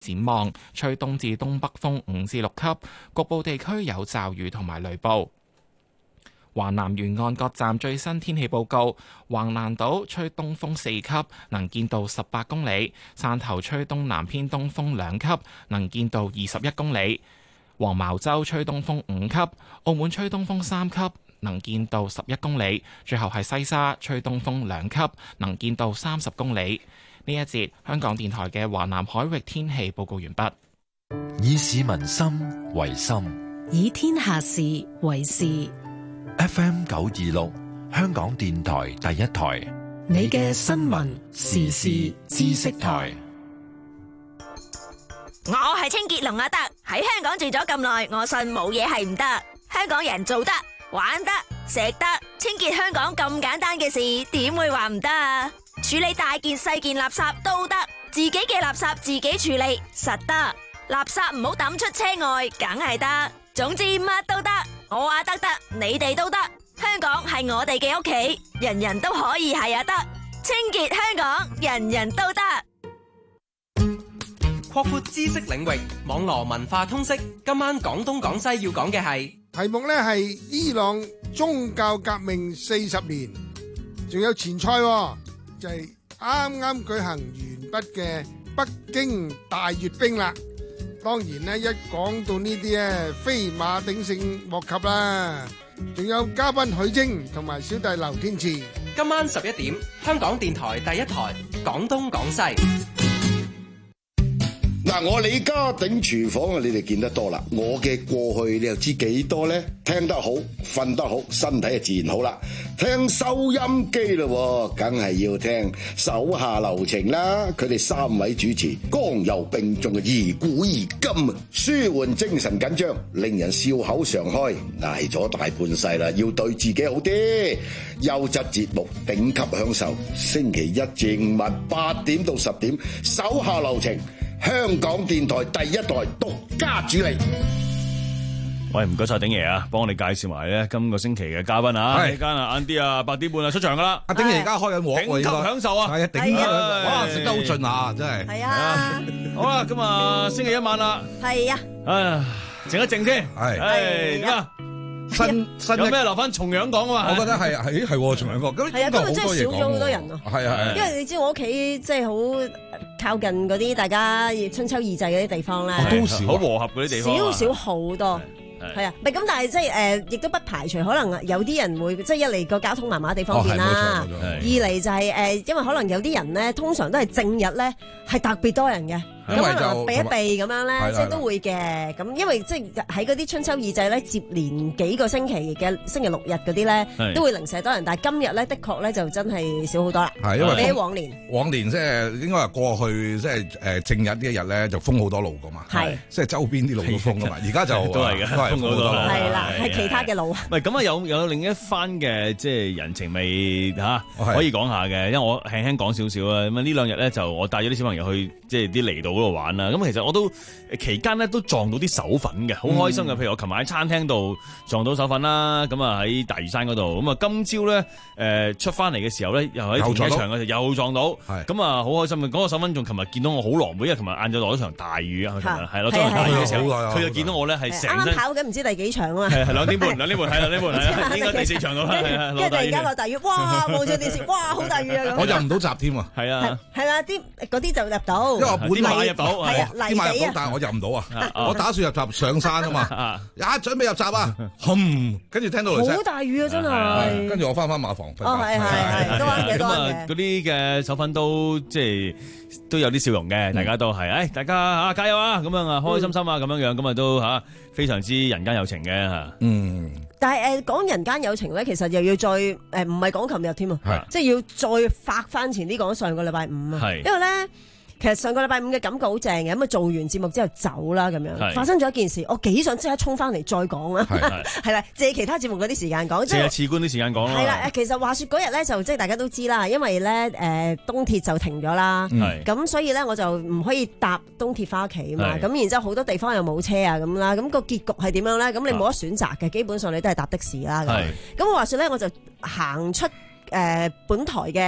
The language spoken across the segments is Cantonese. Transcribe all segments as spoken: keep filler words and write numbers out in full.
展望吹東至東北風五至六級，局部地區有驟雨同埋雷暴。華南沿岸各站最新天氣報告：橫瀾島吹東風四級，能見度十八公里；汕頭吹東南偏東風兩級，能見度二十一公里；黃茅洲吹東風五級；澳門吹東風三級，能見度十一公里；最後係西沙吹東風兩級，能見度三十公里。呢一節香港電台嘅華南海域天氣報告完畢。 以市民心為心， 以天下事為事。 F M 九二六，香港電台第一台， 你嘅新聞時事知識台。 我係清潔龍阿德，喺香港住咗咁耐，我信冇嘢係唔得。香港人做得、玩得、食得，清潔香港咁簡單嘅事，點會話唔得啊？處理大件細件垃圾都得，自己嘅垃圾自己處理實得，垃圾唔好抌出車外，梗係得。總之乜都得，我話得得，你哋都得。香港係我哋嘅屋企，人人都可以係啊得。清潔香港，人人都得。 擴闊知識領域，網羅文化通識。今晚廣東廣西要講嘅係題目呢係伊朗宗教革命四十年，仲有前菜，就係啱啱舉行完畢嘅北京大閱兵啦。當然呢，一講到呢啲咧，飛馬鼎盛莫及啦。仲有嘉賓許晶同埋小弟劉天賜。 今晚十一點，香港電台第一台廣東廣西。 嗱，我李家鼎廚房啊，你哋見得多啦。我嘅過去你又知幾多呢？聽得好，瞓得好，身體啊自然好啦。聽收音機咯，梗係要聽手下留情啦。佢哋三位主持剛柔並重嘅宜古宜今啊，舒緩精神緊張，令人笑口常開。挨咗大半世啦，要對自己好啲。優質節目，頂級享受。星期一至五晚八點到十點，手下留情。香港電台第一台獨家主理。 喂，唔該晒鼎爺啊，幫我哋介紹埋咧今個星期嘅嘉賓啊，呢間啊晏啲啊八點半啊出場噶啦。 阿鼎爺而家開緊鑊， 頂級享受啊， 係啊，頂級，哇，食得好盡啊，真係。 係啊， 好啦，今日星期一晚啦。 係啊。 唉，靜一靜先。 係。 係點啊？ 新新有咩留翻重陽講啊嘛？ 我覺得係係係重陽講，咁係啊，今日真係少咗好多人啊。 係啊， 因為你知我屋企即係好靠近嗰啲大家春秋二祭嗰啲地方咧， 都少好和合嗰啲地方， 少少好多。係啊，唔係咁，但係即係誒，亦都不排除可能有啲人會即係一嚟個交通麻麻地方便啦，二嚟就係誒，因為可能有啲人咧，通常都係正日咧係特別多人嘅。咁可能避一避咁樣咧，即係都會嘅。咁因為即係喺嗰啲春秋二祭咧，接連幾個星期嘅星期六日嗰啲咧，都會零舍多人。但係今日咧，的確咧就真係少好多啦。 係因為比起往年， 往年即係應該話過去即係誒正日呢一日咧，就封好多路噶嘛。係，即係周邊啲路都封噶嘛。而家就都係嘅， 都係封好多路。 係啦，係其他嘅路。 唔係咁啊，有有另一番嘅即係人情味嚇，可以講下嘅。因為我輕輕講少少啊。咁啊呢兩日咧就我帶咗啲小朋友去即係啲離島嗰度玩啦。咁其實我都期間咧都撞到啲手粉嘅，好開心嘅。譬如我琴晚喺餐廳度撞到手粉啦，咁啊喺大嶼山嗰度，咁啊今朝咧誒出翻嚟嘅時候咧，又喺停車場嗰度又撞到，咁啊好開心嘅。嗰個手粉仲琴日見到我好狼狽，因為琴日晏晝落咗場大雨啊，係落咗場大雨嘅時候，佢就見到我咧係成身跑緊唔知第幾場啊嘛， 係兩點半，兩點半係兩點半係應該第四場到啦， 跟住突然間落大雨，哇望住電視，哇好大雨啊咁。 我入唔到閘添啊， 係啊， 係啦，啲嗰啲就入到， 因為我本馬入到， 係啊， 啲馬入到，但係我入唔到啊！我打算入閘上山啊嘛，一準備入閘啊，冚，跟住聽到雷聲， 好大雨啊真係， 跟住我翻返馬房瞓覺。 哦係係係，都啱嘅都啱嘅。 嗰啲嘅手粉都即係都有啲笑容嘅，大家都係，誒大家啊加油啊咁樣啊，開開心心啊咁樣樣，咁啊都嚇非常之人間有情嘅嚇。嗯。 但係誒講人間有情咧，其實又要再誒唔係講琴日添啊，即係要再發翻前啲講上個禮拜五啊，因為咧。其實上個禮拜五嘅感覺好正嘅，咁啊做完節目之後走啦咁樣，發生咗一件事，我幾想即刻衝翻嚟再講啊，係啦，借其他節目嗰啲時間講， 借次官啲時間講啦。 係啦，其實話說嗰日咧就即係大家都知啦，因為咧誒東鐵就停咗啦，咁所以咧我就唔可以搭東鐵翻屋企啊嘛，咁然之後好多地方又冇車啊咁啦，咁個結局係點樣咧？咁你冇得選擇嘅，基本上你都係搭的士啦。咁咁我話說咧，我就行出誒本台嘅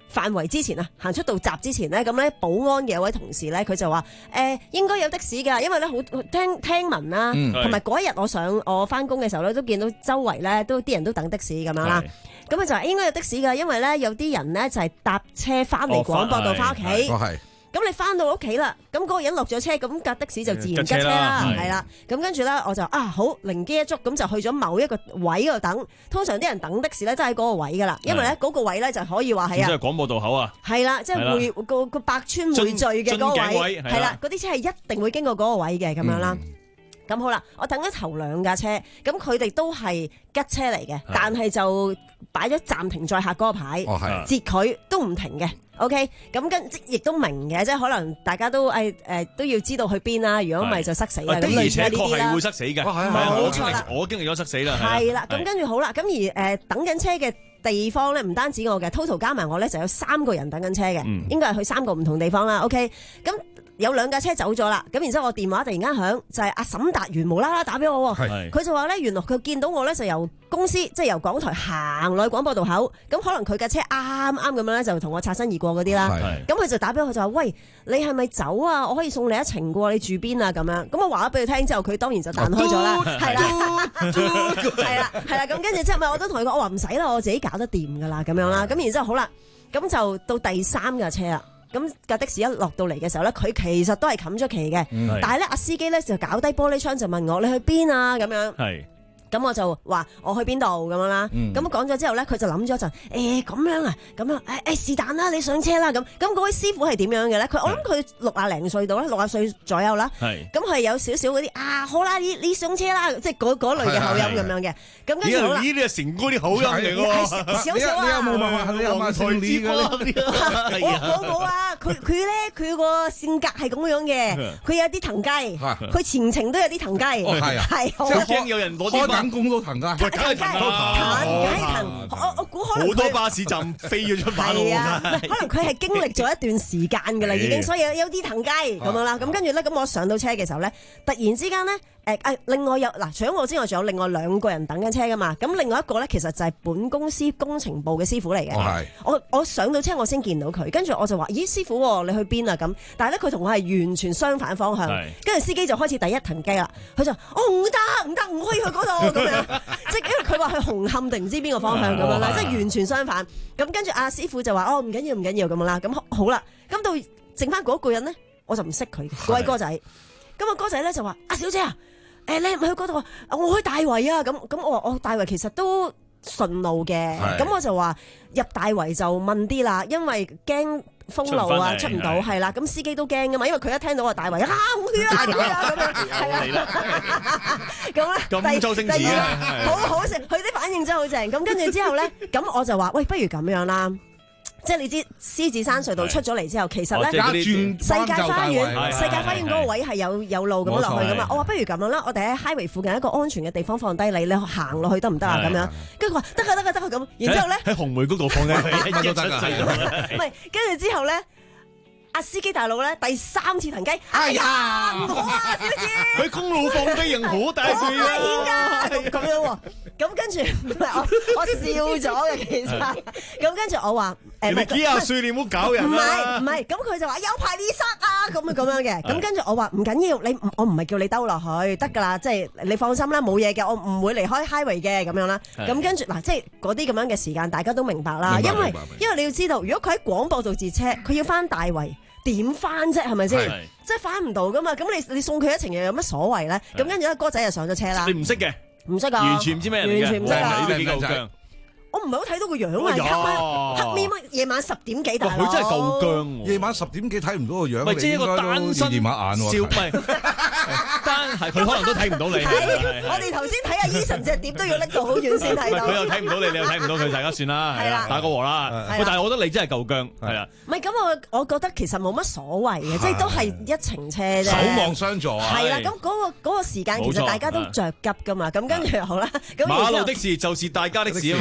範圍之前啊，行出道閘之前咧，咁咧保安嘅有位同事咧，佢就話誒、呃、應該有的士㗎，因為咧好聽聽聞啦，同埋嗰一日我上我翻工嘅時候咧，都見到周圍咧都啲人都等的士咁樣啦。咁佢就話應該有的士㗎，因為咧有啲人咧就係搭車翻嚟廣播道翻屋企。咁你翻到屋企啦，咁嗰個人落咗車，咁架的士就自然吉車啦，係啦。咁跟住咧，我就啊好靈機一觸，咁就去咗某一個位嗰度等。通常啲人等的士咧，都喺嗰個位噶啦，因為咧嗰個位咧就可以話係啊， 即係廣播道口啊， 係啦，即係匯個個百川匯聚嘅嗰個位，係啦，嗰啲車係一定會經過嗰個位嘅咁樣啦。咁好啦，我等咗頭兩架車，咁佢哋都係吉車嚟嘅，但係就擺咗暫停載客嗰個牌，截佢都唔停嘅。OK， 咁跟即亦都明嘅，即係可能大家都誒誒都要知道去邊啦，如果唔係就塞死啦。咁類似呢啲啦，係會塞死嘅。 我經歷我經歷咗塞死啦。 係啦，咁跟住好啦，咁而誒等緊車嘅地方咧，唔單止我嘅 total 加埋我咧，就有三個人等緊車嘅，應該係去三個唔同地方啦。OK，咁。有兩架車走咗啦，咁然之後我電話突然間響，就係阿沈達元無啦啦打俾我，佢就話咧原來佢見到我咧就由公司即係由港台行落去廣播道口，咁可能佢架車啱啱咁樣咧就同我擦身而過嗰啲啦，咁佢就打俾我，佢就話喂，你係咪走啊？我可以送你一程嘅喎，你住邊啊？咁樣，咁我話咗俾佢聽之後，佢當然就彈開咗啦，係啦，係啦，係啦，咁跟住之後咪我都同佢講，我話唔使啦，我自己搞得掂㗎啦，咁樣啦，咁然之後好啦，咁就到第三架車啦。咁架的士一落到嚟嘅時候咧，佢其實都係冚咗旗嘅，嗯、但係咧阿司機咧就搞低玻璃窗就問我你去邊啊咁樣。係。咁我就話我去邊度咁樣啦，咁講咗之後咧，佢就諗咗一陣，誒咁樣啊，咁樣誒誒是但啦，你上車啦咁。咁嗰位師傅係點樣嘅咧？佢我諗佢六啊零歲到啦，六啊歲左右啦。係。咁係有少少嗰啲啊，好啦，你你上車啦，即係嗰嗰類嘅口音咁樣嘅。咁跟住好啦。呢啲係成哥啲口音嚟喎。少少啊。你有冇問話？你有冇台之歌？我我冇啊！佢佢咧，佢個性格係咁樣嘅，佢有啲騰雞，佢前程都有啲騰雞。係啊。係。好驚有人攞啲。緊工都騰㗎，梗係騰都騰，我我估可能好多巴士站飛咗出馬路。係啊，可能佢係經歷咗一段時間㗎啦，已經，所以有有啲騰雞咁樣啦。咁跟住咧，咁我上到車嘅時候咧，突然之間咧，誒誒，另外有嗱，除咗我之外，仲有另外兩個人等緊車㗎嘛。咁另外一個咧，其實就係本公司工程部嘅師傅嚟嘅。我我上到車我先見到佢，跟住我就話：咦，師傅，你去邊啊？咁，但係咧佢同我係完全相反方向。跟住司機就開始第一騰雞啦，佢就：哦唔得唔得，唔可以去嗰度。咁樣，即係因為佢話去紅磡定唔知邊個方向咁樣啦，即係完全相反。咁跟住阿師傅就話：哦，唔緊要唔緊要咁樣啦。咁好啦，咁到剩翻嗰個人咧，我就唔識佢嘅嗰位哥仔。咁啊哥仔咧就話：阿小姐啊，誒你唔去嗰度啊？我去大圍啊。咁咁我話：我大圍其實都順路嘅。咁我就話入大圍就問啲啦，因為驚封路啊，出唔到係啦，咁司機都驚噶嘛，因為佢一聽到我大圍啊，好血啊，咁樣咁樣，係啦，咁咧，咁周星馳啊，好好食，佢啲反應真係好正。咁跟住之後咧，咁我就話喂，不如咁樣啦，即係你知獅子山隧道出咗嚟之後，其實咧世界花園，世界花園嗰個位係有有路咁落去噶嘛。我話不如咁樣啦，我哋喺 highway 附近一個安全嘅地方放低你，你行落去得唔得啊？咁樣，跟住佢話得啊得啊得啊咁，然之後咧喺紅梅嗰度放低你，乜都得㗎。唔係，跟住之後咧。阿司機大佬咧第三次騰雞，哎呀唔好啊小姐，喺公路放飛人好大罪啊！咁樣喎，咁跟住唔係我我笑咗嘅其實，咁跟住我話誒，你幾廿歲你唔好搞人啦！唔係唔係，咁佢就話有排你塞啊，咁啊咁樣嘅，咁跟住我話唔緊要，你我唔係叫你兜落去，得㗎啦，即係你放心啦，冇嘢嘅，我唔會離開 highway 嘅咁樣啦。咁跟住嗱，即係嗰啲咁樣嘅時間，大家都明白啦，因為因為你要知道，如果佢喺廣播道截車，佢要翻大圍。點翻啫？係咪先？即係翻唔到噶嘛？咁你你送佢一程又有乜所謂咧？咁跟住咧，哥仔就上咗車啦。你唔識嘅，唔識噶，完全唔知咩人嚟嘅，完全唔識啊！你都幾夠薑。我唔係好睇到個樣啊，黑咪乜夜晚十點幾大佬。佢真係夠薑。夜晚十點幾睇唔到個樣，咪即係一個單身夜晚眼喎。單係佢可能都睇唔到你。我哋頭先睇阿 Eason 隻碟都要拎到好遠先睇到。佢又睇唔到你，你又睇唔到佢，大家算啦，係啦，打個和啦。喂，但係我覺得你真係夠薑，係啦。唔係咁，我我覺得其實冇乜所謂嘅，即係都係一程車啫。守望相助啊！係啦，咁嗰個嗰個時間其實大家都着急噶嘛。咁跟住好啦，咁馬路的事就是大家的事啊。係啦。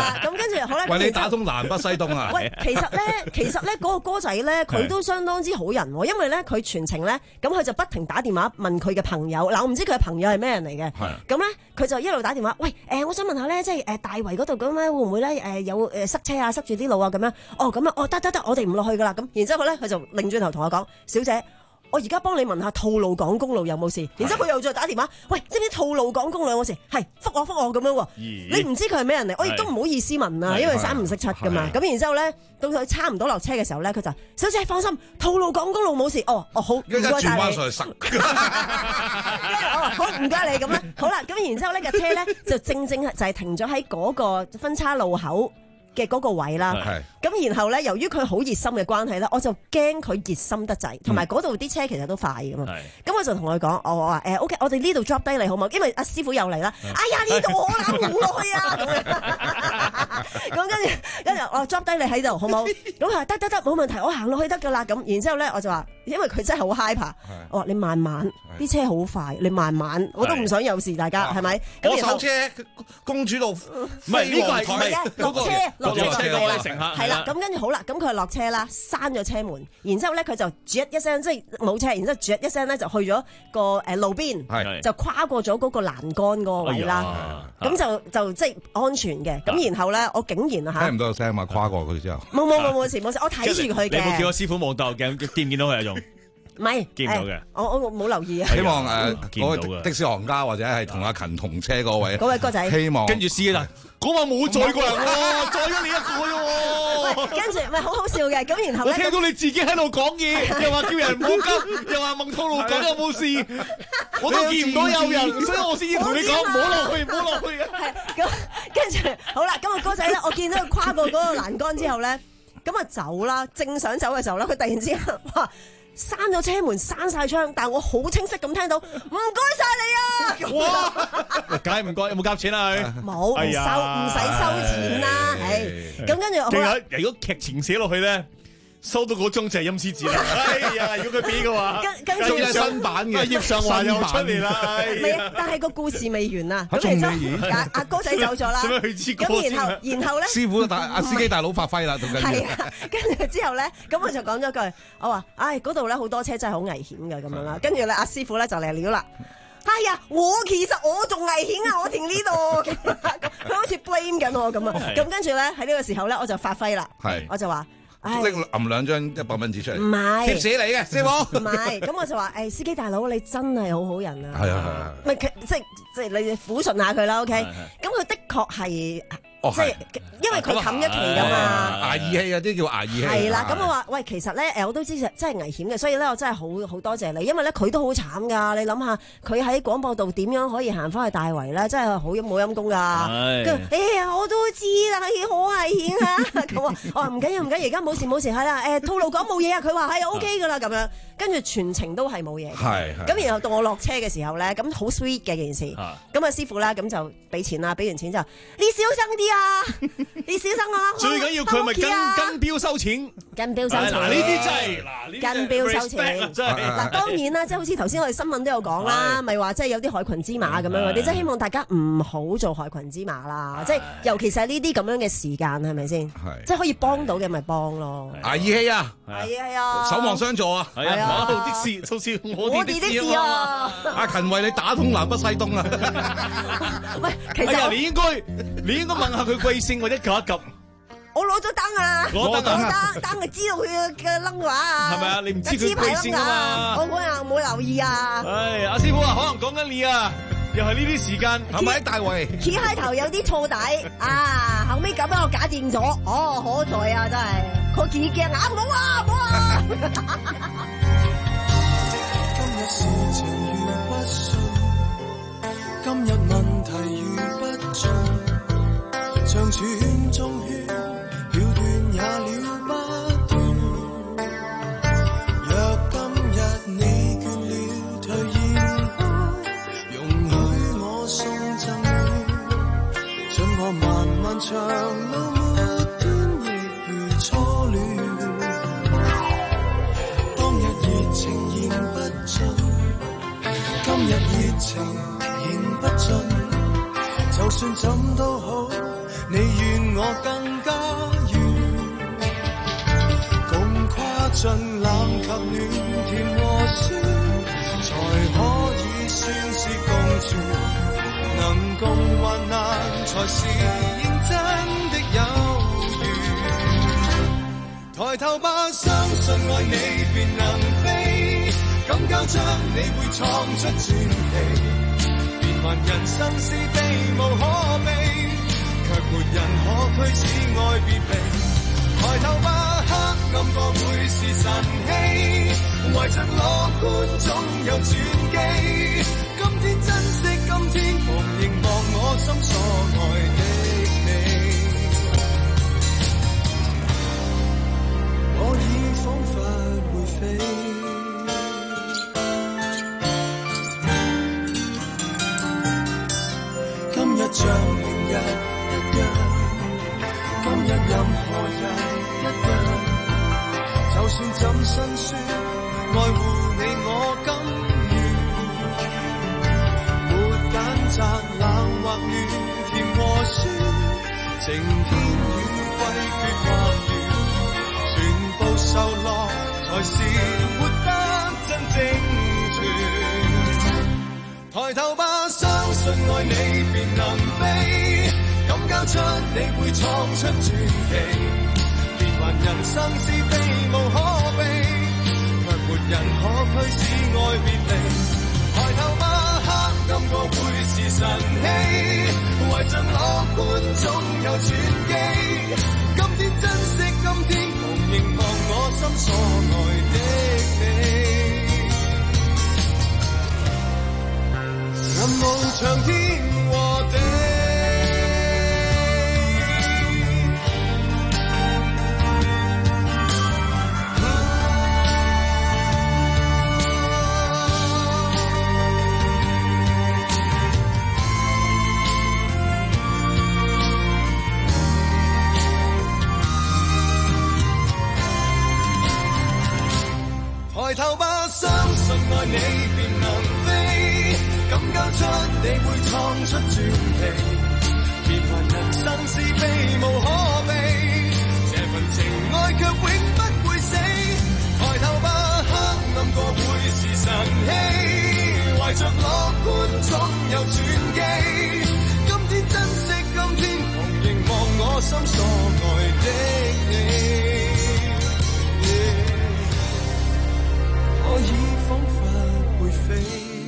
啦，咁跟住好啦。 喂，你打通南北西東啊？ 喂，其實咧，其實咧嗰個哥仔咧，佢都相當之好人喎，因為咧佢全程咧，咁佢就不停打電話問佢嘅朋友，嗱我唔知佢嘅朋友係咩人嚟嘅，咁咧佢就一路打電話，喂誒，我想問下咧，即係誒大圍嗰度咁咧，會唔會咧誒有誒塞車啊，塞住啲路啊咁樣？哦咁啊，哦得得得，我哋唔落去噶啦，咁然之後咧佢就擰轉頭同我講，小姐。我而家幫你問下吐露港公路有冇事，然之後佢又再打電話，喂，知唔知吐露港公路有冇事？係，覆我覆我咁樣喎。你唔知佢係咩人嚟，我亦都唔好意思問啊，因為三唔識七噶嘛。咁然之後咧，到佢差唔多落車嘅時候咧，佢就小姐放心，吐露港公路冇事。哦哦好，唔該曬你。跟住哦好唔該你咁啦，好啦，咁然之後呢架車咧就正正就係停咗喺嗰個分叉路口嘅嗰個位啦，咁然後咧，由於佢好熱心嘅關係咧，我就驚佢熱心得滯，同埋嗰度啲車其實都快噶嘛，咁我就同佢講，我話誒 OK，我哋呢度 drop 低你好冇？因為阿師傅又嚟啦，哎呀呢度我攬唔落去啊，咁樣，咁跟住跟住我 drop 低你喺度好冇？咁佢話得得得冇問題，我行落去得噶啦，咁然之後咧我就話，因為佢真係好 hyper，我話你慢慢，啲車好快，你慢慢，我都唔想有事，大家係咪？ 我手車公主路，唔係呢個係落車。落車嗰位乘客係啦，咁跟住好啦，咁佢落車啦，閂咗車門，然之後咧佢就啜一聲，即係冇車，然之後啜一聲咧就去咗個誒路邊，就跨過咗嗰個欄杆嗰個位啦，咁就就即係安全嘅。咁然後咧，我竟然啊嚇， 聽唔到個聲嘛，跨過佢之後， 冇冇冇冇事冇事，我睇住佢嘅。 你有冇叫個師傅望倒後鏡，見唔見到佢啊？仲唔係見唔到嘅， 我我冇留意啊。 希望誒嗰個的士行家或者係同阿勤同車嗰位， 嗰位哥仔， 希望跟住司機啦。嗰晚冇載過人喎，載咗你一個啫喎。 跟住咪好好笑嘅，咁然後我聽到你自己喺度講嘢，又話叫人唔好急，又話問吐露港有冇事，我都見唔到有人，所以我先至同你講唔好落去，唔好落去啊。 係咁，跟住好啦，咁個哥仔咧，我見到佢跨過嗰個欄杆之後咧，咁啊走啦，正想走嘅時候咧，佢突然之間哇！閂咗車門，閂晒窗，但係我好清晰咁聽到，唔該晒你啊！哇， 梗係唔該，有冇夾錢啊佢？ 冇，唔收，唔使收錢啦，係。咁跟住其實如果劇情寫落去咧，收到嗰張就係陰司紙啦。哎呀，如果佢俾嘅話， 跟跟住新版嘅葉尚華又出嚟啦。 唔係，但係個故事未完啊。咁然之後，阿阿哥仔走咗啦。咁然後，然後咧， 師傅大阿司機大佬發揮啦，同緊。 係啊，跟住之後咧，咁我就講咗句，我話：唉，嗰度咧好多車真係好危險嘅咁樣啦。跟住咧，阿師傅咧就嚟料啦。哎呀，我其實我仲危險啊！我停呢度，佢好似 blame 緊我咁啊。咁跟住咧喺呢個時候咧，我就發揮啦。 係， 我就話。 拎揞兩張一百蚊紙出嚟， 唔係貼士嚟嘅，師傅。 唔係，咁我就話誒，司機大佬你真係好好人啊！ 係啊係啊， 唔係即係即係你撫順下佢啦，OK？咁佢的確係。即係因為佢冚一期㗎嘛， 捱義氣啊，啲叫捱義氣。 係啦，咁我話喂，其實咧誒，我都知真係危險嘅，所以咧我真係好好多謝你，因為咧佢都好慘㗎。你諗下，佢喺廣播道點樣可以行翻去大圍咧？真係好冇陰功㗎。跟住哎呀，我都知啦，好危險啊！咁啊，我話唔緊要唔緊要，而家冇事冇事，係啦誒，吐露港冇嘢啊。佢話係 OK 㗎啦，咁樣跟住全程都係冇嘢。 係咁然後到我落車嘅時候咧，咁好 sweet 嘅件事。咁啊師傅啦，咁就俾錢啦，俾完錢之後，你小心啲啊！你小心啊！ 最緊要佢咪跟跟標收錢， 跟標收錢。 嗱呢啲真係嗱， 跟標收錢真係嗱，當然啦，即係好似頭先我哋新聞都有講啦，咪話即係有啲害群之馬咁樣嗰啲，即係希望大家唔好做害群之馬啦。即係尤其是係呢啲咁樣嘅時間，係咪先？即係可以幫到嘅咪幫咯。 捱義氣啊！ 係啊！ 守望相助啊！ 係啊！馬路的事，就似我哋的事啊！ 阿勤為你打通南北西東啊！ 喂，其實你應該你應該問下佢貴姓或者及一及。 我攞咗單啊！ 攞單啊！單係知道佢嘅冧話啊！ 係咪啊？你唔知佢貴姓啊嘛？ 我嗰日冇留意啊！ 唉，阿師傅啊，可能講緊你啊，又係呢啲時間， 係咪喺大圍？ 企開頭有啲錯底啊，後尾咁樣我假掂咗，哦，好在啊，真係佢企鏡啊，冇啊，冇啊！ 今日事情如不順，今日問題如不盡，像圈中圈，了斷也了不斷。若今日你倦了，退現開，容許我送贈你，准我漫漫長路末端亦如初戀。當日熱情言不盡，今日熱情言不盡，就算怎都好。 你願我更加願，共跨進冷及暖甜和酸，才可以算是共存，能共患難才是認真的友誼。抬頭吧，相信愛你便能飛，敢交出你會創出傳奇，變幻人生是地無可避，卻沒人可驅使愛別離。抬頭吧，黑暗過會是晨曦，懷着樂觀總有轉機。今天珍惜今天，無凝望我心所愛的你，我已彷彿會飛。今日像明日一樣，今日任何人一樣，就算怎辛酸，愛護你我甘願，沒揀擇冷或暖，甜和酸，晴天與季絕還原，全部受落才是活得真正全。抬頭吧，相信愛你便能飛，敢交出你會創出傳奇，變幻人生是避無可避，卻沒人可驅使愛別離。抬頭吧，黑暗過會是晨曦，懷着樂觀總有轉機。今天珍惜今天，無凝望我心所愛的你，任夢長天和地。抬頭吧，相信愛你便能飛，敢交出你會創出傳奇，變幻人生是避無可避，這份情愛卻永不會死。抬頭吧，黑暗過會是晨曦，懷着樂觀總有轉機。今天珍惜今天，同凝望我心所愛的你，我已彷彿會飛。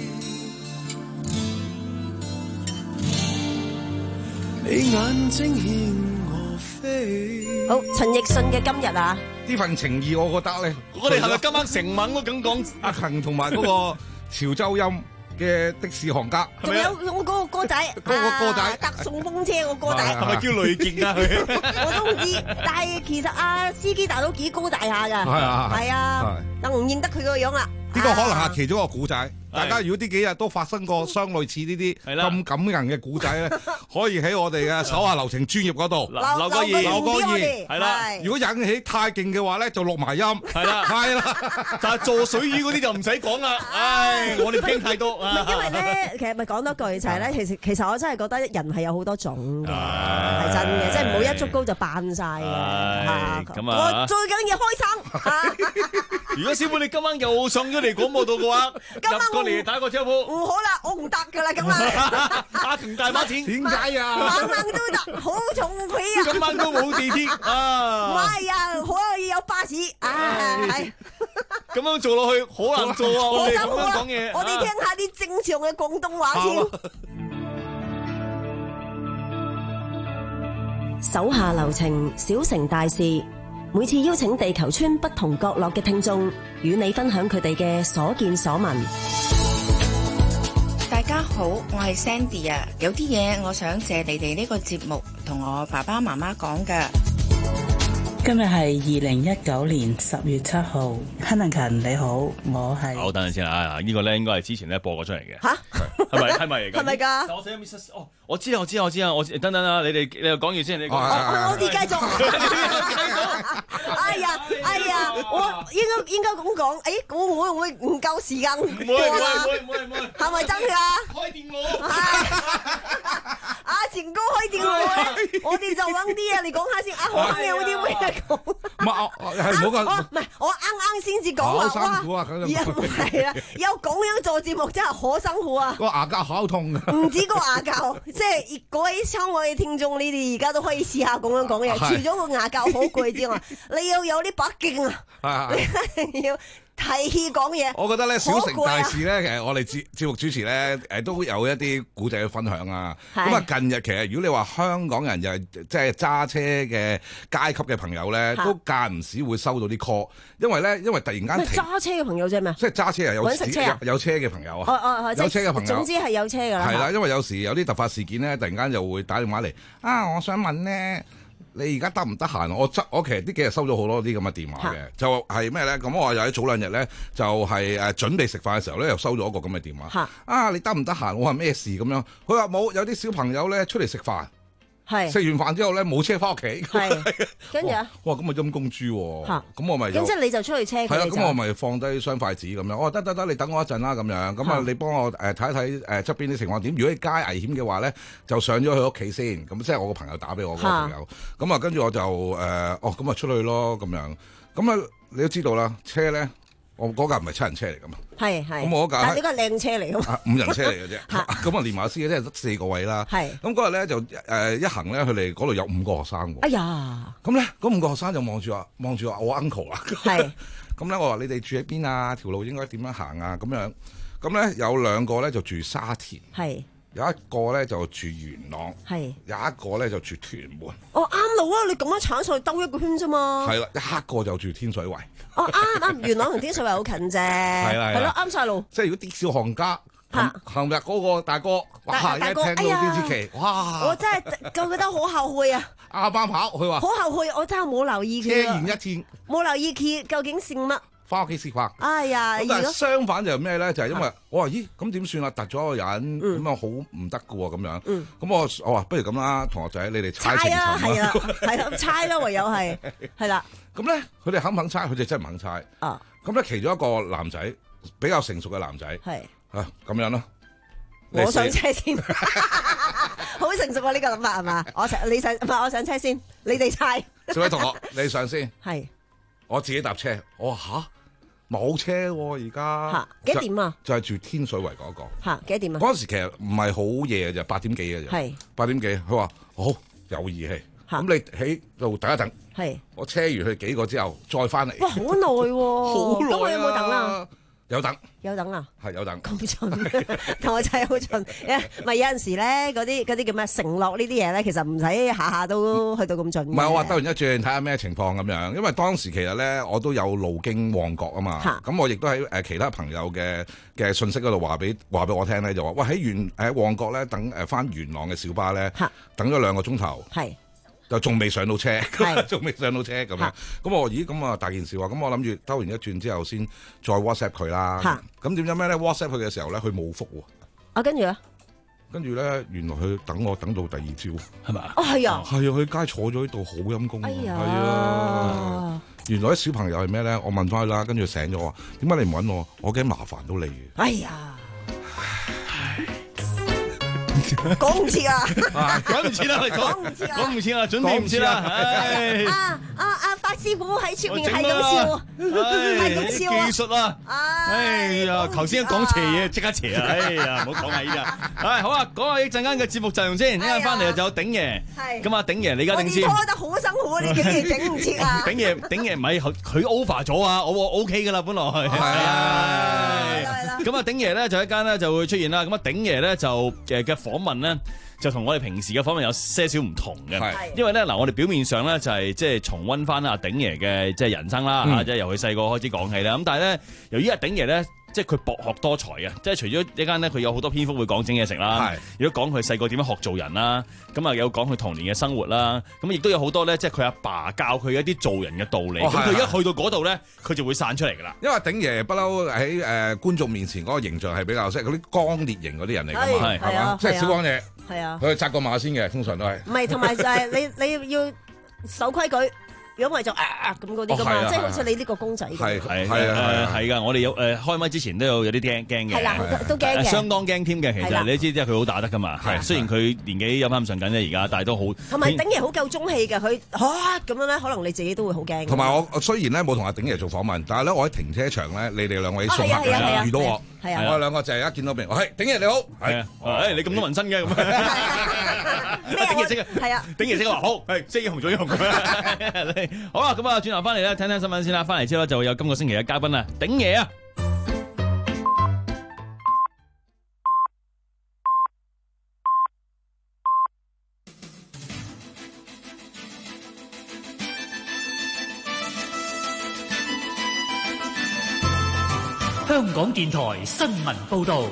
你眼睛牽我飛。 好，陳奕迅嘅今日啊， 呢份情義我覺得咧， 我哋係咪今晚成晚都咁講阿恒同埋嗰個潮州音嘅的士行家， 仲有我嗰個哥仔， 嗰個哥仔特送風車個哥仔， 係咪叫雷傑啊？佢我都唔知，但係其實阿司機大佬幾高大下㗎， 係啊係啊，但我唔認得佢個樣啦。 呢個可能係其中一個古仔。大家如果呢幾日都發生過相類似呢啲咁感人嘅古仔咧，可以喺我哋嘅手下留情專頁嗰度留個言， 留個言， 係啦。 如果引起太勁嘅話咧，就錄埋音， 係啦， 係啦。 但係做水魚嗰啲就唔使講啦。唉，我哋聽太多啊。 因為咧，其實咪講多句就係咧，其實其實我真係覺得人係有好多種嘅，係真嘅，即係唔好一竹篙就扮晒嘅。 咁啊， 我最緊要開心。 如果師傅你今晚又上咗嚟廣播道嘅話，入過嚟打個招呼。 唔好啦，我唔得噶啦，咁啊。 阿強大把錢， 點解啊？ 晚晚都得，好重皮啊！ 今晚都冇地鐵啊！ 唔係啊，可以有巴士啊，係。 咁樣做落去好難做啊！我哋咁樣講嘢， 我哋聽下啲正常嘅廣東話先。手下留情，小城大事。每次邀請地球村不同角落嘅聽眾，與你分享佢哋嘅所見所聞。 大家好，我係 Sandy 啊，有啲嘢我想借你哋呢個節目同我爸爸媽媽講㗎。 今日係二零一九年十月七號，亨能勤你好，我係。 好，等陣先啊！呢個咧應該係之前咧播過出嚟嘅。吓，係咪係咪嚟㗎？ 係咪㗎？ 我寫 Miss 哦，我知啊，我知啊，我知啊，我等等啊，你哋你又講完先，你講。 我哋繼續。哎呀，哎呀，我應該應該咁講，誒，我會唔會唔夠時間？唔會唔會唔會唔會唔會， 係咪真㗎？ 開電腦。 阿前哥開電話咧，我哋就揾啲啊，你講下先。阿何生有冇啲咩講？ 唔係，係冇個， 唔係我啱啱先至講話， 好辛苦啊！ 哇，係啊，有咁樣做節目真係好辛苦啊！ 個牙膠好痛啊！ 唔止個牙膠，即係各位香港嘅聽眾，你哋而家都可以試下咁樣講嘢。除咗個牙膠好攰之外，你要有啲把勁啊！你一定要提氣講嘢。 我覺得咧，小成大事咧，其實我哋節節目主持咧，誒都有一啲古仔去分享啊。咁啊，近日其實如果你話香港人又係即係揸車嘅階級嘅朋友咧，都間唔時會收到啲 call，因為咧，因為突然間揸車嘅朋友啫咩？ 即係揸車啊，有揾食車啊， 有車嘅朋友啊， 哦哦， 有車嘅朋友， 總之係有車㗎啦。 係啦，因為有時有啲突發事件咧，突然間又會打電話嚟啊，我想問咧。你而家得唔得閒？我執我其實呢幾日收咗好多啲咁嘅電話嘅，就係咩咧？咁我又喺早兩日咧，就係誒準備食飯嘅時候咧，又收咗一個咁嘅電話。啊，你得唔得閒？我話咩事咁樣？佢話冇，有啲小朋友咧出嚟食飯。係食完飯之後咧，冇車翻屋企， 係跟住啊， 哇咁咪陰公豬喎，咁我咪咁即係你就出去車佢， 係啦，咁我咪放低雙筷子咁樣，我話得得得，你等我一陣啦咁樣，咁啊你幫我誒睇一睇誒側邊啲情況點，如果你街危險嘅話咧，就上咗去屋企先，咁即係我個朋友打俾我個朋友，咁啊跟住我就誒哦咁啊出去咯咁樣，咁啊你都知道啦，車咧。我嗰架唔係七人車嚟噶嘛， 係係， 咁我嗰架， 但係呢個靚車嚟噶嘛， 五人車嚟嘅啫，咁啊連埋司機即係得四個位啦，係，咁嗰日咧就誒一行咧，佢哋嗰度有五個學生喎，哎呀，咁咧嗰五個學生就望住話望住話我 uncle 啦，係，咁咧我話你哋住喺邊啊？條路應該點樣行啊？咁樣，咁咧有兩個咧就住沙田，係。有一個咧就住元朗，係有一個咧就住屯門。 哦啱路啊！你咁樣鏟上去兜一個圈啫嘛。 係啦，一個就住天水圍。 哦啱啱，元朗同天水圍好近啫。係啦係咯，啱晒路。 即係如果啲小行家行入嗰個大哥，哇！一聽到呢支旗，哇！ 我真係就覺得好後悔啊。 啱啱跑，佢話好後悔，我真係冇留意佢。 車完一天， 冇留意佢究竟姓乜。 翻屋企食飯。 哎呀！ 咁但係相反就係咩咧？就係因為我話咦，咁點算啊？突咗個人咁啊，好唔得噶喎咁樣。咁我我話不如咁啦，同學仔，你哋猜情尋啦。 係啊，係啦，猜啦，唯有係係啦。 咁咧，佢哋肯唔肯猜？佢哋真係唔肯猜。啊。咁咧，其中一個男仔比較成熟嘅男仔。係。啊，咁樣咯。 我上車先。好成熟啊！呢個諗法係嘛？我上你上唔係我上車先，你哋猜。 小位同學，你上先。 係。 我自己搭車，我話吓冇車喎而家。 嚇幾點啊？ 就係住天水圍嗰個。 嚇幾點啊？ 嗰陣時其實唔係好夜嘅啫，八點幾嘅啫。係八點幾，佢話好有義氣。咁你喺度等一等。係。我車完去幾個之後再翻嚟。哇！好耐喎。好耐啊！咁我有冇等啊？有等。有等啊？係有等。咁蠢，同我真係好蠢。誒，咪有陣時咧，嗰啲嗰啲叫咩承諾呢啲嘢咧，其實唔使下下都去到咁盡。唔係我話兜完一轉睇下咩情況咁樣，因為當時其實咧我都有路經旺角啊嘛，咁我亦都喺誒其他朋友嘅嘅信息嗰度話俾話俾我聽咧，就話喂喺元喺旺角咧等誒翻元朗嘅小巴咧，等咗兩個鐘頭。係。就仲未上到車，仲未上到車咁樣。咁我咦咁啊大件事喎。咁我諗住兜完一轉之後先再 WhatsApp 佢啦。咁點解咩咧 ？WhatsApp 佢嘅時候咧，佢冇覆喎。啊，跟住咧？跟住咧，原來佢等我等到第二朝，係咪啊？哦，係啊。係啊，佢街坐咗喺度好陰功。哎呀。係啊。原來啲小朋友係咩咧？我問翻佢啦，跟住醒咗我話：點解你唔揾我？我驚麻煩到你。哎呀。講唔切啊！ 講唔切啦，講唔切啊！講唔切啊！準備唔切啦！唉！ 啊啊啊！發師傅喺出面係咁笑，係咁笑啊！ 技術啊！哎呀，頭先講邪嘢，即刻邪啊！哎呀，唔好講啊！依家，唉，好啊，講下一陣間嘅節目陣容先，一陣翻嚟就有鼎爺。係。咁啊，鼎爺你而家定先。我拖得好辛苦啊！你竟然整唔切啊！ 鼎爺，鼎爺唔係佢 over 咗啊！我我 OK 噶啦，本來係。係啊。咁啊，鼎爺咧就一間咧就會出現啦。咁啊，鼎爺咧就誒嘅訪問咧就同我哋平時嘅訪問有些少唔同嘅，係因為咧嗱，我哋表面上咧就係即係重溫翻阿鼎爺嘅即係人生啦嚇，即係由佢細個開始講起啦。咁但係咧，由於阿鼎爺咧。即係佢博學多才啊！即係除咗一間咧，佢有好多篇幅會講整嘢食啦。如果講佢細個點樣學做人啦，咁啊有講佢童年嘅生活啦。咁亦都有好多咧，即係佢阿爸教佢一啲做人嘅道理。咁佢一去到嗰度咧，佢就會散出嚟㗎啦。 因為鼎爺不嬲喺誒觀眾面前嗰個形象係比較即係嗰啲剛烈型嗰啲人嚟㗎嘛，係嘛？即係小剛嘢，係啊，佢係紮個馬先嘅，通常都係。 唔係，同埋就係你你要守規矩。 如果唔係就啊咁嗰啲噶嘛，即係好似你呢個公仔。 係係係係㗎，我哋有誒開麥之前都有有啲驚驚嘅。 係啦，都驚嘅。 相當驚添嘅，其實你都知即係佢好打得㗎嘛。係，雖然佢年紀有翻咁上緊啫，而家但係都好。同埋鼎爺好夠中氣嘅，佢嚇咁樣咧，可能你自己都會好驚。同埋我雖然咧冇同阿鼎爺做訪問，但係咧我喺停車場咧，你哋兩位送客嘅遇到我， 係啊， 我哋兩個就係一見到面，係鼎爺你好，係啊，誒你咁多紋身嘅咁啊，鼎爺即係係啊， 鼎爺即係話好，係即係紅咗紅咁樣。好啦，咁啊轉頭翻嚟咧，聽聽新聞先啦。翻嚟之後就會有今個星期嘅嘉賓啊，鼎爺啊。 香港電台新聞報導，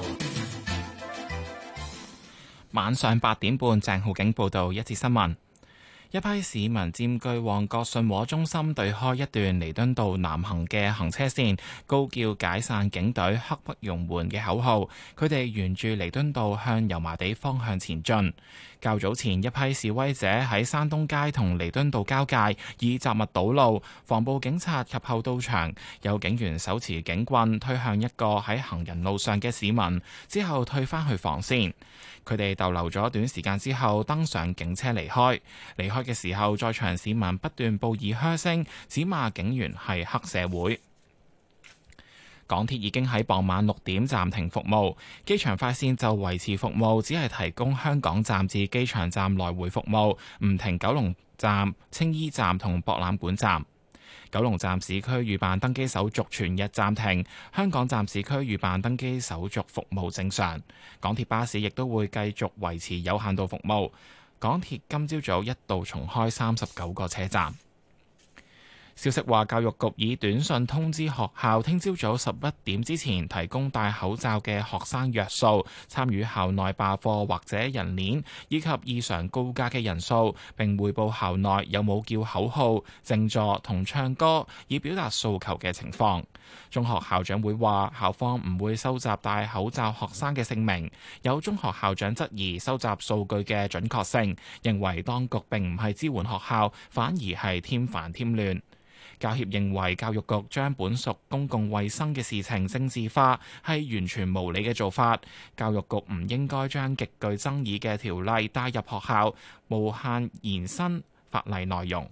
晚上八點半，鄭浩景報道一節新聞。一批市民佔據旺角信和中心對開一段彌敦道南行嘅行車線，高叫解散警隊、刻不容緩嘅口號。佢哋沿住彌敦道向油麻地方向前進。較早前，一批示威者喺山東街同彌敦道交界以雜物堵路，防暴警察及後到場，有警員手持警棍推向一個喺行人路上嘅市民，之後退返去防線。佢哋逗留咗短時間之後，登上警車離開。離開嘅時候，在場市民不斷報以噓聲，指罵警員係黑社會。港鐵已經喺傍晚六點暫停服務，機場快線就維持服務，只係提供香港站至機場站來回服務，唔停九龍站、青衣站同博覽館站。九龍站市區預辦登機手續全日暫停，香港站市區預辦登機手續服務正常。港鐵巴士亦都會繼續維持有限度服務。港鐵今朝早一度重開三十九個車站。消息話，教育局以短信通知學校，聽朝早十一點之前提供戴口罩嘅學生約數、參與校內罷課或者人鏈以及異常告假嘅人數，並匯報校內有冇叫口號、靜坐同唱歌以表達訴求嘅情況。中學校長會話，校方唔會收集戴口罩學生嘅姓名。有中學校長質疑收集數據嘅準確性，認為當局並唔係支援學校，反而係添煩添亂。教協認為教育局將本屬公共衛生嘅事情政治化，係完全無理嘅做法。教育局唔應該將極具爭議嘅條例帶入學校，無限延伸法例內容。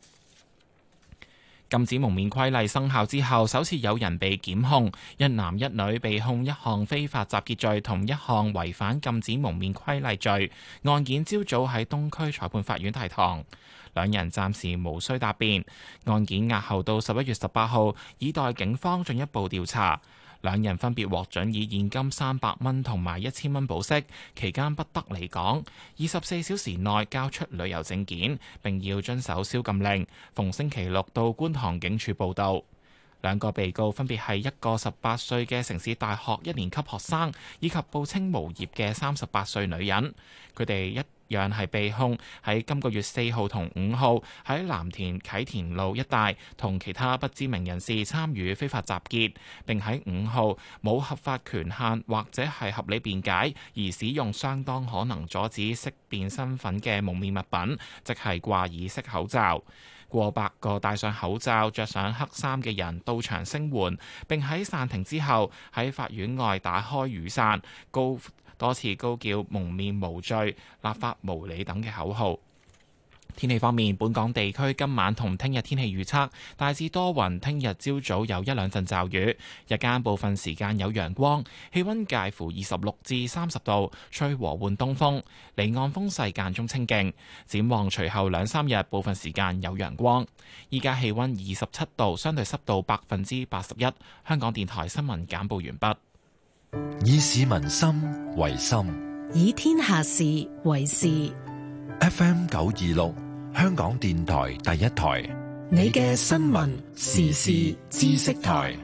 禁止蒙面規例生效之後，首次有人被檢控，一男一女被控一項非法集結罪同一項違反禁止蒙面規例罪。案件朝早喺東區裁判法院提堂。兩人暫時無需答辯，案件押後到十一月十八號，以待警方進一步調查。兩人分別獲准以現金三百蚊同埋一千蚊保釋，期間不得離港，二十四小時內交出旅遊證件，並要遵守宵禁令，逢星期六到觀塘警署報到。兩個被告分別係一個十八歲嘅城市大學一年級學生，以及報稱無業嘅三十八歲女人。佢哋一樣係被控喺今個月四號同五號喺藍田啟田路一帶同其他不知名人士參與非法集結，並喺五號冇合法權限或者係合理辯解而使用相當可能阻止識別身份嘅蒙面物品，即係掛耳式口罩。過百個戴上口罩、着上黑衫嘅人到場聲援，並喺散庭之後喺法院外打開雨傘，高多次高叫蒙面無罪、立法無理等嘅口號。天氣方面，本港地區今晚同聽日天氣預測大致多雲，聽日朝早有一兩陣驟雨，日間部分時間有陽光，氣溫介乎二十六至三十度，吹和緩東風，離岸風勢間中清勁。展望隨後兩三日，部分時間有陽光。依家氣溫二十七度，相對濕度百分之八十一。香港電台新聞簡報完畢。 以市民心為心， 以天下事為事。 F M 九二六，香港電台第一台， 你嘅新聞時事知識台。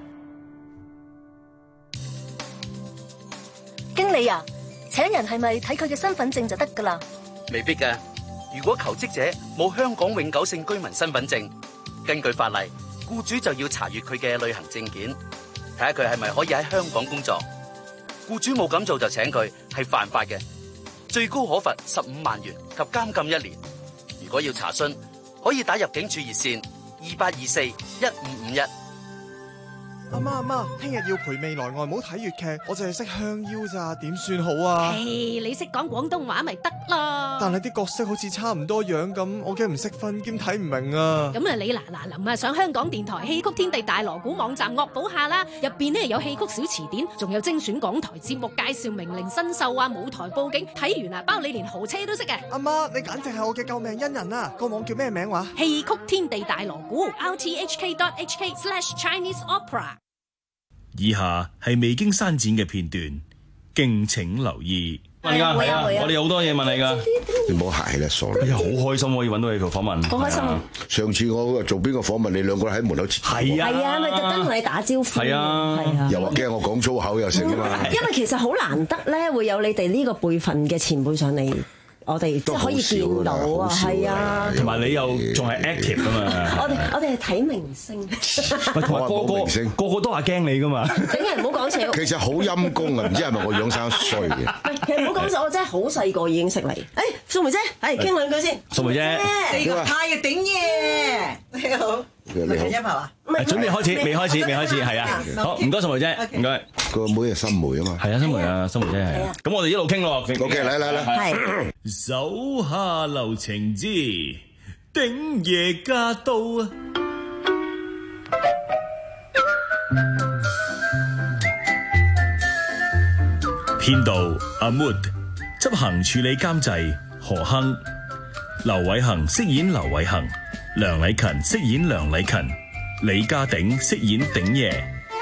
經理啊，請人係咪睇佢嘅身份證就得噶啦？ 未必噶。如果求職者冇香港永久性居民身份證，根據法例，僱主就要查閱佢嘅旅行證件，睇下佢係咪可以喺香港工作。僱主冇咁做就請佢，係犯法嘅。最高可罰十五萬元及監禁一年。如果要查詢，可以打入境處熱線二八二四一五五一。 阿媽阿媽，聽日要陪未來外母睇粵劇，我淨係識香腰咋，點算好啊？ 嘿，你識講廣東話咪得咯？ 但係啲角色好似差唔多樣咁，我驚唔識分兼睇唔明啊！ 咁啊，你嗱嗱臨啊上香港電台戲曲天地大鑼鼓網站惡補下啦，入邊呢有戲曲小詞典，仲有精選港台節目介紹名伶新秀啊，舞台佈景，睇完啊包你連豪車都識嘅。 阿媽，你簡直係我嘅救命恩人啊！個網叫咩名話？ 戲曲天地大鑼鼓 R T H K dot H K slash Chinese Opera。 以下係未經刪剪嘅片段，敬請留意。問你㗎，係啊，我哋有好多嘢問你㗎。 你唔好客氣啦，傻哎呀，好開心可以揾到你做訪問。 好開心。 上次我做邊個訪問，你兩個喺門口切。 係啊，係啊，咪特登同你打招呼。 係啊， 係啊。 又話驚我講粗口又成啊嘛。 因為其實好難得咧，會有你哋呢個輩份嘅前輩上嚟。我哋即係可以見到啊，係啊， 同埋你又仲係 active 噶嘛？ 我哋我哋係睇明星， 同埋個個個個都話驚你噶嘛？ 整人唔好講笑。 其實好陰功啊，唔知係咪我樣生衰嘅？ 其實唔好講笑，我真係好細個已經識你。誒，素梅姐，係傾兩句先。 素梅姐， 呢個太嘅頂嘢，你好。 你好， 一排話， 準備開始，未開始，未開始，係啊，好，唔該，素梅姐，唔該。 個妹係新梅啊嘛， 係啊，新梅啊，新梅姐係啊。咁我哋一路傾咯，OK， 嚟嚟嚟， 係。 手下留情之鼎爺駕到啊！編導阿 Mood，執行處理監製何亨，劉偉恒飾演劉偉恒。梁禮勤飾演梁禮勤，李家鼎飾演鼎爺。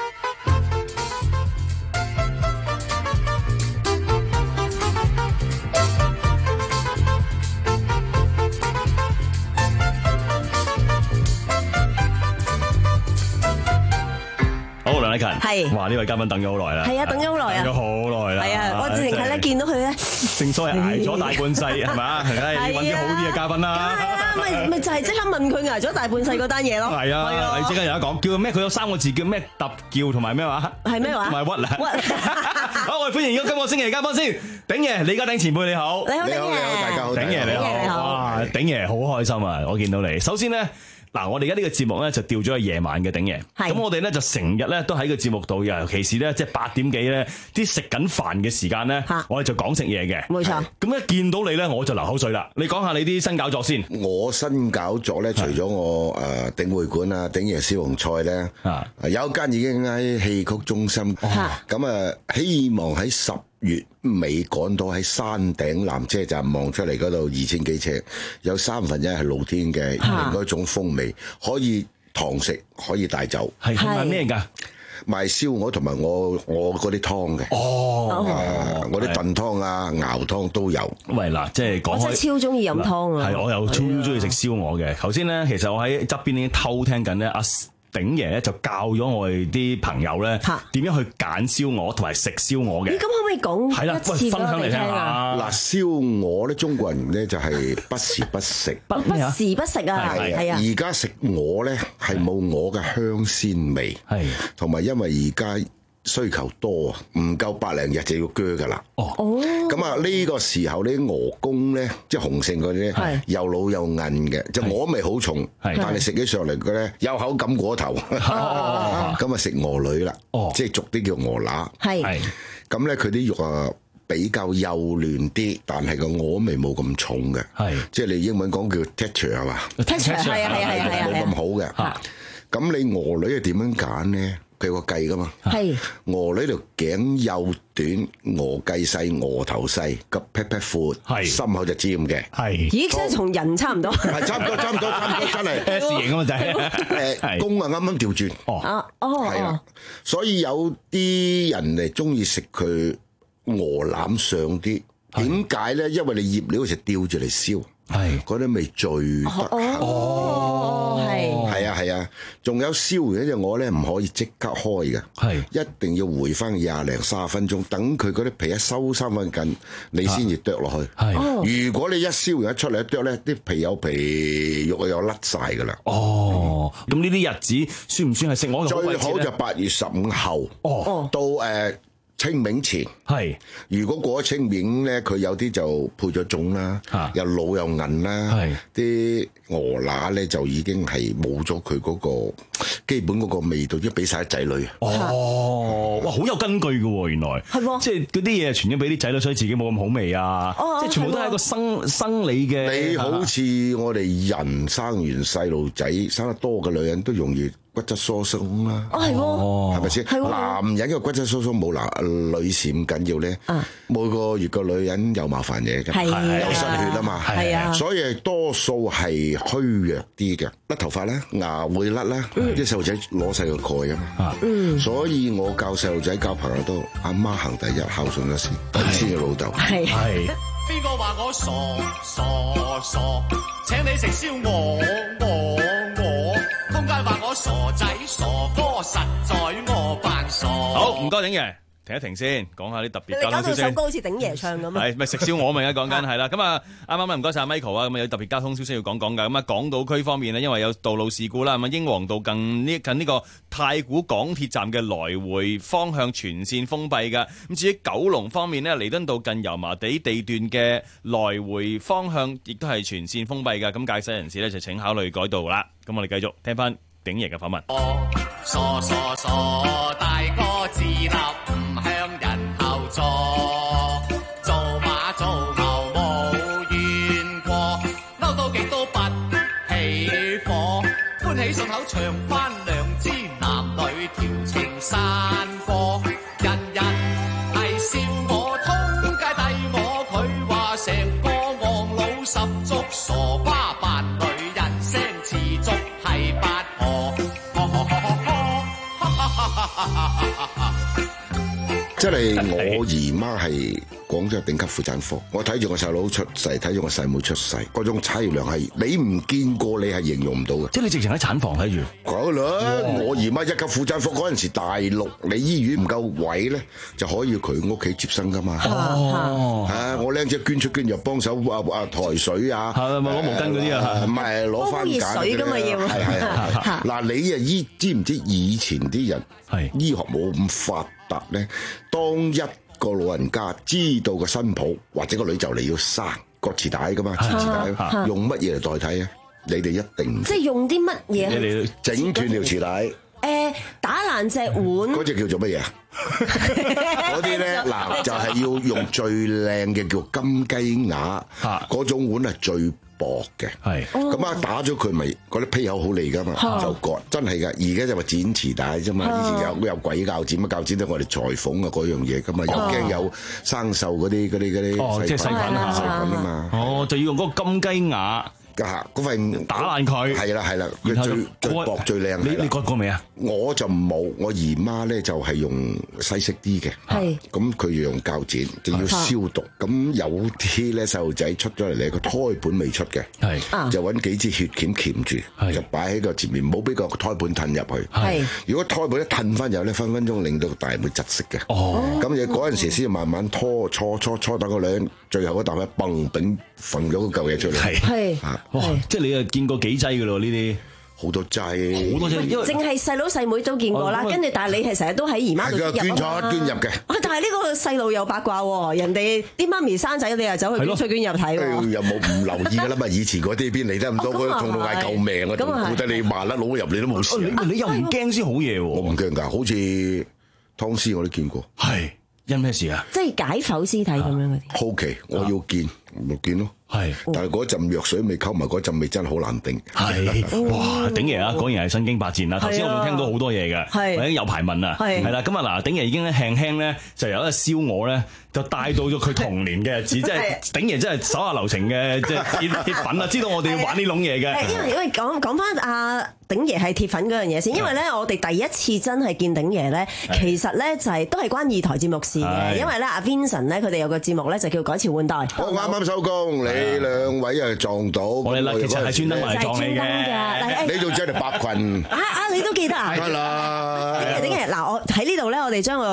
好，梁禮勤係，哇！呢位嘉賓等咗好耐啦， 係啊，等咗好耐啊， 等咗好耐啦， 係啊，我直情係咧見到佢咧， 正所謂捱咗大半世係嘛，係啊，要揾啲好啲嘅嘉賓啦。 咪咪就係即刻問佢捱咗大半世嗰單嘢咯。 係啊，你即刻有得講，叫咩？佢有三個字叫咩？揼叫同埋咩話？ 係咩話？ 同埋屈啦。好，我哋歡迎咗今個星期嘅嘉賓先，鼎爺李家鼎前輩你好。 你好，鼎爺， 大家好， 鼎爺你好。哇，鼎爺好開心啊！我見到你。首先咧。嗱，我哋而家呢個節目咧就調咗去夜晚嘅鼎爺，咁我哋咧就成日咧都喺個節目度，尤其是咧即係八點幾咧啲食緊飯嘅時間咧，我哋就講食嘢嘅。 冇錯。咁一見到你咧，我就流口水啦。你講下你啲新搞作先。 我新搞作咧，除咗我誒鼎會館啊、鼎爺小紅菜咧，啊有一間已經喺戲曲中心，咁啊希望喺十月尾趕到喺山頂纜車站望出嚟嗰度二千幾尺，有三分一係露天嘅，另外一種風味，可以堂食，可以帶走。 係賣咩㗎？ 賣燒鵝同埋我我嗰啲湯嘅。哦，誒，我啲燉湯啊、熬湯都有。 喂嗱，即係講開， 我真係超中意飲湯啊！ 係，我又超中意食燒鵝嘅。頭先咧，其實我喺側邊已經偷聽緊咧阿鼎爺咧就教咗我哋啲朋友咧點樣去揀燒鵝同埋食燒鵝嘅。 咦，咁可唔可以講係啦， 一次俾我哋聽啊？ 嗱，燒鵝咧，中國人咧就係不時不食， 不不時不食啊，係啊。 而家食鵝咧係冇鵝嘅香鮮味，係同埋因為而家需求多啊，唔夠百零日就要鋸噶啦。哦，咁啊呢個時候咧鵝公咧，即係雄性嗰啲咧，又老又韌嘅，就鵝味好重，但係食起上嚟嘅咧有口感過頭，咁啊食鵝女啦，即係俗啲叫鵝乸。係，咁咧佢啲肉啊比較幼嫩啲，但係個鵝味冇咁重嘅。係，即係你英文講叫 texture 係嘛 ？texture 係啊係啊係啊， 冇咁好嘅。咁你鵝女係點樣揀咧？佢有個計噶嘛，係鵝女條頸幼短，鵝計細，鵝頭細，個屁屁闊，係心口就尖嘅，係咦，即係同人差唔多， 係差唔多，差唔多，差唔多，真係 S 型啊嘛，就係誒公啊啱啱調轉，哦，啊哦，係啊，所以有啲人嚟中意食佢鵝腩上啲，點解咧？因為你醃料時吊住嚟燒。係嗰啲味最得哦，係係啊係啊，仲有燒完一隻鵝咧唔可以即刻開嘅，係一定要回翻廿零三十分鐘，等佢嗰啲皮一收三分緊，你先至剁落去。係，如果你一燒完一出嚟一剁咧，啲皮有皮肉又甩晒噶啦。 哦，咁呢啲日子算唔算係食鵝嘅好日子咧？ 最好就八月十五後，哦，到誒清明前係， 如果過咗清明咧，佢有啲就配咗種啦，又老又韌啦，啲鵝乸咧就已經係冇咗佢嗰個基本嗰個味道，即係俾晒仔女。 哦，哇，好有根據嘅喎，原來係喎，即係嗰啲嘢傳咗俾啲仔女，所以自己冇咁好味啊！即係全部都係一個生生理嘅。 你好似我哋人生完細路仔，生得多嘅女人都容易骨質疏鬆啦， 哦係喎， 係咪先？男人嘅骨質疏鬆冇男女士咁緊要咧，每個月個女人有麻煩嘢嘅，有失血啊嘛，所以多數係虛弱啲嘅，甩頭髮啦，牙會甩啦，啲細路仔攞細個蓋啊嘛，所以我教細路仔交朋友都阿媽行第一，孝順咗先，先嘅老豆。 係邊個話我傻傻傻？請你食燒鵝鵝鵝。通街話我傻仔傻哥，實在我扮傻。 好，唔該，鼎爺。停一停先，講下啲特別交通消息。你搞到首歌好似鼎爺唱咁啊！ 係咪食燒鵝咪而家講緊係啦？咁啊，啱啱唔該晒 Michael 啊，咁啊有特別交通消息要講講㗎。咁啊，港島區方面呢，因為有道路事故啦，咁啊英皇道近呢近呢個太古港鐵站嘅來回方向全線封閉㗎。咁至於九龍方面呢，彌敦道近油麻地地段嘅來回方向亦都係全線封閉㗎。咁駕駛人士呢，就請考慮改道啦。咁我哋繼續聽翻鼎爺嘅訪問。 傻傻傻，大哥自立唔向人後座，做馬做牛冇怨過，嬲到極都不起火，歡喜順口唱翻兩支男女調情散貨，人人係笑我通街睇我，佢話成個戇佬十足傻瓜扮女人聲持續係八婆。 真係我姨媽係廣州頂級婦產科，我睇住我細佬出世，睇住我細妹出世，嗰種凄涼係你唔見過，你係形容唔到嘅。 即係你直情喺產房睇住。 講啦，我姨媽一級婦產科嗰陣時，大陸你醫院唔夠位咧，就可以佢屋企接生噶嘛。哦，啊，我靚仔捐出捐入幫手啊啊抬水啊， 攞毛巾嗰啲啊， 唔係攞番梘水㗎嘛要。 係係嗱，你啊醫知唔知以前啲人係醫學冇咁發達咧？當一個老人家知道個新抱或者個女就嚟要生割臍帶噶嘛，臍臍帶用乜嘢嚟代替啊？你哋一定唔即係用啲乜嘢？ 你哋整斷條臍帶。 誒，打爛隻碗。 嗰隻叫做乜嘢啊？嗰啲咧嗱，就係要用最靚嘅叫金雞瓦，嗰種碗係最薄嘅，係咁啊！打咗佢咪嗰啲批口好利噶嘛，就割真係噶。而家就話剪臍帶啫嘛，以前有有鬼鉸剪乜鉸剪都我哋裁縫啊嗰樣嘢噶嘛，又驚有生鏽嗰啲嗰啲嗰啲哦，即係細菌啊， 細菌啊嘛。 哦，就要用嗰個金雞瓦。 嗰塊打爛佢， 係啦係啦，佢最最薄最靚。 你你割過未啊？ 我就冇，我姨媽咧就係用西式啲嘅，係咁佢要用鉸剪，就要消毒。咁有啲咧細路仔出咗嚟咧，個胎盤未出嘅，係就揾幾支血鉗鉗住，就擺喺個前面，唔好俾個胎盤褪入去。係如果胎盤一褪翻入咧，分分鐘令到大人會窒息嘅。哦，咁你嗰陣時先慢慢拖搓搓搓，等個女最後嗰啖一蹦頂揈咗個嚿嘢出嚟。係係。 哇！即係你又見過幾劑㗎咯？呢啲好多劑，好多劑， 淨係細佬細妹都見過啦。跟住，但係你係成日都喺姨媽度捐入啊，捐入嘅。 啊！但係呢個細路又八卦喎，人哋啲媽咪生仔，你又走去捐出捐入睇喎。 又冇唔留意㗎啦嘛？以前嗰啲邊嚟得咁多，痛到嗌救命啊！估得你麻甩佬入嚟都冇事。 你又唔驚先好嘢喎？ 我唔驚㗎，好似湯屍我都見過。 係因咩事啊？ 即係解剖屍體咁樣嗰啲。 好奇，我要見咪見咯。係，但係嗰陣藥水未溝埋，嗰陣味真係好難頂。 係，哇！鼎爺啊，果然係身經百戰啦。頭先我仲聽到好多嘢嘅，或者有排問啊，係啦。咁啊嗱，鼎爺已經咧輕輕咧就由一個燒鵝咧，就帶到咗佢童年嘅日子，即係鼎爺真係手下留情嘅，即係鐵鐵粉啊！知道我哋要玩呢種嘢嘅。 因為因為講講翻阿鼎爺係鐵粉嗰樣嘢先，因為咧我哋第一次真係見鼎爺咧，其實咧就係都係關二台節目事嘅，因為咧阿 Vincent 咧佢哋有個節目咧就叫改朝換代。 我啱啱收工，你兩位又撞到， 我哋其實係專登嚟撞你嘅， 你仲真係白群啊啊！你都記得啊？ 係啦， 鼎爺鼎爺嗱，我喺呢度咧，我哋將個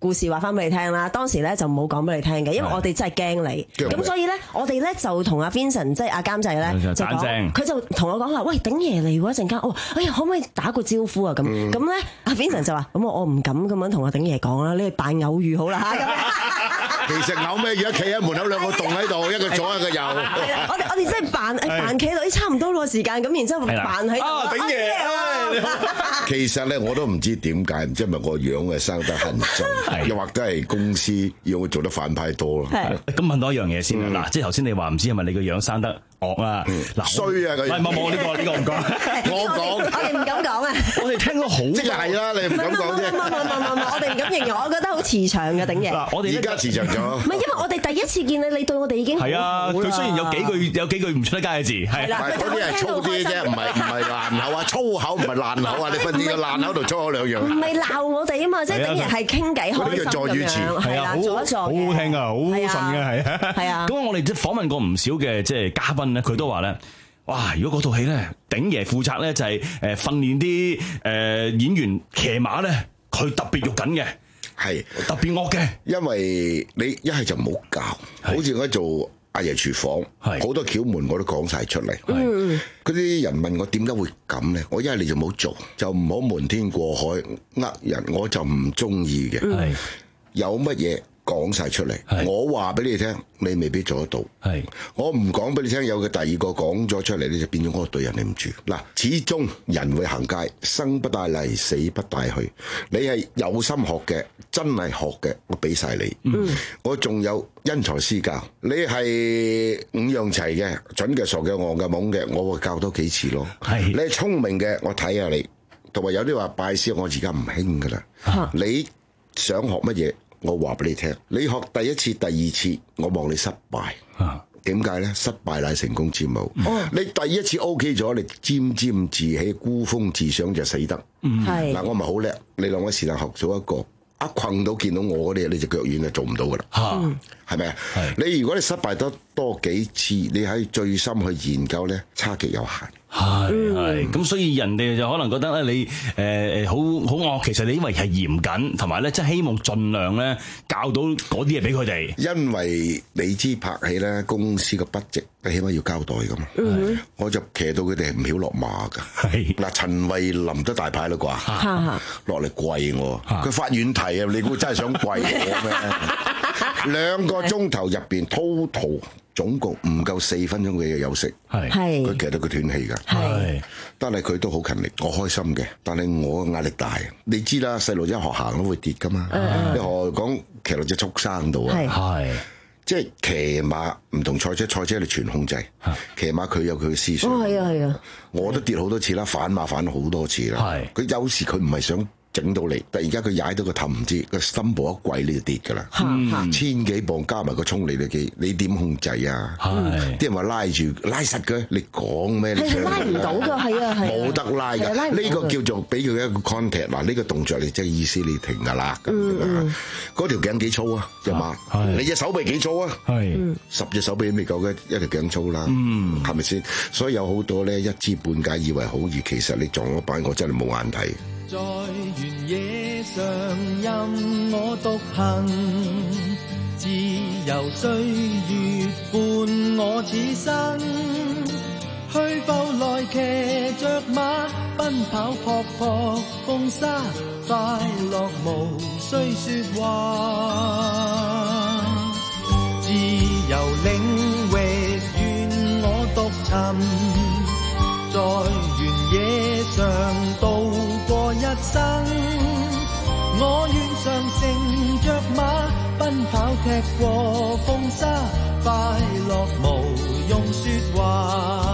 故事話翻俾你聽啦。當時咧就冇講俾你聽嘅，因為我哋真係驚你。咁所以咧，我哋咧就同阿 Vincent 即係阿監製咧就講，佢就同我講話，喂，鼎爺嚟喎一陣間，我話哎呀，可唔可以打個招呼啊？咁咁咧，阿 Vincent 就話，咁我我唔敢咁樣同阿鼎爺講啦，你哋扮偶遇好啦嚇。 其實偶咩？而家企喺門口兩個洞喺度，一個左一個右。 我哋我哋真係扮扮企喺度，差唔多個時間咁，然之後扮喺度。 啊，鼎爺！其實咧，我都唔知點解，唔知係咪我樣嘅生得痕重，又或者係公司要我做得反派多咯。 咁問多一樣嘢先啦，嗱，即係頭先你話唔知係咪你個樣生得惡啊？嗱， 衰啊佢！ 唔係冇呢個呢個唔講， 我講， 我哋唔敢講啊！ 我哋聽到好， 即係啦，你唔敢講啫。 唔唔唔唔唔，我哋唔敢形容，我覺得好慈祥嘅鼎爺。 嗱，我哋而家慈祥咗。 唔係因為我哋第一次見你，你對我哋已經係啊。佢雖然有幾句有幾句唔出得街嘅字，係啦，嗰啲係粗啲啫，唔係唔係爛口啊，粗口唔係爛口啊，你分啲個爛口同粗口兩樣。 唔係鬧我哋啊嘛，即係鼎爺係傾偈開心咁樣。嗰啲叫助語詞， 係啊，好好好聽啊，好順嘅係啊。係啊。咁我哋即係訪問過唔少嘅即係嘉賓咧，佢都話咧。哇！如果嗰套戲咧，鼎爺負責咧就係誒訓練啲誒演員騎馬咧，佢特別肉緊嘅， 係特別惡嘅。 因為你一係就唔好教，好似我做阿爺廚房，好多竅門我都講晒出嚟。嗰啲人問我點解會咁咧？我一係你就唔好做，就唔好瞞天過海呃人，我就唔中意嘅。有乜嘢？講晒出嚟，我話俾你聽，你未必做得到。係我唔講俾你聽，有嘅第二個講咗出嚟，你就變咗我對人哋唔住。嗱，始終人會行街，生不帶嚟，死不帶去。你係有心學嘅，真係學嘅，我俾晒你。嗯，我仲有因材施教。你係五樣齊嘅，準嘅、傻嘅、戇嘅、懵嘅，我會教多幾次咯。係你係聰明嘅，我睇下你。同埋有啲話拜師，我而家唔興噶啦。你想學乜嘢？我話俾你聽，你學第一次、第二次，我望你失敗。點解咧？失敗乃成功之母。哦、你第一次 OK 咗，你沾沾自喜、孤峰自賞就死得。係嗱、嗯，我咪好叻。你兩位是但學咗一個，一困到見到我嗰啲，你隻腳軟就做唔到噶啦。嚇，係咪啊？你如果你失敗得多幾次，你喺最深去研究咧，差極有限。 係係，咁所以人哋就可能覺得咧，你誒誒好好惡，其實你因為係嚴謹，同埋咧即係希望盡量咧教到嗰啲嘢俾佢哋。因為你知拍戲咧，公司個 budget，你起碼要交代噶嘛。嗯、我就騎到佢哋係唔曉落馬噶。係嗱，陳慧琳都大牌啦啩，落嚟跪我，佢發軟蹄啊！你估真係想跪我咩？兩個鐘頭入邊 total。總共唔夠四分鐘嘅休息，係佢騎到佢斷氣㗎，係，但係佢都好勤力，我開心嘅，但係我壓力大，你知啦，細路仔學行都會跌㗎嘛，你何講騎落隻畜生度啊，係，即係騎馬唔同賽車，賽車你全控制，騎馬佢有佢嘅思想，係啊係啊，我都跌好多次啦，反馬反好多次啦，係，佢有時佢唔係想整到你，但而家佢踩到個氹唔知個心部一跪你就跌噶啦，嗯、千幾磅加埋個衝力你幾，你點控制啊？啲是人話拉住拉實嘅，你講咩？係拉唔到噶，係啊係。冇得拉噶，呢個叫做俾佢一個 contact。嗱，呢個動作你即係意思你停噶啦。嗯嗰條頸幾粗啊？隻馬，你隻手臂幾粗啊？係是十隻手臂都未夠嘅，一條頸粗啦。嗯，係咪先？所以有好多咧一知半解，以為好易，其實你撞咗板，我真係冇眼睇。在原野上任我獨行，自由歲月伴我此生，去步來騎着馬，奔跑撲撲風沙，快樂無需說話，自由領域願我獨尋，在原野上度過一生，我願常乘着馬，奔跑踢過風沙，快樂無用說話。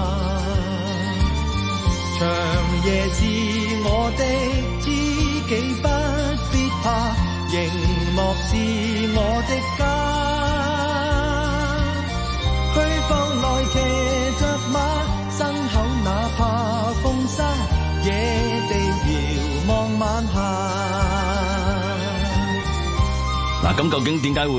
長夜是我的知己，不必怕，熒幕是我的家。去放來騎着馬，身後哪怕風沙，野地遙望晚霞。嗱，咁究竟點解會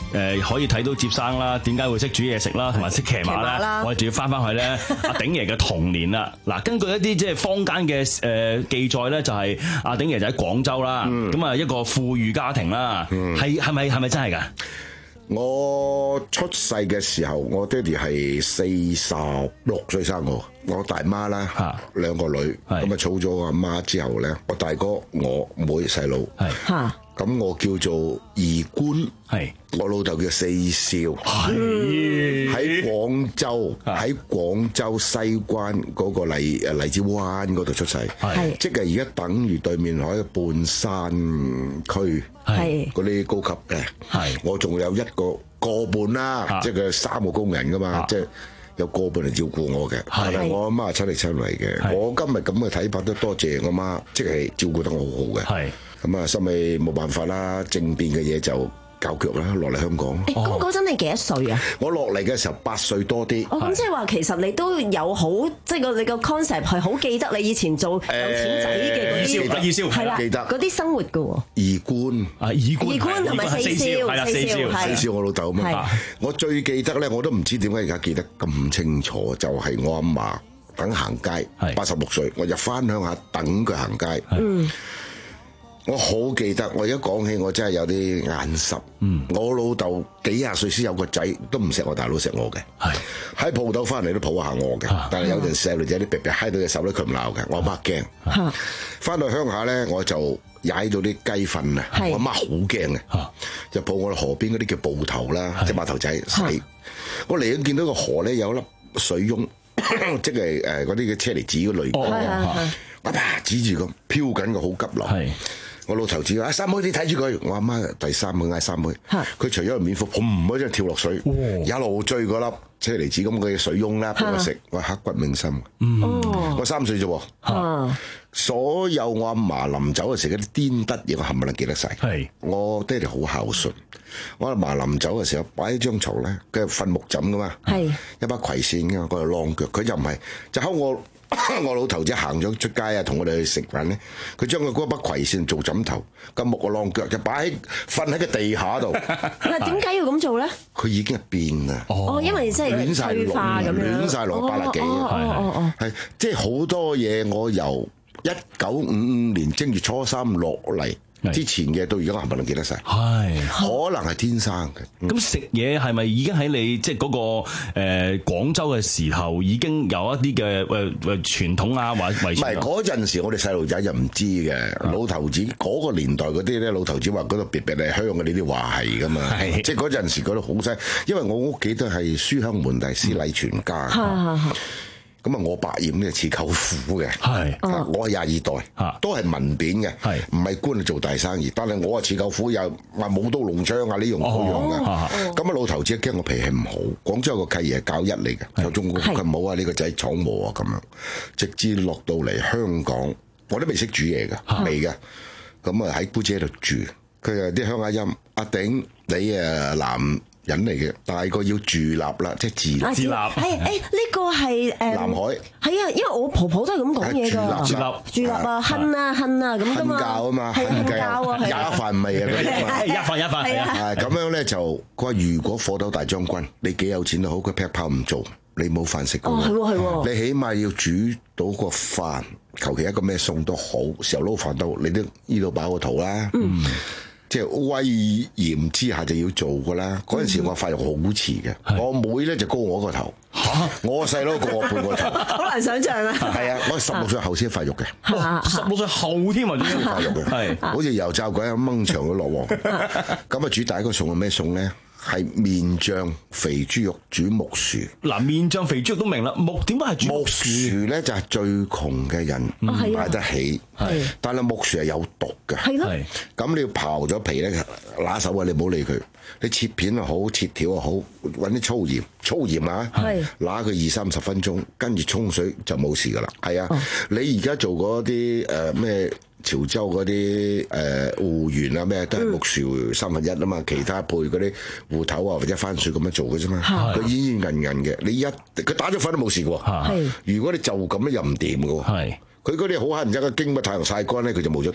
誒可以睇到接生啦，點解會識煮嘢食啦，同埋識騎馬咧？我哋仲要翻翻去咧阿鼎爺嘅童年啦。嗱，根據一啲即係坊間嘅誒記載咧，就係阿鼎爺就喺廣州啦，咁啊、嗯、一個富裕家庭啦，係係咪係咪真係㗎？ 我出世嘅時候，我爹哋係四十六歲生我，我大媽啦，兩個女，咁啊儲咗我阿媽之後咧，我大哥、我妹、細佬，咁我叫做二官，我老豆叫四少，喺廣州喺廣州西關嗰個荔誒荔枝灣嗰度出世，即係而家等於對面海嘅半山區嗰啲高級嘅，我仲有一個個半啦，即係佢三個工人噶嘛，即係有個半嚟照顧我嘅，但係我阿媽親力親為嘅，我今日咁嘅睇法都多謝我媽，即係照顧得我好好嘅。咁啊，心尾冇辦法啦，政變嘅嘢就搞腳啦，落嚟香港。 誒，咁嗰陣你幾多歲啊？ 我落嚟嘅時候八歲多啲。 哦，咁即係話其實你都有好，即係個你個 concept 係好記得你以前做有錢仔嘅嗰啲， 二少係啦， 記得嗰啲生活㗎喎。 二官啊，二官， 二官同埋四少， 係啦，四少， 四少我老豆啊嘛。我最記得咧，我都唔知點解而家記得咁清楚，就係我阿嫲等行街，八十六歲，我就翻鄉下等佢行街。嗯。我好記得，我而家講起我真係有啲眼濕。嗯，我老豆幾廿歲先有個仔，都唔錫我大佬錫我嘅。係喺鋪頭翻嚟都抱下我嘅。啊、但係有陣細路仔啲鼻鼻揩到隻手咧，佢唔鬧嘅。我阿媽驚。翻、啊、到鄉下咧，我就踩到啲雞糞啊！我阿媽好驚嘅，就抱我去河邊嗰啲叫埗頭啦，即係碼頭仔洗。啊、我嚟到見到個河咧有粒水翁，即係誒嗰啲嘅車厘子嗰類。阿爸指住咁飄緊個好急流。我老頭子話：三妹，你睇住佢。我阿媽第三妹嗌三妹，佢除咗個面褲，砰一聲跳落水，一路追嗰粒車厘子咁嘅水翁啦，俾我食。我刻骨銘心。我三歲啫，所有我阿嫲臨走嘅時嗰啲顛得嘢，我冚唪唥記得晒。我爹哋好孝順，我阿嫲臨走嘅時候擺喺張床咧，佢係瞓木枕噶嘛，一把葵扇噶，我度晾腳，佢就唔係，就喺我。我老頭仔行咗出街啊，同我哋去食飯咧，佢將佢嗰把葵扇做枕頭，咁木個晾腳就擺喺瞓喺個地下度。 嗱，點解要咁做咧？ 佢已經係變啦。 哦，因為即係催化咁樣， 亂晒龍八廿幾。係係，即係好多嘢。我由一九五五年正月初三落嚟之前嘅，到而家我冚唪唥記得晒。係，可能係天生嘅。 咁食嘢係咪已經喺你即係嗰個誒廣州嘅時候已經有一啲嘅誒誒傳統啊，或者遺傳？唔係嗰陣時，我哋細路仔就唔知嘅。老頭子嗰個年代嗰啲咧，老頭子話嗰度別別係香嘅，呢啲話係噶嘛。即係嗰陣時覺得好犀，因為我屋企都係書香門第、詩禮全家。咁啊，我伯爺咧似舅父嘅，係我係廿二代，都係文編嘅，係唔係官做大生意，但係我啊似舅父又話舞刀弄槍啊呢樣嗰樣嘅，咁啊老頭子驚我脾氣唔好，廣州個契爺係教一嚟嘅，就中佢唔好啊，呢個仔闖禍啊咁樣，直至落到嚟香港，我都未識煮嘢嘅，未嘅，咁啊喺姑姐度住，佢又啲鄉下音，阿鼎你誒男人嚟嘅，大個要住立啦，即係自立。自立係誒呢個係誒南海係啊，因為我婆婆都係咁講嘢㗎。住立住立啊，恨啊恨啊咁㗎嘛。 恨教啊嘛，恨教啊，廿飯味啊嗰啲嘛， 一飯一飯係啊。咁樣咧就佢話：如果火頭大將軍，你幾有錢都好，佢劈炮唔做，你冇飯食㗎。 哦，係喎係喎。 你起碼要煮到個飯，求其一個咩餸都好，時候撈飯都你都醫到飽個肚啦。嗯。即係威嚴之下就要做㗎啦！嗰陣時我發育好遲嘅，嗯、我妹咧就高我個頭，啊、我細佬高我半個頭， 好難想像啊！ 係啊，我十六歲後先發育嘅， 十六歲後添啊，先發育嘅，係好似油炸鬼咁掹長咗落喎。咁啊，煮第一個餸係咩餸咧？係麵醬肥豬肉煮木薯。 嗱，麵醬肥豬肉都明啦，木點解係煮木薯咧？就係最窮嘅人買得起，係，但係木薯係有毒嘅，係咯。咁你要刨咗皮咧，拿手啊！你唔好理佢，你切片又好，切條又好，揾啲粗鹽，粗鹽啊，係，揦佢二三十分鐘，跟住沖水就冇事噶啦。係啊，你而家做嗰啲誒咩？潮州嗰啲誒芋圓啊咩都係木薯三分一啊嘛，其他配嗰啲芋頭啊或者番薯咁樣做嘅啫嘛，佢煙煙韌韌嘅，你一佢打咗粉都冇事嘅喎。如果你就咁咧又唔掂嘅喎。佢嗰啲好乞人憎嘅經乜太陽曬乾咧，佢就冇咗毒。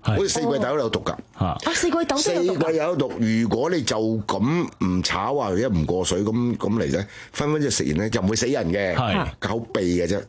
好似四季豆都有毒㗎。 啊，四季豆都有毒㗎。 四季有毒，如果你就咁唔炒啊，或者唔過水咁咁嚟咧，分分鐘食完咧就唔會死人嘅，搞鼻嘅啫。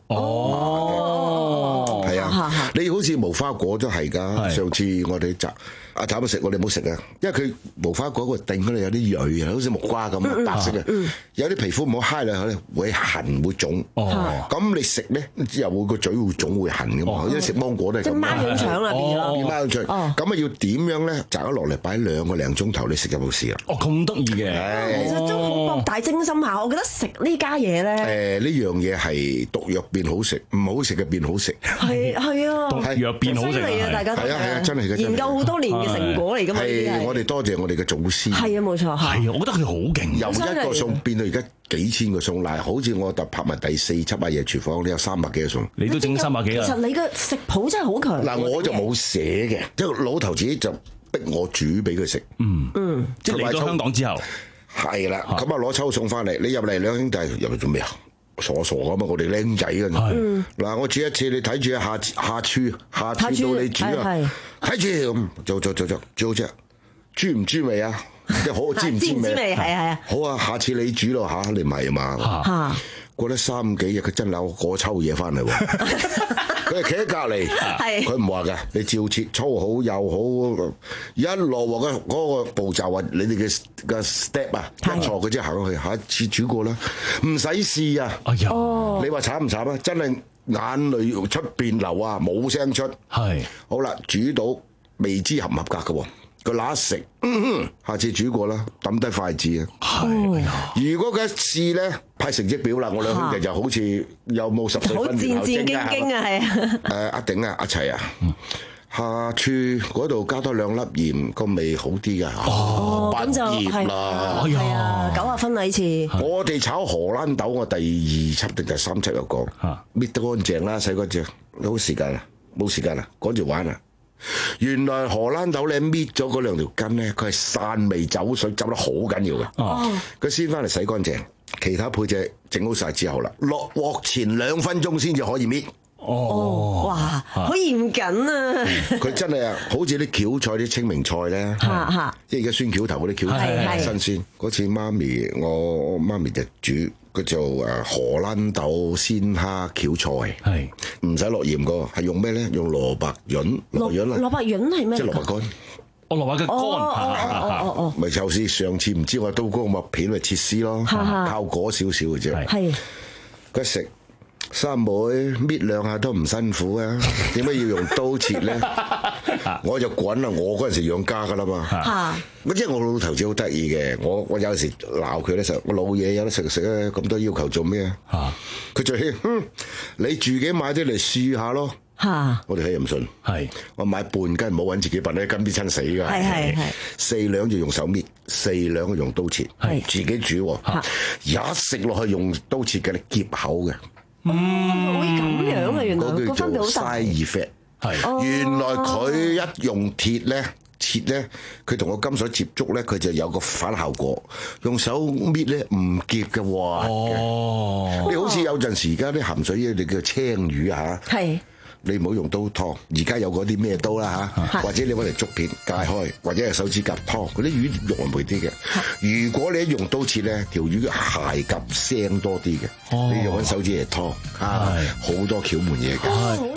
哦， 係啊，你好似無花果都係㗎。上次我哋集阿慘食，我哋冇食啊，因為佢無花果個頂嗰度有啲蕊啊，好似木瓜咁白色嘅，有啲皮膚唔好揩落去咧會痕會腫。哦，咁你食咧又會個嘴會腫會痕㗎嘛，因為食芒果都係咁。即係孖潤腸啦，變咗變孖潤腸。咁啊要點樣咧？摘咗落嚟擺兩個零鐘頭，你食就冇事啦。 哦，咁得意嘅。 其實都好博大精深下，我覺得食呢家嘢咧。 誒呢樣嘢係毒藥變好食，唔好食嘅變好食。 係係啊， 毒藥變好食啊！大家都係啊係啊，真係嘅。 研究好多年嘅成果嚟㗎嘛。 係我哋多謝我哋嘅祖先。 係啊，冇錯。 係啊，我覺得佢好勁。 由一個餸變到而家幾千個餸，嗱，好似我特拍埋第四輯阿爺廚房，你有三百幾個餸。 你都整三百幾啊？ 其實你嘅食譜真係好強。 嗱，我就冇寫嘅，即係老頭自己就逼我煮俾佢食。嗯嗯， 即係嚟咗香港之後。係啦，咁啊攞抽餸翻嚟，你入嚟兩兄弟入嚟做咩啊？傻傻咁嘛，我哋僆仔㗎。嗱，我煮一次，你睇住下下廚，下廚到你煮啊，睇住咁做做做做做好啫。豬唔豬味啊？即係好知唔知味？ 係係啊。 好啊，下次你煮咯嚇，你唔係嘛？嚇！過咗三幾日，佢真有個抽嘢翻嚟喎。佢係企喺隔離，佢唔話㗎，你照切粗好幼好，一落鑊嘅嗰個步驟啊，你哋嘅嘅 step 啊，一錯佢即係行過去，下一次煮過啦，唔使試啊。哎呀！你話慘唔慘啊？真係眼淚出邊流啊，冇聲出。係。好啦，煮到未知合唔合格嘅喎。佢揦食，下次煮過啦，抌低筷子啊！係，如果佢一試咧派成績表啦，我兩兄弟就好似有冇十歲分年後精啊！係啊！誒阿鼎啊，阿齊啊，下廚嗰度加多兩粒鹽，個味好啲噶。哦，咁就係啦，係啊，九啊分啊呢次。我哋炒荷蘭豆，我第二輯定第三輯有講，搣得乾淨啦，洗乾淨，有時間啊，冇時間啊，趕住玩啊！原來荷蘭豆咧搣咗嗰兩條筋咧，佢係散味走水，走得好緊要嘅。哦，佢先翻嚟洗乾淨，其他配隻整好晒之後啦，落鑊前兩分鐘先至可以搣。 哦，哇，好嚴謹啊！ 佢真係啊，好似啲蕎菜、啲清明菜咧，即係而家酸蕎頭嗰啲蕎菜新鮮。嗰次媽咪，我媽咪就煮。佢做誒荷蘭豆鮮蝦蕎菜，係唔使落鹽個，係用咩咧？用蘿蔔潤，蘿潤啊！ 蘿蔔潤係咩？ 即係蘿蔔乾。 哦，蘿蔔嘅乾。 哦哦哦咪就係上次唔知我刀工麥片咪切絲咯，靠果少少嘅啫。係。佢食三妹搣兩下都唔辛苦啊！點解要用刀切咧？我就滾啦！我嗰陣時養家噶啦嘛。嚇！咁即係我老頭子好得意嘅，我我有時鬧佢咧，實我老嘢有得食就食啊！咁多要求做咩啊？嚇！佢最興，嗯，你自己買啲嚟試下咯。嚇！我哋睇唔信。係。我買半斤，唔好揾自己笨咧，斤必親死㗎。係係係。四兩就用手搣，四兩就用刀切。係。自己煮喎。嚇！一食落去用刀切嘅，你夾口嘅。 嗯，會咁樣啊！原來嗰叫做 side effect。係，原來佢一用鐵咧切咧，佢同個金屬接觸咧，佢就有個反效果。用手搣咧唔夾嘅喎。哦，你好似有陣時而家啲鹹水嘢，你叫青魚嚇。係。你唔好用刀劏，而家有嗰啲咩刀啦嚇，或者你揾嚟竹片解開，或者係手指甲劏，嗰啲魚肉係霉啲嘅。如果你一用刀切咧，條魚嘅鞋甲腥多啲嘅，你用揾手指嚟劏，啊，好多竅門嘢嘅。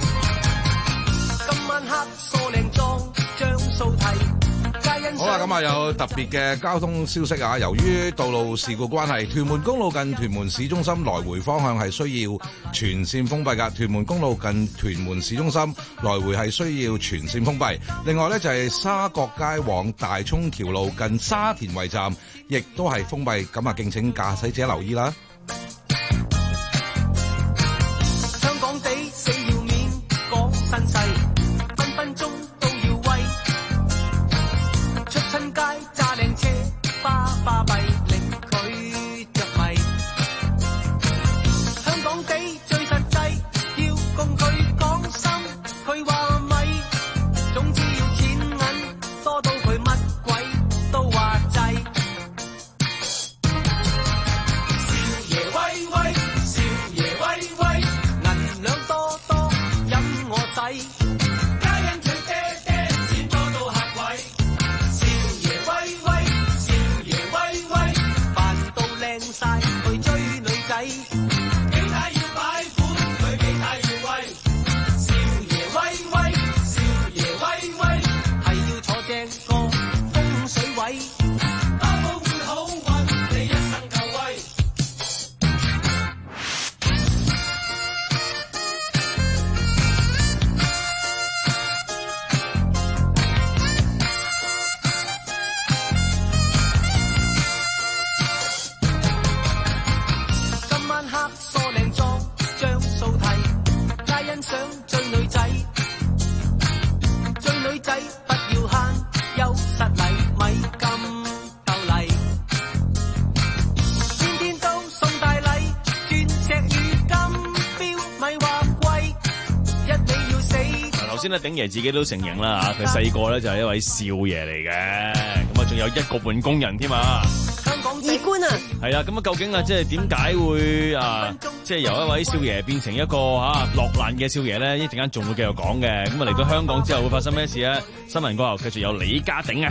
今晚黑梳靚妝，將數題。 好啦，咁啊有特別嘅交通消息啊！由於道路事故關係，屯門公路近屯門市中心來回方向係需要全線封閉㗎。屯門公路近屯門市中心來回係需要全線封閉。另外呢，就係沙角街往大涌橋路近沙田圍站，亦都係封閉。咁啊，敬請駕駛者留意啦。 香港地死要面講身世，分分鐘都要威。出親街揸靚車，巴巴閉令佢着迷。香港地最實際，要共佢講心，佢話咪。總之要錢銀多到佢乜鬼都話制。少爺威威，少爺威威，銀兩多多飲我仔。家人隨爹爹。 靚晒去追女仔。幾太要擺款，佢幾太要威。少爺威威，少爺威威，係要坐正個風水位。包保會好運，你一生夠威。想追女仔，追女仔不要慳，有實禮咪咁鬥麗，天天都送大禮，鑽石與金錶咪話貴，一味要死。 頭先咧，鼎爺自己都承認啦嚇，佢細個咧就係一位少爺嚟嘅，咁啊仲有一個半工人添啊。 二官啊， 係啦，咁啊，究竟啊，即係點解會啊，即係由一位少爺變成一個嚇落難嘅少爺咧？一陣間仲會繼續講嘅。咁啊，嚟到香港之後會發生咩事咧？新聞過後繼續有李家鼎啊。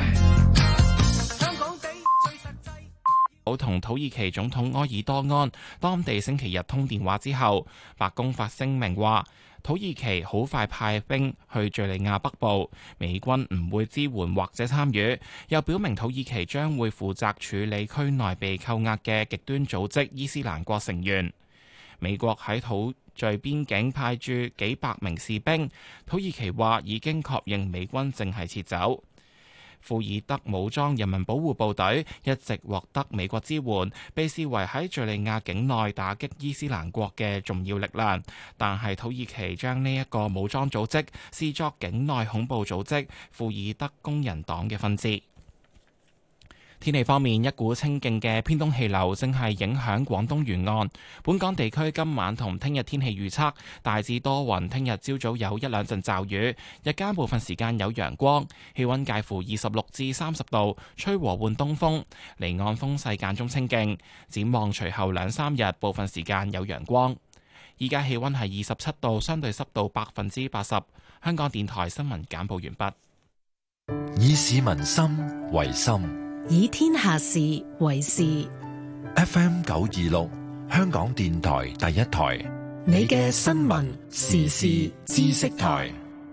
好同土耳其總統埃爾多安當地星期日通電話之後，白宮發聲明話，土耳其好快派兵去敘利亞北部，美軍唔會支援或者參與，又表明土耳其將會負責處理區內被扣押嘅極端組織伊斯蘭國成員。美國喺土敘邊境派駐幾百名士兵，土耳其話已經確認美軍正係撤走。庫爾德武裝人民保護部隊一直獲得美國支援，被視為喺敘利亞境內打擊伊斯蘭國嘅重要力量。但係土耳其將呢一個武裝組織視作境內恐怖組織庫爾德工人黨嘅分支。天氣方面，一股清勁嘅偏東氣流正係影響廣東沿岸。本港地區今晚同聽日天氣預測大致多雲，聽日朝早有一兩陣驟雨，日間部分時間有陽光，氣溫介乎二十六至三十度，吹和緩東風，離岸風勢間中清勁。展望隨後兩三日，部分時間有陽光。依家氣溫係二十七度，相對濕度百分之八十。香港電台新聞簡報完畢。 以市民心為心， 以天下事為事。 F M 九二六，香港電台第一台， 你嘅新聞時事知識台。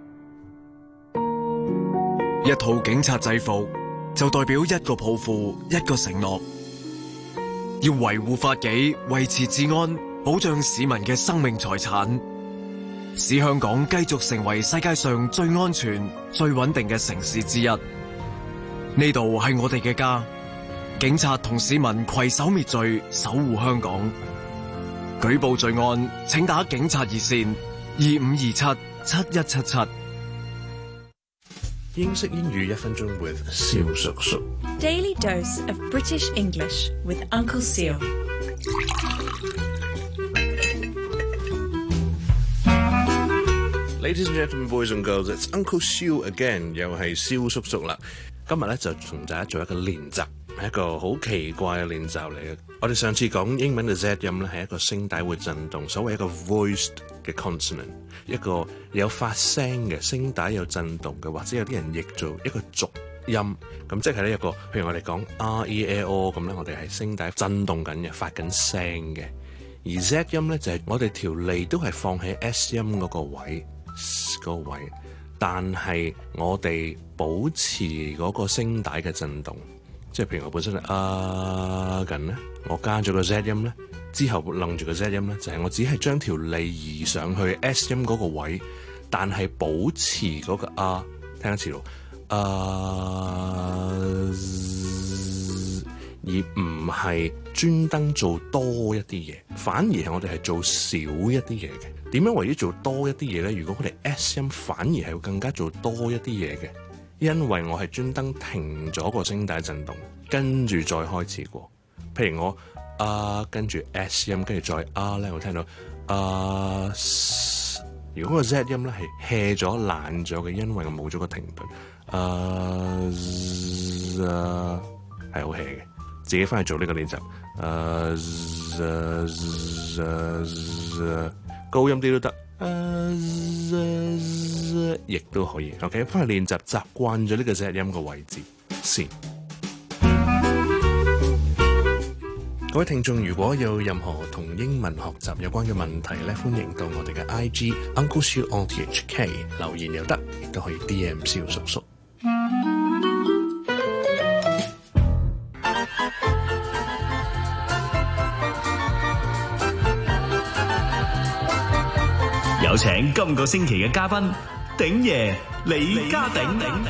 一套警察制服就代表一個抱負，一個承諾，要維護法紀，維持治安，保障市民嘅生命財產，使香港繼續成為世界上最安全、最穩定嘅城市之一。呢度係我哋嘅家，警察同市民攜手滅罪，守護香港。舉報罪案，請打警察熱線二五二七七一七七。 英式英語一分鐘 with 蕭叔叔。 Daily dose of British English with Uncle Seal。 Ladies and gentlemen, boys and girls, it's Uncle Seal again， 又係蕭叔叔啦。今日咧就同大家做一個練習，係一個好奇怪嘅練習嚟嘅。我哋上次講英文嘅 Z 音咧係一個聲帶會震動，所謂一個 voiced 嘅 consonant， 一個有發聲嘅聲帶有震動嘅，或者有啲人譯做一個濁音。咁即係呢一個，譬如我哋講 R E L O 咁咧，我哋係聲帶震動緊嘅，發緊聲嘅。而 Z 音咧就係、是、我哋條脷都係放喺 S 音嗰個位，嗰、那個位。但係我哋保持嗰個聲帶嘅震動，即係譬如我本身係啊緊咧，我加咗個 Z 音咧，之後楞住個 Z 音咧，就係、是、我只係將條脷移上去 S 音嗰個位，但係保持嗰個啊，聽一次咯，啊，而唔係專登做多一啲嘢，反而係我哋係做少一啲嘢嘅。點樣為之做多一啲嘢咧？如果我哋 S 音反而係會更加做多一啲嘢嘅，因為我係專登停咗個聲帶震動，跟住再開始過。譬如我啊，跟住 S 音，跟住再啊咧，我聽到啊。如果個 Z 音咧係 hea 咗、爛咗嘅，因為我冇咗個停頓，啊係好 hea 嘅。自己翻去做呢個練習，啊高音啲都得，亦都可以。OK， 翻去練習，習慣咗呢個 Z 音嘅位置先。 各位聽眾，如果有任何同英文學習有關嘅問題咧，歡迎到我哋嘅 I G Uncle Siu O T H K 留言又得，亦都可以 D M 蕭叔叔。 有請今個星期嘅嘉賓鼎爺李家鼎。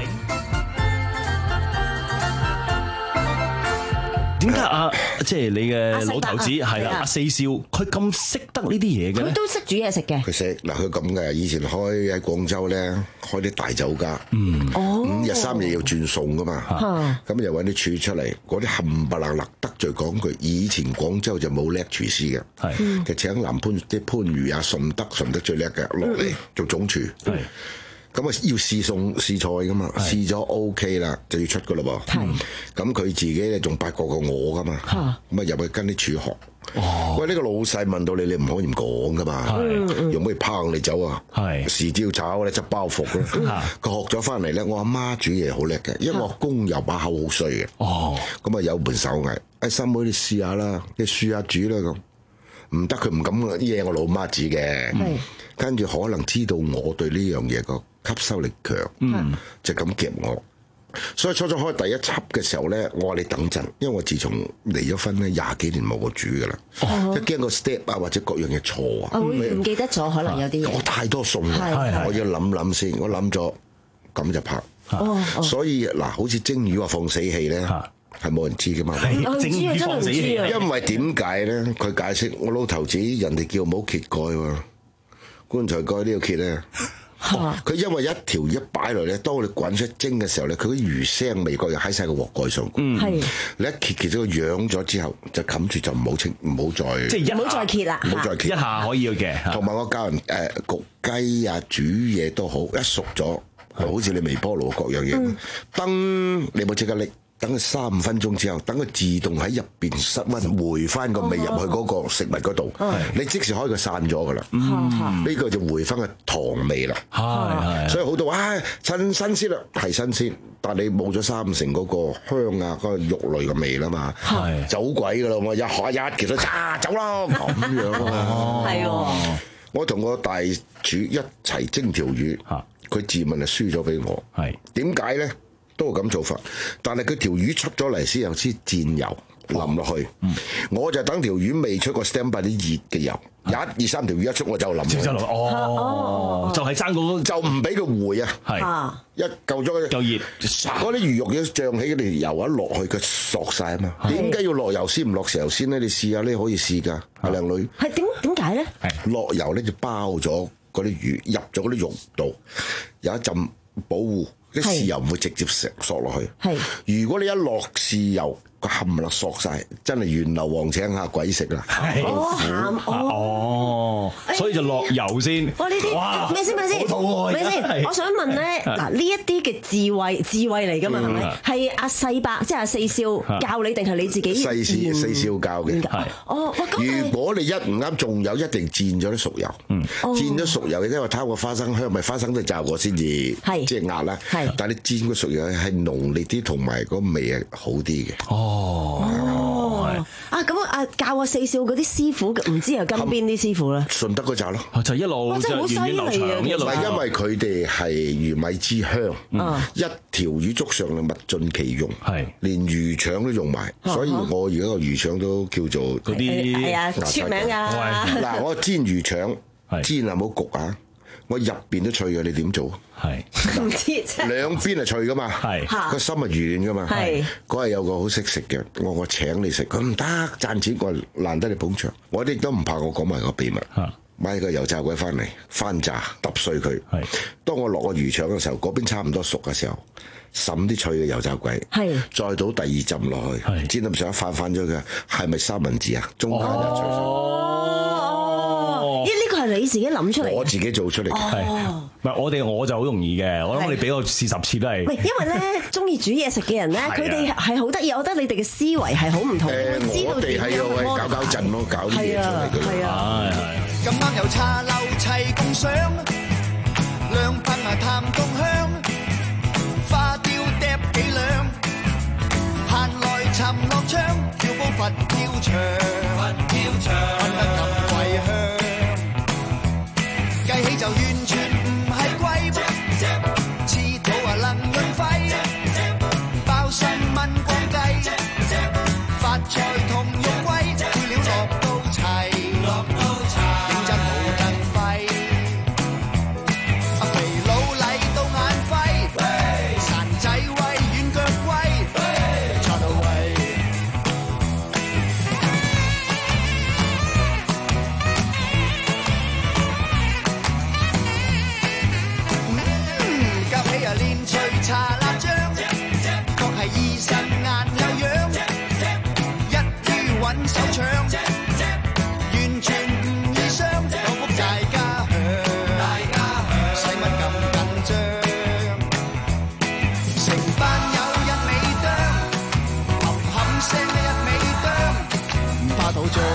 點解啊？即係你嘅老頭子係啦，阿四少，佢咁識得呢啲嘢嘅？ 佢都識煮嘢食嘅。 佢識嗱，佢咁嘅。以前開喺廣州咧，開啲大酒家，嗯，五日三夜要轉餸噶嘛，咁又揾啲廚出嚟，嗰啲冚唪唥勒得罪講句，以前廣州就冇叻廚師嘅，係，佢請南番啲番禺啊、順德、順德最叻嘅落嚟做總廚，係。咁啊要試餸試菜噶嘛，試咗 OK 啦，就要出噶嘞噃。咁佢自己咧仲八個過我噶嘛，咁啊入去跟啲廚學。哦、喂，呢、呢個老細問到你，你唔可以唔講噶嘛，用咩拋你走啊？豉椒炒咧，執包袱啦。佢學咗翻嚟咧，我阿媽煮嘢好叻嘅，因為我公又把口好衰嘅。哦，咁啊有門手藝，誒三妹你試下啦，你試下煮啦咁。唔得，佢唔敢啲嘢，我老媽煮嘅。跟住可能知道我對呢樣嘢個吸收力強，嗯、就咁夾我。所以初初開第一輯嘅時候咧，我話你等陣，因為我自從離咗婚咧，廿幾年冇我煮噶啦，哦、一驚個 step 啊或者各樣嘢錯啊， 會唔記得咗可能有啲嘢。 我太多餸啦，我要諗諗先，我諗咗咁就拍。哦哦、所以嗱，好似蒸魚話放死氣咧。係冇人知噶嘛？ 蒸魚放死氣， 因為點解咧？佢解釋我老頭子人哋叫唔好揭蓋喎，棺材蓋呢個揭咧。佢、哦、因為一條一擺落咧，當我哋滾出蒸嘅時候咧，佢啲魚腥味覺又喺晒個鑊蓋上。嗯，係。你一揭揭咗個樣咗之後，就冚住就唔好清，唔好再即係唔好再揭啦， 唔好再揭， 一下可以嘅。 同埋我教人誒、呃、焗雞啊、煮嘢都好，一熟咗，好似你微波爐各樣嘢，燈、嗯、你冇即刻拎。等佢三五分鐘之後，等佢自動喺入邊室溫回翻個味入去嗰個食物嗰度，哦、你即時開佢散咗噶啦。呢、嗯、個就回翻個糖味啦。係係，所以好多話趁新鮮啦，係新鮮，但係你冇咗三成嗰個香啊，嗰、嗰個肉類嘅味啦嘛，係走鬼噶啦，我一下一其實揸走啦咁樣啊。係喎，我同個大廚一齊蒸條魚，佢自問係輸咗俾我。係點解咧？都係咁做法，但係佢條魚出咗嚟先有支箭油淋落去，嗯、我就等條魚未出個 stand by 啲熱嘅油，一二三條魚一出我就淋落去。 哦，就係爭嗰就唔俾佢回啊！係一夠咗夠熱，嗰啲魚肉要漲起，啲油一落去佢索晒啊嘛。點解要落油先唔落石油先咧？你試下咧，可以試㗎，阿靚女。 係點點解咧？ 落油咧就包咗嗰啲魚入咗嗰啲肉度，有一陣保護。啲豉油唔會直接石索落去。係，如果你一落豉油，個冚唪唥索晒，真係源流王請下鬼食啦。係哦哦，所以就落油先。 哇！呢啲咩先咩先？咩先？我想問咧，嗱呢一啲嘅智慧智慧嚟㗎嘛？係咪？係阿細伯即係阿四少教你定係你自己？ 細少四少教嘅。係。哦，如果你一唔啱，仲有一定煎咗啲熟油。嗯。煎咗熟油，因為貪個花生香，咪花生都炸過先至，即係壓啦。係。但係你煎個熟油係濃烈啲，同埋個味係好啲嘅。哦。 哦，啊咁啊教我四少嗰啲師傅，唔知又跟邊啲師傅咧？ 順德嗰扎咯， 就一路真係好犀利啊！ 一路因為佢哋係魚米之鄉，嗯、一條魚捉上嚟物盡其用，係連魚腸都用埋，所以我而家個魚腸都叫做嗰啲係啊出名㗎。 嗱，我煎魚腸，煎啊冇焗啊！我入邊都脆嘅，你點做？係唔知兩邊係脆噶嘛，係個心係軟噶嘛。係嗰日有個好識食嘅，我我請你食，佢唔得賺錢，我難得你捧場。我哋都唔怕我講埋個秘密。買個油炸鬼翻嚟翻炸揼碎佢。係當我落個魚腸嘅時候，嗰邊差唔多熟嘅時候，滲啲脆嘅油炸鬼，係再倒第二浸落去，煎到上翻翻咗佢，係咪三文治啊？中間就脆熟。 咦？呢個係你自己諗出嚟？ 我自己做出嚟嘅。係唔係我哋我就好容易嘅，我諗我哋俾我試十次都係。 喂，因為咧中意煮嘢食嘅人咧，佢哋係好得意，我覺得你哋嘅思維係好唔同。誒， 我哋係啊，搞搞震咯，搞啲嘢出嚟嘅。係啊，係。 今晚有茶樓齊共賞，兩噴啊淡共香，花雕嗒幾兩，閒來尋樂窗，跳步伐跳。 長，運飄長，運得咁貴香，計起就完全唔係貴，黐土啊能潤肺，包心炆光雞，發菜同肉龜，配料落到齊，落到齊，認真冇得揮，阿肥佬嚟到眼輝，散仔威軟腳龜，錯到位。嗯，夾起啊連隨搽辣醬，確係醫生眼有樣，一於揾手搶，完全唔易傷，幸福大家享，使乜咁緊張？成班友一味啄，冚冚聲一味啄，唔怕肚脹。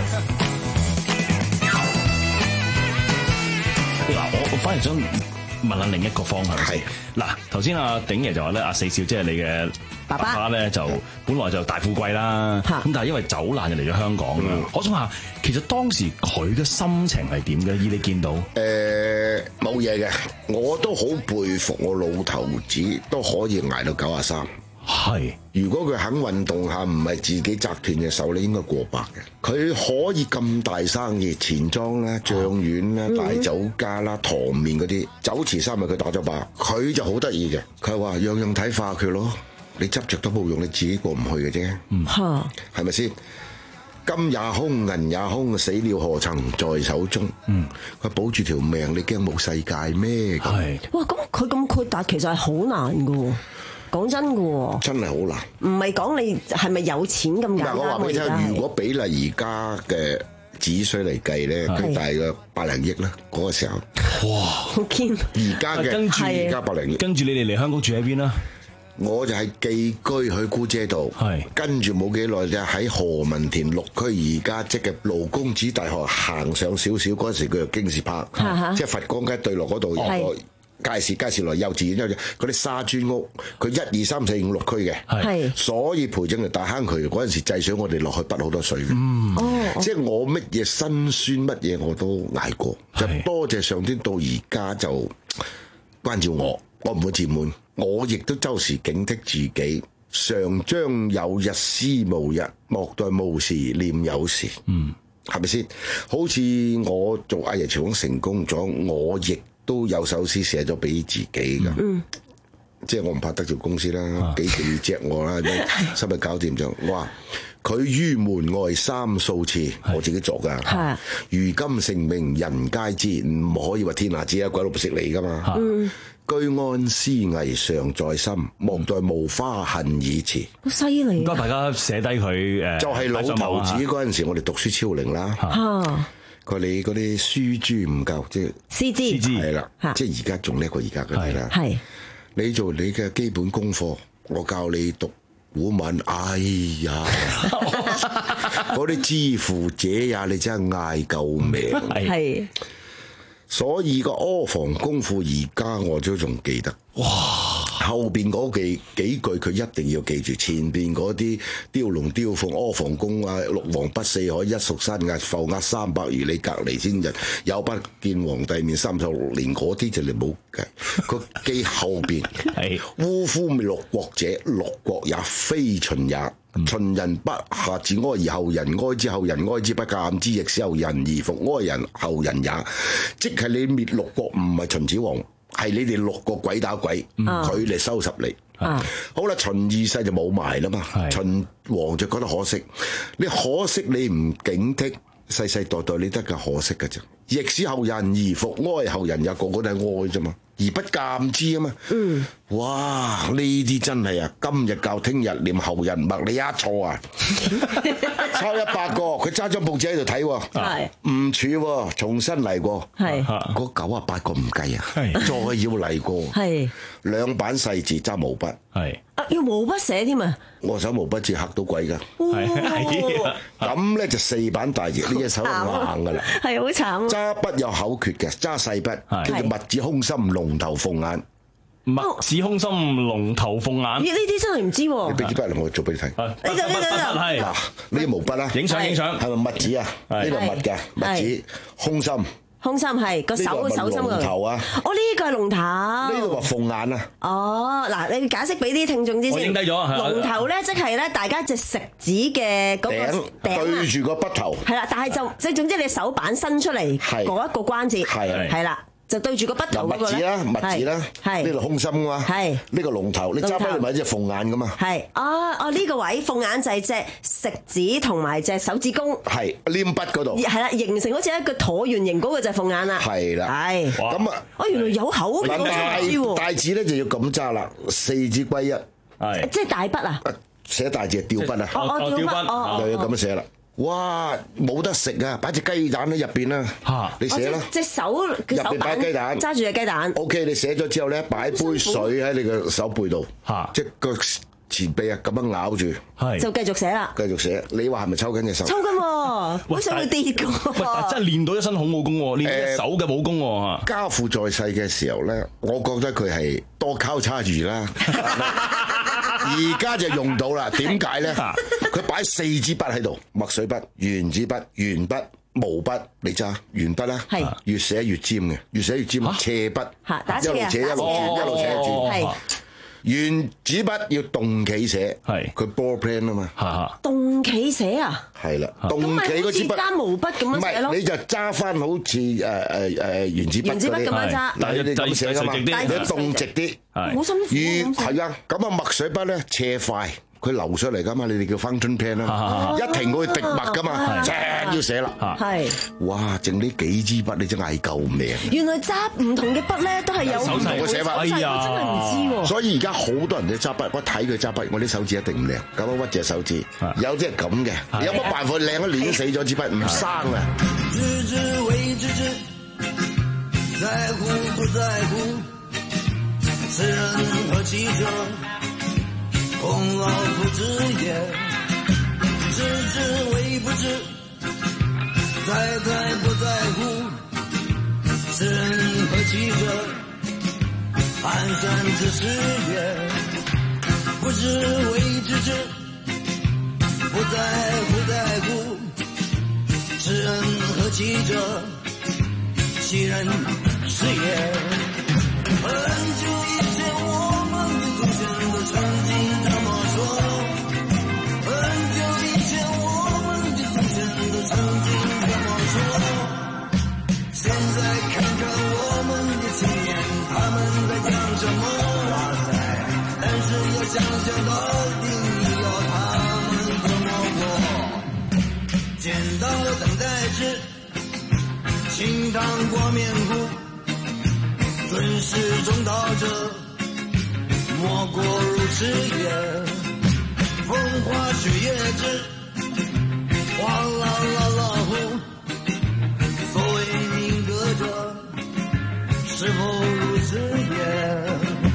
嗱，我我反而想問下另一個方向。係嗱，頭先阿鼎爺就話咧，阿四少即係你嘅爸爸咧，就本來就大富貴啦，咁但係因為走難就嚟咗香港啦。我想問下，其實當時佢嘅心情係點嘅？以你見到， 誒冇嘢嘅，我都好佩服我老頭子都可以捱到九啊三。 係， 如果佢肯運動下，唔係自己摘斷隻手咧，應該過百嘅。佢可以咁大生意，錢莊啦、醬園啦、大酒家啦、糖麵嗰啲，酒池三日佢打咗靶。佢就好得意嘅，佢話樣樣睇化佢咯，你執着都冇用，你自己過唔去嘅啫。嗯，係咪先？金也空，銀也空，死了何曾在手中？嗯，佢保住條命，你驚冇世界咩？ 係。哇，咁佢咁豁達，其實係好難噶喎。講真嘅喎， 真係好難。 唔係講你係咪有錢咁簡單。 嗱，我話俾你聽，如果比例而家嘅紙水嚟計咧，佢大約百零億啦，嗰個時候。 哇！ 好堅。 而家嘅跟住而家百零億。 跟住你哋嚟香港住喺邊啦？ 我就係寄居去姑姐度，跟住冇幾耐就喺何文田六區而家即嘅勞工子大學行上少少嗰陣時，佢就京士柏，即係佛光街對落嗰度有個街市，街市內幼稚園有嗰啲沙磚屋，佢一二三四五六區嘅，所以培正就大坑渠嗰陣時制水，我哋落去揼好多水嘅，嗯、即係我乜嘢辛酸乜嘢我都捱過，就多謝上天到而家就關照我，我唔會自滿，我亦都周時警惕自己，常將有日思無日，莫待無時念有時。嗯，係咪先？好似我做阿爺潮咁成功咗，我亦都有首詩寫咗俾自己㗎。嗯，即係我唔怕得罪公司啦，啊、幾幾隻我啦，今日搞掂咗。我話佢於門外三數次，我自己作㗎。係，如今成名人皆知，唔可以話天下知啊，鬼佬唔識你㗎嘛。嗯。居安思危常在心，莫待無花恨已遲。 好犀利！ 唔該，大家寫低佢誒。 就係老頭子嗰陣時，我哋讀書超齡啦。佢話你嗰啲書珠唔夠，即係師資係啦，即係而家仲叻過而家嗰啲啦。係你做你嘅基本功課，我教你讀古文。哎呀，嗰啲知乎者也，你真係嗌救命。係。所以個阿房功夫而家我都仲記得，哇！後邊嗰幾幾句佢一定要記住，前邊嗰啲雕龍雕鳳阿房宮啊，六王不四海，一蜀山壓浮壓三百餘里，隔離千日，有不見皇帝面三十六年，嗰啲就你冇計。佢記後邊係嗚呼滅六國者，六國也非秦也。秦人不下自哀而後人哀之，後人哀之不鑑之，亦使後人而復哀人後人也。即係你滅六國唔係秦始皇，係你哋六個鬼打鬼，佢嚟、嗯、收拾你。嗯、好啦，秦二世就冇埋啦嘛，是秦王就覺得可惜，你可惜你唔警惕，世世代代你得嘅可惜嘅啫。亦使後人而復哀，後人也個個都係哀啫嘛。而不鑑之啊嘛，嗯，哇！呢啲真係啊，今日教聽日念，後人默，你一錯啊，抄一百個，佢揸張報紙喺度睇喎，係唔處喎，重新嚟過，係嗰九啊八個唔計啊，係再要嚟過，係兩版細字揸毛筆，係啊要毛筆寫添啊， 我手毛筆字嚇到鬼㗎，係咁咧就四版大字，呢隻手硬㗎啦， 係好慘， 揸筆有口訣嘅，揸細筆叫做墨子空心龍頭鳳眼， 墨子空心，龍頭鳳眼。 呢啲真係唔知喎。 你俾支筆嚟，我做俾你睇。 呢個呢個係嗱，呢啲毛筆啊， 影相影相， 係咪墨子啊？呢個墨嘅墨子，空心。 空心係個手手心龍頭啊！ 哦，呢個係龍頭。 呢個話鳳眼啊！ 哦，嗱，你解釋俾啲聽眾知先。 我影低咗。 龍頭咧，即係咧，大家隻食指嘅嗰個頂對住個筆頭。 係啦，但係就即係總之你手板伸出嚟嗰一個關節係係啦。就對住個筆頭嗰個咧， 墨子啦，墨子啦，呢度空心噶嘛，呢個龍頭，你揸翻嚟咪隻鳳眼噶嘛。 係，哦哦呢個位鳳眼就係隻食指同埋隻手指公， 係黏筆嗰度， 係啦，形成好似一個橢圓形嗰個就係鳳眼啦。 係啦， 係， 咁啊， 哦原來有口嘅，我唔知喎。 大字咧就要咁揸啦，四指歸一， 係， 即係大筆啊， 寫大字係吊筆啊， 哦哦吊筆，哦就要咁樣寫啦。哇！冇得食啊！擺隻雞蛋喺入邊啦，你寫啦。 隻手入邊擺雞蛋， 揸住隻雞蛋。 O K， 你寫咗之後咧，擺杯水喺你個手背度，即係個前臂啊，咁樣咬住， 就繼續寫啦。 繼續寫，你話係咪抽緊隻手？ 抽緊喎，好想會跌㗎。 喂，但真係練到一身好武功喎，練隻手嘅武功喎。 家父在世嘅時候咧，我覺得佢係多交叉住啦。而家就用到啦，點解咧？佢擺四支筆喺度，墨水筆、原子筆、鉛筆、毛筆，你揸鉛筆啦，越寫越尖嘅，越寫越尖，斜筆，一路寫一路轉，一路寫轉。原子筆要動企寫，係佢 ball pen 啊嘛， 動企寫啊， 係啦，動企嗰支筆揸毛筆咁樣寫咯， 唔係你就揸翻好似誒誒誒原子筆原子筆咁樣揸， 但係你咁寫噶嘛，你動直啲， 好辛苦， 係啊，咁啊墨水筆咧斜快。佢流出嚟噶嘛？你哋叫 fountain pen 啦，一停佢滴墨噶嘛，正要寫啦。係，哇！剩呢幾支筆，你真係救命！ 原來揸唔同嘅筆咧，都係有唔同嘅寫法。哎呀，真係唔知喎。 所以而家好多人都揸筆，我睇佢揸筆，我啲手指一定唔靚，咁樣屈隻手指。有啲係咁嘅，有乜辦法靚一亂死咗支筆唔生啊？ 知之為知之，在乎不在乎，此人何其者？孔老夫子也，知之為不知，在在不在乎，此人何其者？寒酸之事也，不知為知之，不在不在乎，此人何其者？其人是也。很久以前我們的祖先都曾經這麼說，很久以前我們的祖先都曾經這麼說，現在看看我們的青年，他們在講什麼？哇塞！但是要想想到底要他們怎麼過？剪刀等待之，清湯掛麵糊，尊師重道者，莫過如此也。風花雪月之，嘩啦啦啦呼，所謂命格者，是否如此也？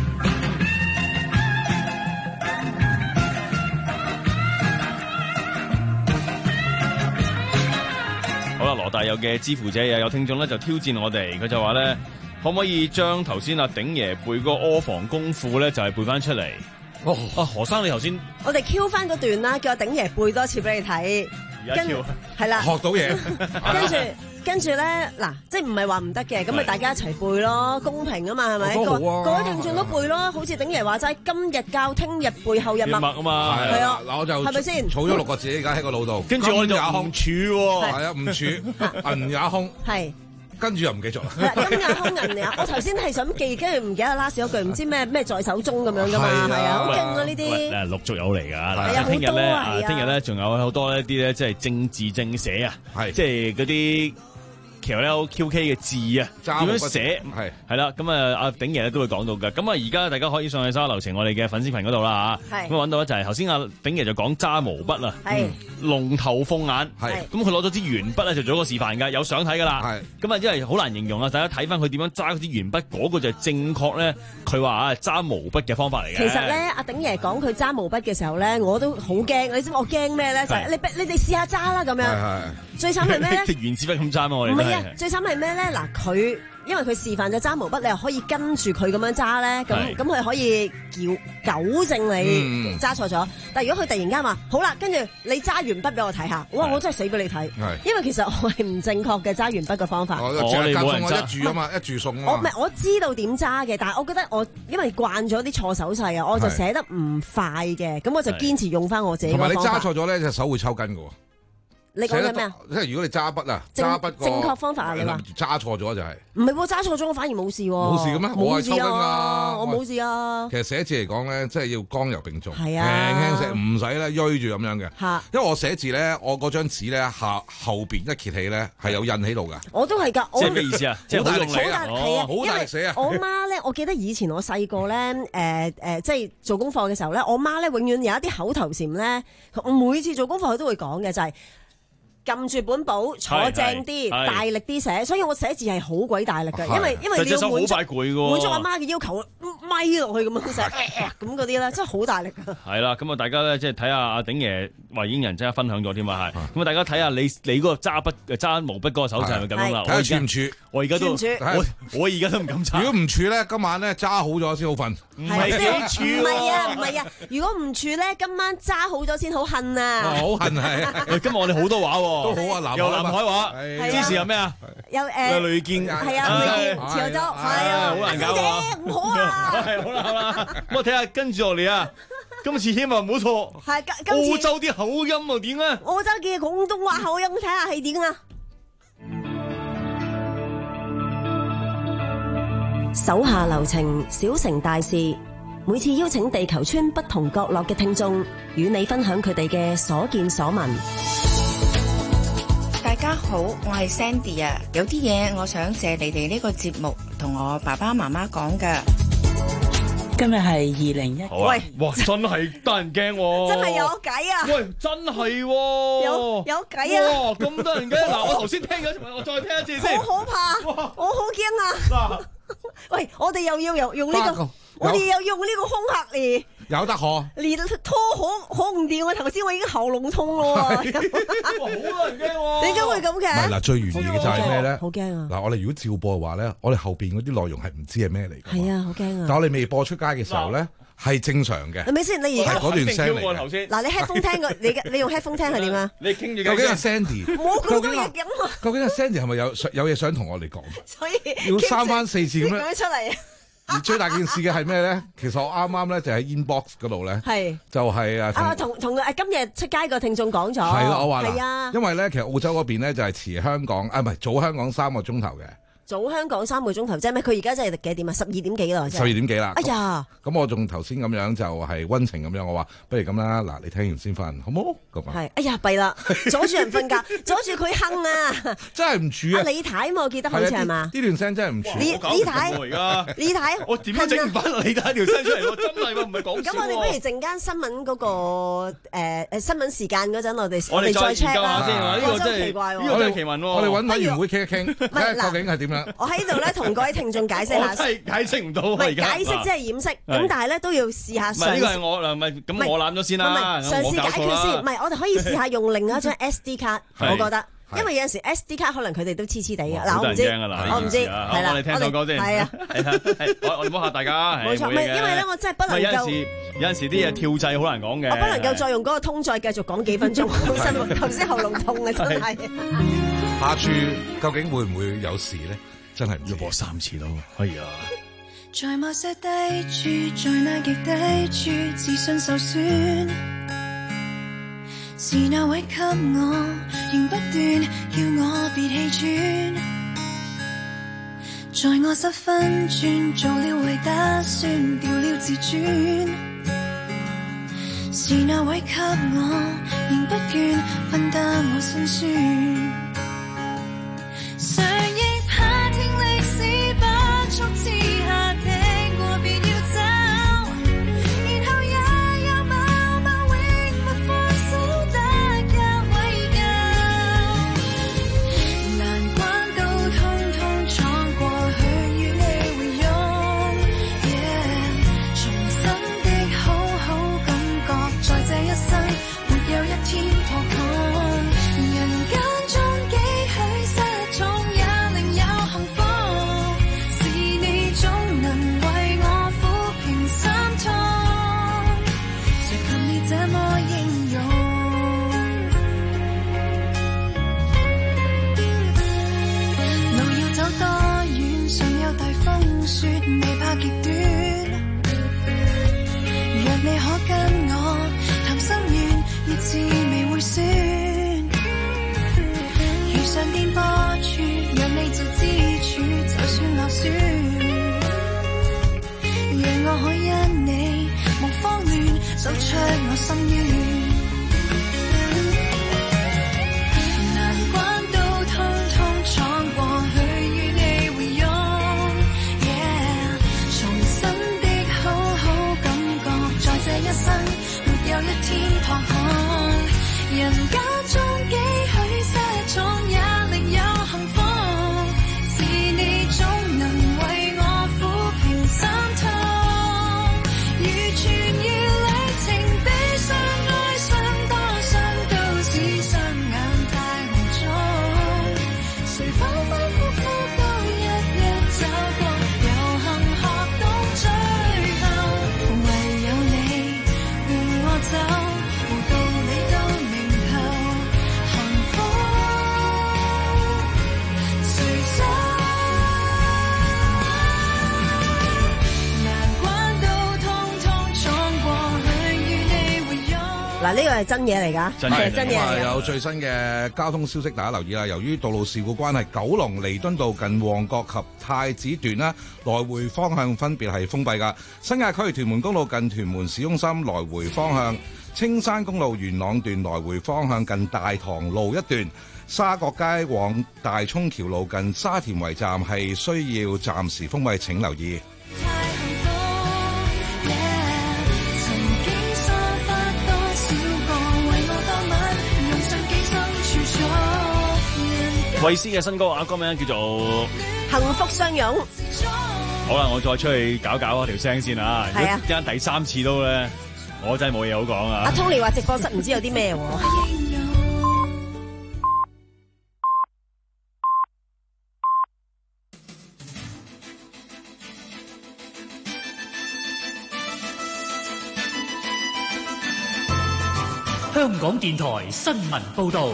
好啦，羅大佑嘅之乎者也，有聽眾咧就挑戰我哋，佢就話咧，可唔可以將頭先阿鼎爺背嗰個阿房功夫咧，就係背翻出嚟？哦，啊何生你頭先， 我哋 Q 翻嗰段啦，叫阿鼎爺背多次俾你睇。 而家 Q 係啦， 學到嘢。 跟住跟住咧，嗱，即係唔係話唔得嘅，咁咪大家一齊背咯，公平啊嘛，係咪？各各位聽眾都背咯，好似鼎爺話齋，今日教，聽日背，後日默啊嘛， 係啊，嗱我就係咪先？ 儲咗六個字，而家喺個腦度。 跟住我哋就唔儲喎， 係啊，唔儲，銀也空。 係。 跟住又唔記咗啦。 金也空銀也，我頭先係想記，跟住唔記得拉少一句，唔知咩咩在手中咁樣噶嘛，係啊，好勁啊呢啲。誒陸續有嚟㗎，聽日咧啊，聽日咧仲有好多一啲咧，即係正字正寫啊，即係嗰啲。Q Q K 嘅字啊，點樣寫係係啦，咁啊阿鼎爺咧都會講到㗎。咁啊而家大家可以上去沙流程我哋嘅粉絲群嗰度啦嚇，咁揾到咧就係頭先阿鼎爺就講揸毛筆啊，龍頭鳳眼，咁佢攞咗支鉛筆咧就做一個示範㗎，有相睇㗎啦。咁啊因為好難形容啊，大家睇翻佢點樣揸嗰支鉛筆，嗰、嗰個就係正確咧。佢話啊揸毛筆嘅方法嚟嘅。其實咧阿鼎爺講佢揸毛筆嘅時候咧，我都好驚。你知我驚咩咧？就係、你你哋試下揸啦咁樣。最慘係咩咧？原子筆咁揸嘛，我哋唔係啊！ 啊，最慘係咩咧？嗱，佢因為佢示範咗揸毛筆，你又可以跟住佢咁樣揸咧，咁咁佢可以矯糾正你揸錯咗。嗯、但係如果佢突然間話好啦，跟住你揸完筆俾我睇下，哇！我真係死俾你睇，因為其實我係唔正確嘅揸完筆嘅方法。 我哋冇人揸一注啊嘛，一注送啊嘛。 我唔係我知道點揸嘅，但係我覺得我因為慣咗啲錯手勢啊，我就寫得唔快嘅，咁我就堅持用翻我自己嘅方法。 同埋你揸錯咗咧，隻手會抽筋嘅喎。 你講緊咩啊？ 即係如果你揸筆啊，揸筆正確方法啊，你話揸錯咗就係唔係喎？揸錯咗我反而冇事喎。 冇事嘅咩？ 冇事啊！ 我冇事啊。 其實寫字嚟講咧，即係要剛柔並重， 係啊， 輕輕寫唔使咧鋥住咁樣嘅。 嚇！ 因為我寫字咧，我嗰張紙咧下後邊一揭起咧係有印喺度㗎。 我都係㗎。 即係咩意思啊？即係好大力寫啊！ 係啊， 好大力寫啊！ 我媽咧，我記得以前我細個咧，誒誒，即係做功課嘅時候咧，我媽咧永遠有一啲口頭禪咧，我每次做功課佢都會講嘅就係。撳住本簿，坐正啲，大力啲寫，所以我寫字係好鬼大力嘅，因為因為你要滿足滿足阿媽嘅要求，咪落去咁樣寫，咁嗰啲咧真係好大力㗎。 係啦，咁啊大家咧即係睇下阿鼎爺話已經人真係分享咗添啊，係，咁啊大家睇下你你嗰個揸筆揸毛筆嗰個手勢係咪咁樣啦？ 睇下處唔處？ 我而家都我我而家都唔敢揸。 如果唔處咧，今晚咧揸好咗先好瞓。 唔係幾處喎？ 唔係啊，唔係啊，如果唔處咧，今晚揸好咗先好恨啊！ 好恨係。 今日我哋好多話喎。 都好啊，南又南海話，之前有咩啊？ 有誒雷劍， 係啊，雷劍潮州，係啊， 好難搞啊， 唔好啊， 係好難啊！咁我睇下跟住落嚟啊，今次希望唔好錯， 係澳洲啲口音又點咧？ 澳洲嘅廣東話口音睇下係點啊？手下留情，小城大事。每次邀請地球村不同角落嘅聽眾，與你分享佢哋嘅所見所聞。 大家好，我係 Sandy 啊，有啲嘢我想借你哋呢個節目同我爸爸媽媽講㗎。 今日係二零一， 喂，哇，真係得人驚喎， 真係有計啊！ 喂，真係喎， 有有計啊！ 哇，咁得人驚！嗱，我頭先聽咗，我再聽一次先。 好可怕，我好驚啊！喂，我哋又要用用呢個，我哋又要用呢個空客嚟。 有得可， 連拖可可唔掂啊！頭先我已經喉嚨痛咯，好多人驚喎！ 點解會咁嘅？ 唔係嗱，最懸疑嘅就係咩咧？ 好驚啊！ 嗱，我哋如果照播嘅話咧，我哋後邊嗰啲內容係唔知係咩嚟嘅。 係啊，好驚啊！ 但我哋未播出街嘅時候咧，係正常嘅。 係咪先？你而家嗰段聲嚟嘅。 嗱，你 headphone 聽個，你你用 headphone 聽係點啊？ 你傾住究竟係 Sandy？ 冇咁多嘢咁啊！ 究竟係 Sandy 係咪有有嘢想同我哋講？ 所以要三番四次咁樣咁樣出嚟。 而最大件事嘅係咩咧？其實我啱啱咧就喺 inbox 嗰度咧， 係就係啊， 啊同同誒今日出街個聽眾講咗， 係啦，我話係啊， 因為咧其實澳洲嗰邊咧就係遲香港啊，唔係早香港三個鐘頭嘅。 早香港三個鐘頭啫咩？佢而家真係幾點啊？十二點幾啦， 十二點幾啦。 哎呀！ 咁我仲頭先咁樣就係溫情咁樣，我話不如咁啦，嗱你聽完先瞓，好冇？咁啊。 係，哎呀弊啦，阻住人瞓覺，阻住佢哼啊！ 真係唔住啊！ 李太嘛，我記得好似係嘛？ 呢段聲真係唔住。 李李太，李太， 我點都整唔翻李太條聲出嚟喎！真係喎，唔係講笑。 咁我哋不如陣間新聞嗰個誒誒新聞時間嗰陣，我哋我哋再 check 下先。呢個真係奇怪喎，呢個真係奇聞喎。 我哋揾委員會傾一傾，睇下究竟係點樣。 我喺度咧。同各位聽眾解釋下， 我真係解釋唔到。 唔係解釋即係掩飾，咁但係咧都要試下。 唔係呢個係我，唔係咁我攬咗先啦。 唔係嘗試解決先，唔係我哋可以試下用另一張 S D 卡，我覺得，因為有陣時 S D 卡可能佢哋都黐黐地嘅。嗱，我唔知，我唔知，係啦， 我哋聽首歌先。 係啊， 我我哋幫下大家。 冇錯，唔係因為咧，我真係不能夠。 有陣時有陣時啲嘢跳掣好難講嘅。 我不能夠再用嗰個通再繼續講幾分鐘，好辛苦。頭先喉嚨痛啊，真係。 下處究竟會唔會有事咧？真係唔要播三次咯，可以啊！ 在某些低處，在那極低處，自信受損，是那位給我，仍不斷叫我別氣喘，在我失分寸，做了壞打算，掉了自尊，是那位給我，仍不倦分擔我辛酸。速之下聽過別要走，然後也有某某永沒放手得較為舊，難關都通通闖過去與你回擁、yeah, 重新的好好感覺，在這一生沒有一天破空，人間中上顛簸處，讓你做支柱，就算落雪，讓我可因你無慌亂，走出我心願。難關都通通闖過去，與你會擁 yeah， 重新的好好感覺，在這一生沒有一天彷徨，人家中幾許失寵也另有幸福，是你總能為我撫平心痛，如傳閱旅程，悲傷哀傷多傷都是雙眼太紅腫，誰反反覆覆都一一走過，有幸學懂最後，唯有你伴我走，無道理都明後，幸福隨手，難關都通通闖過去，與你會擁。 嗱，呢個係真嘢嚟㗎，係真嘢咁啊， 嚟㗎。 有最新嘅交通消息，大家留意啦。由於道路事故關係，九龍彌敦道近旺角及太子段啦，來回方向分別係封閉㗎。新界區屯門公路近屯門市中心來回方向，青山公路元朗段來回方向近大棠路一段，沙角街往大涌橋路近沙田圍站係需要暫時封閉，請留意。 衛詩嘅新歌啊，歌名叫做幸福相擁。 好啦，我再出去搞搞嗰條聲先啊！ 係啊， 一陣第三次都咧，我真係冇嘢好講啊！ 阿 Tony 話直播室唔知有啲咩喎？ 香港電台新聞報導。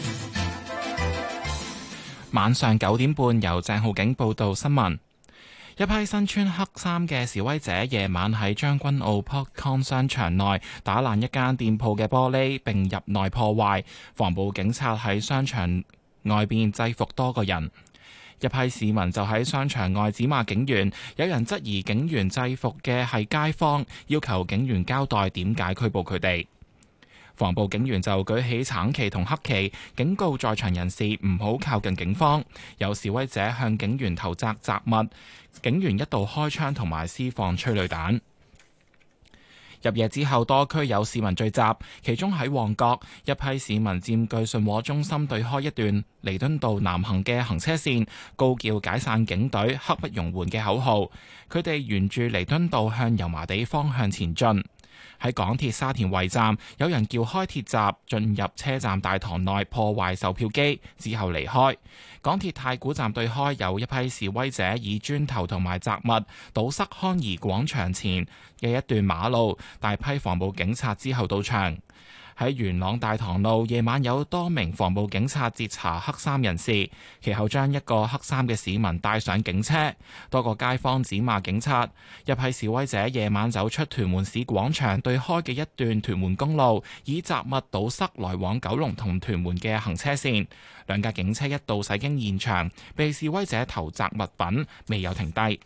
晚上九點半，由鄭浩景報道新聞。一批身穿黑衫嘅示威者夜晚喺將軍澳 Popcorn 商場內打爛一間店鋪嘅玻璃，並入內破壞。防暴警察喺商場外邊制服多個人。一批市民就喺商場外指罵警員，有人質疑警員制服嘅係街坊，要求警員交代點解拘捕佢哋。防暴警員就舉起橙旗同黑旗，警告在場人士唔好靠近警方。有示威者向警員投擲雜物，警員一度開槍同埋施放催淚彈。入夜之後，多區有市民聚集，其中喺旺角，一批市民佔據信和中心對開一段彌敦道南行嘅行車線，高叫解散警隊、刻不容緩嘅口號。佢哋沿住彌敦道向油麻地方向前進。喺港鐵沙田圍站，有人撬開鐵閘進入車站大堂內破壞售票機，之後離開。港鐵太古站對開有一批示威者以磚頭同埋雜物堵塞康怡廣場前嘅一段馬路，大批防暴警察之後到場。喺元朗大棠路，夜晚有多名防暴警察截查黑衫人士，其後將一個黑衫嘅市民帶上警車。多個街坊指罵警察。一批示威者夜晚走出屯門市廣場對開嘅一段屯門公路，以雜物堵塞來往九龍同屯門嘅行車線。兩架警車一度駛經現場，被示威者投擲物品，未有停低。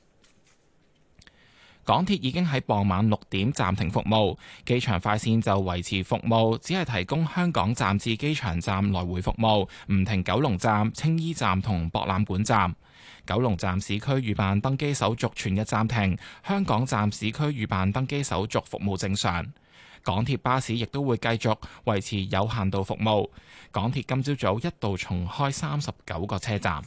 港鐵已經喺傍晚六點暫停服務，機場快線就維持服務，只係提供香港站至機場站來回服務，唔停九龍站、青衣站同博覽館站。九龍站市區預辦登機手續全日暫停，香港站市區預辦登機手續服務正常。港鐵巴士亦都會繼續維持有限度服務。港鐵今朝早一度重開三十九個車站。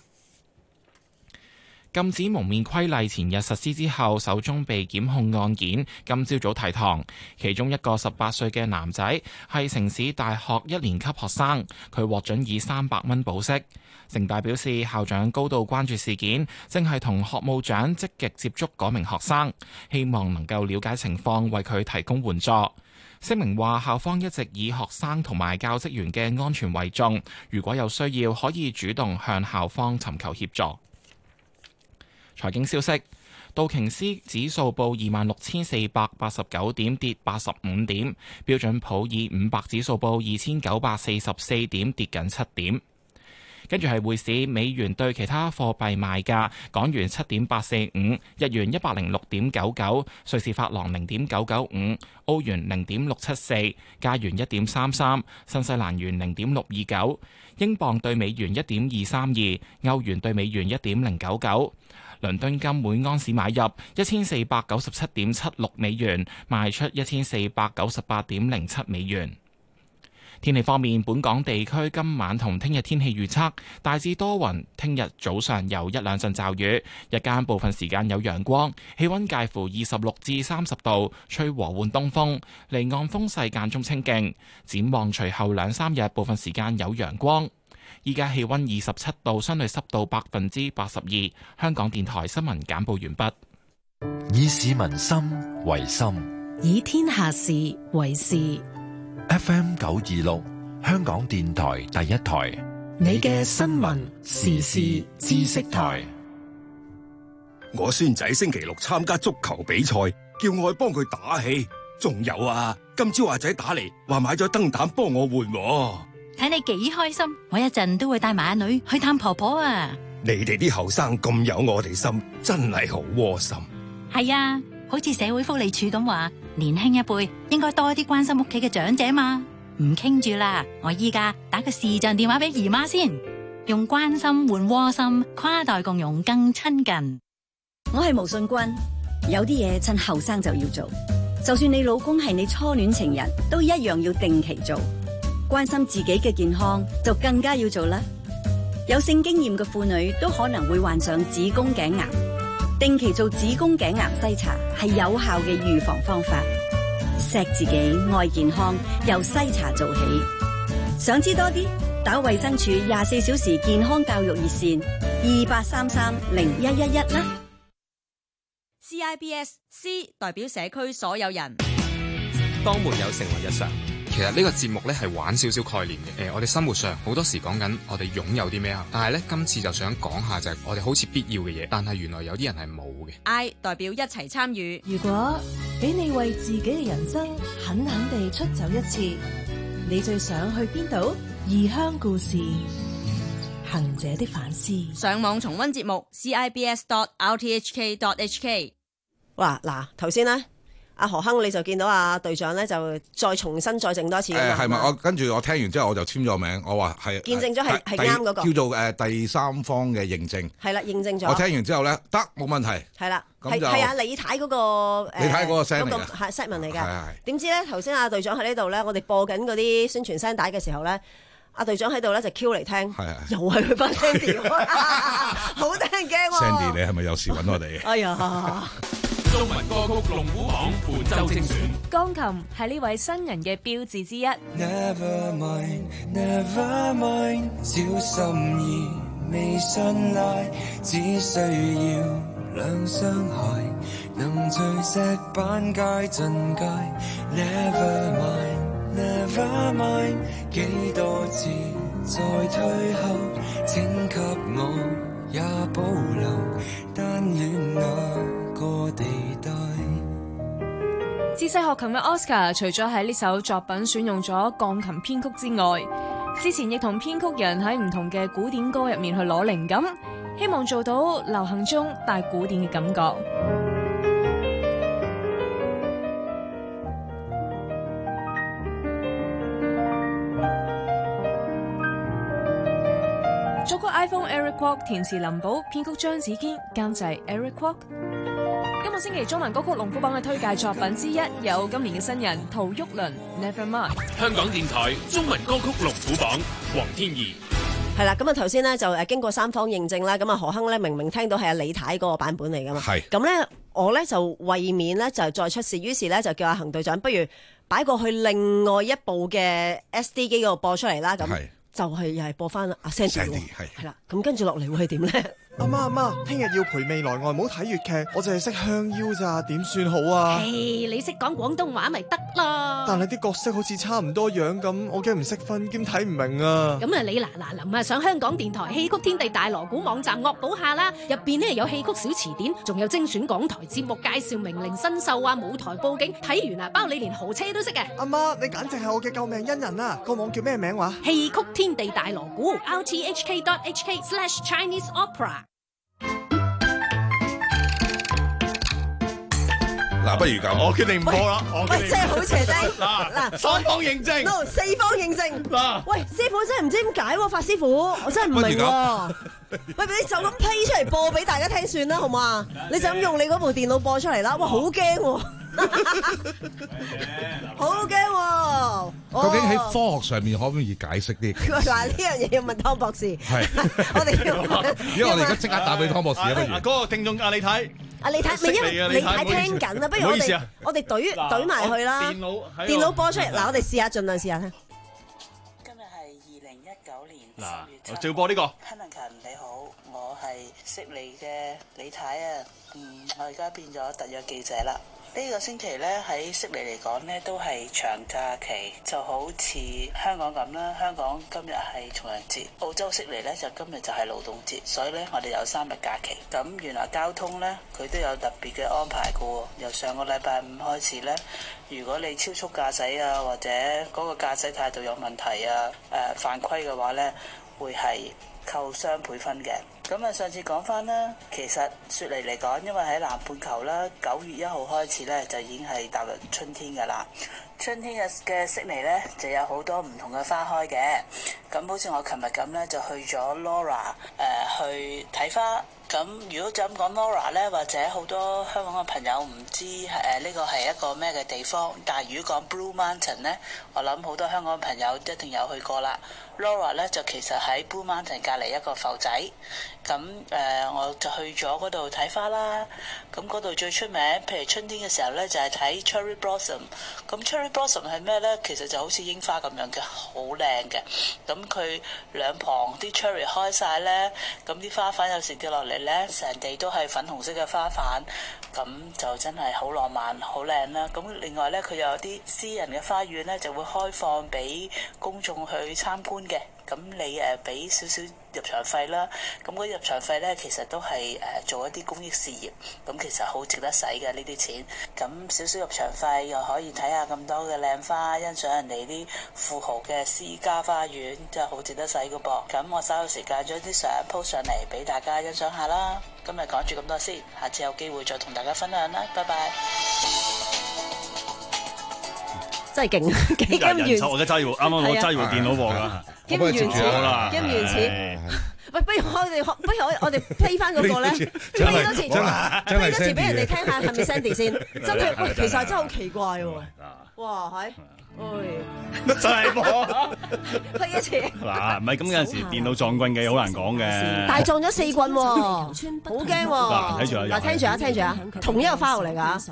禁止蒙面規例前日實施之後，首宗被檢控案件今朝早提堂，其中一個十八歲嘅男仔係城市大學一年級學生，佢獲准以三百蚊保釋。城大表示，校長高度關注事件，正係同學務長積極接觸嗰名學生，希望能夠了解情況，為佢提供援助。聲明話，校方一直以學生同埋教職員嘅安全為重，如果有需要，可以主動向校方尋求協助。財經消息，道瓊斯指數報二萬六千四百八十九點，跌八十五點；標準普爾五百指數報二千九百四十四點，跌近七點。 跟住係匯市，美元對其他貨幣賣價：港元七點八四五，日元一百零六點九九，瑞士法郎零點九九五，澳元零點六七四，加元一點三三，新西蘭元零點六二九，英鎊對美元一點二三二，歐元對美元一點零九九。倫敦金每盎司買入一千四百九十七點七六美元，賣出一千四百九十八點零七美元。天氣方面，本港地區今晚同聽日天氣預測大致多雲，聽日早上有一兩陣驟雨，日間部分時間有陽光，氣溫介乎二十六至三十度，吹和緩東風，離岸風勢間中清勁。展望隨後兩三日，部分時間有陽光。依家氣溫二十七度，相對濕度百分之八十二。香港電台新聞簡報完畢。 以市民心為心， 以天下事為事。 F M 九二六，香港電台第一台， 你嘅新聞時事知識台。 我孫仔星期六參加足球比賽，叫我去幫佢打氣。仲有啊，今朝阿仔打嚟話買咗燈膽幫我換。 睇你幾開心，我一陣都會帶埋阿女去探婆婆啊！ 你哋啲後生咁有我哋心，真係好窩心。 係啊，好似社會福利署咁話，年輕一輩應該多啲關心屋企嘅長者嘛。唔傾住啦，我依家打個視像電話俾姨媽先，用關心換窩心，跨代共融更親近。 我係毛信君，有啲嘢趁後生就要做，就算你老公係你初戀情人，都一樣要定期做。關心自己嘅健康就更加要做啦。有性經驗嘅婦女都可能會患上子宮頸癌，定期做子宮頸癌篩查係有效嘅預防方法。錫自己愛健康，由篩查做起。想知多啲，打衛生署廿四小時健康教育熱線二八三三零一一一啦。 C I B S C 代表社區所有人。 當沒有成為日常。其實呢個節目呢係玩少少概念嘅，誒、呃，我哋生活上好多時講緊我哋擁有啲咩啊，但係呢，今次就想講下就係我哋好似必要嘅嘢，但係原來有啲人係冇嘅。 I 代表一齊參與。 如果俾你為自己嘅人生狠狠地出走一次，你最想去邊度？異鄉故事，行者的反思。 上網重溫節目 C I B S dot R T H K dot H K。 哇，嗱，頭先呢。阿何亨你就見到阿隊長咧，就再重新再整多次。 誒係咪？我跟住我聽完之後，我就簽咗名，我話係見證咗係係啱嗰個， 叫做誒第三方嘅認證。係啦，認證咗。 我聽完之後咧，得冇問題。 係啦，係係啊，李太嗰個李太嗰個聲嚟嘅， 係 set 文嚟㗎。點知咧頭先阿隊長喺呢度咧，我哋播緊嗰啲宣傳聲帶嘅時候咧，阿隊長喺度咧就 Q 嚟聽，又係佢把 Sandy， 好得人驚喎。 Sandy， 你係咪有事揾我哋？ 哎呀！ 中文歌曲龍虎榜本周精選， 鋼琴係呢位新人嘅標誌之一。 Never mind, never mind， 小心意未信賴，只需要兩雙鞋，能隨石板街進街。Never mind, never mind， 幾多次再退後，請給我也保留，單戀那個地帶。 自細學琴嘅 Oscar 除咗喺呢首作品選用咗鋼琴編曲之外，之前亦同編曲人喺唔同嘅古典歌入面去攞靈感，希望做到流行中帶古典嘅感覺。作曲 iPhone Eric Kwok， 填詞林寶，編曲張子堅，監製 Eric Kwok。今個星期中文歌曲龍虎榜嘅推介作品之一，有今年嘅新人陶旭倫 Never Mind。 香港電台中文歌曲龍虎榜，黃天怡。 係啦，咁啊頭先呢就誒經過三方認證啦，咁啊何亨咧明明聽到係阿李太嗰個版本嚟噶嘛，係咁咧我咧就為免咧就再出事，於是咧就叫阿恒隊長不如擺過去另外一部嘅 S D 機嗰度播出嚟啦，咁就係又係播翻阿 Sandy 係係啦，咁跟住落嚟會係點咧？ 阿媽阿媽，聽日要陪未來外母睇粵劇，我淨係識香腰咋，點算好啊？ 嘿，你識講廣東話咪得咯？ 但係啲角色好似差唔多樣咁，我驚唔識分兼睇唔明啊！ 咁啊，你嗱嗱臨啊上香港電台戲曲天地大鑼鼓網站惡補下啦，入邊呢有戲曲小詞典，仲有精選港台節目介紹名伶新秀啊，舞台佈景，睇完啊包你連豪車都識嘅。 阿媽，你簡直係我嘅救命恩人啊！個網叫咩名話？ 戲曲天地大鑼鼓 R T H K dot H K slash Chinese Opera。 嗱，不如咁， 我決定唔播啦。 喂，真係好邪精。 嗱嗱，三方認證。 no， 四方認證。 嗱， 喂，師傅真係唔知點解喎，法師傅，我真係唔明喎。喂，你就咁批出嚟播俾大家聽算啦，好嘛？你就咁用你嗰部電腦播出嚟啦。哇，好驚喎！好驚喎！ 究竟喺科學上面可唔可以解釋啲？ 嗱，呢樣嘢要問湯博士。 係， 我哋要問。 因為我哋而家即刻打俾湯博士啊！不如嗰個聽眾啊，你睇。 啊，你睇，因為你睇聽緊啊，不如我哋我哋懟懟埋去啦。電腦電腦播出嚟，嗱，我哋試下，盡量試下聽。 今日係二零一九年十月七號。 嗱，照播呢個。 Hannigan 你好，我係悉尼嘅李太啊，嗯，我而家變咗特約記者啦。呢個星期咧喺悉尼嚟講咧都係長假期，就好似香港咁啦。香港今日係重陽節，澳洲悉尼咧就今日就係勞動節，所以咧我哋有三日假期。咁原來交通咧佢都有特別嘅安排嘅喎。由上個禮拜五開始咧，如果你超速駕駛啊，或者嗰個駕駛態度有問題啊，誒、呃、犯規嘅話咧，會係扣雙倍分嘅。咁啊，上次講翻啦，其實雪梨嚟講，因為喺南半球啦，九月一號開始咧就已經係踏入春天㗎啦。春天嘅嘅悉尼咧就有好多唔同嘅花開嘅。咁好似我琴日咁咧，就去咗 Laura 誒、呃、去睇花。咁如果就咁講 Laura 咧，或者好多香港嘅朋友唔知誒呢、呃呢個係一個咩嘅地方，但係如果講 Blue Mountain 咧，我諗好多香港朋友一定有去過啦。Laura 咧就其實喺 Blue Mountain 隔離一個埠仔，咁誒、呃、我就去咗嗰度睇花啦。咁嗰度最出名，譬如春天嘅時候咧，就係、是、睇 Cherry Blossom。咁 Cherry Blossom 係咩咧？其實就好似櫻花咁樣嘅，好靚嘅。咁佢兩旁啲 Cherry 開晒咧，咁啲花瓣有時跌落嚟咧，成地都係粉紅色嘅花瓣，咁就真係好浪漫、好靚啦。咁另外咧，佢又有啲私人嘅花園咧，就會開放俾公眾去參觀嘅。咁你誒俾少少入場費啦，咁嗰入場費咧其實都係誒做一啲公益事業，咁其實好值得使嘅呢啲錢。咁少少入場費又可以睇下咁多嘅靚花，欣賞人哋啲富豪嘅私家花園，真係好值得使嘅噃。咁我稍後時間將啲相 po 上嚟俾大家欣賞下啦。今日講住咁多先，下次有機會再同大家分享啦，拜拜。 真係勁，幾咁原始。 我而家揸住，啱啱我揸住部電腦播㗎。 幾咁原始，幾咁原始。喂，不如我哋，不如我我哋 play 翻嗰個咧 ，play 多次 ，play 多次俾人哋聽下係咪 Sandy 先？真係，喂，其實真係好奇怪喎。哇，係，喂， 真係播 play 一次。 嗱，唔係咁有陣時電腦撞棍嘅好難講嘅。 但係撞咗四棍喎，好驚喎。 嗱，睇住啊， 嗱，聽住啊，聽住啊，同一個 file 嚟㗎。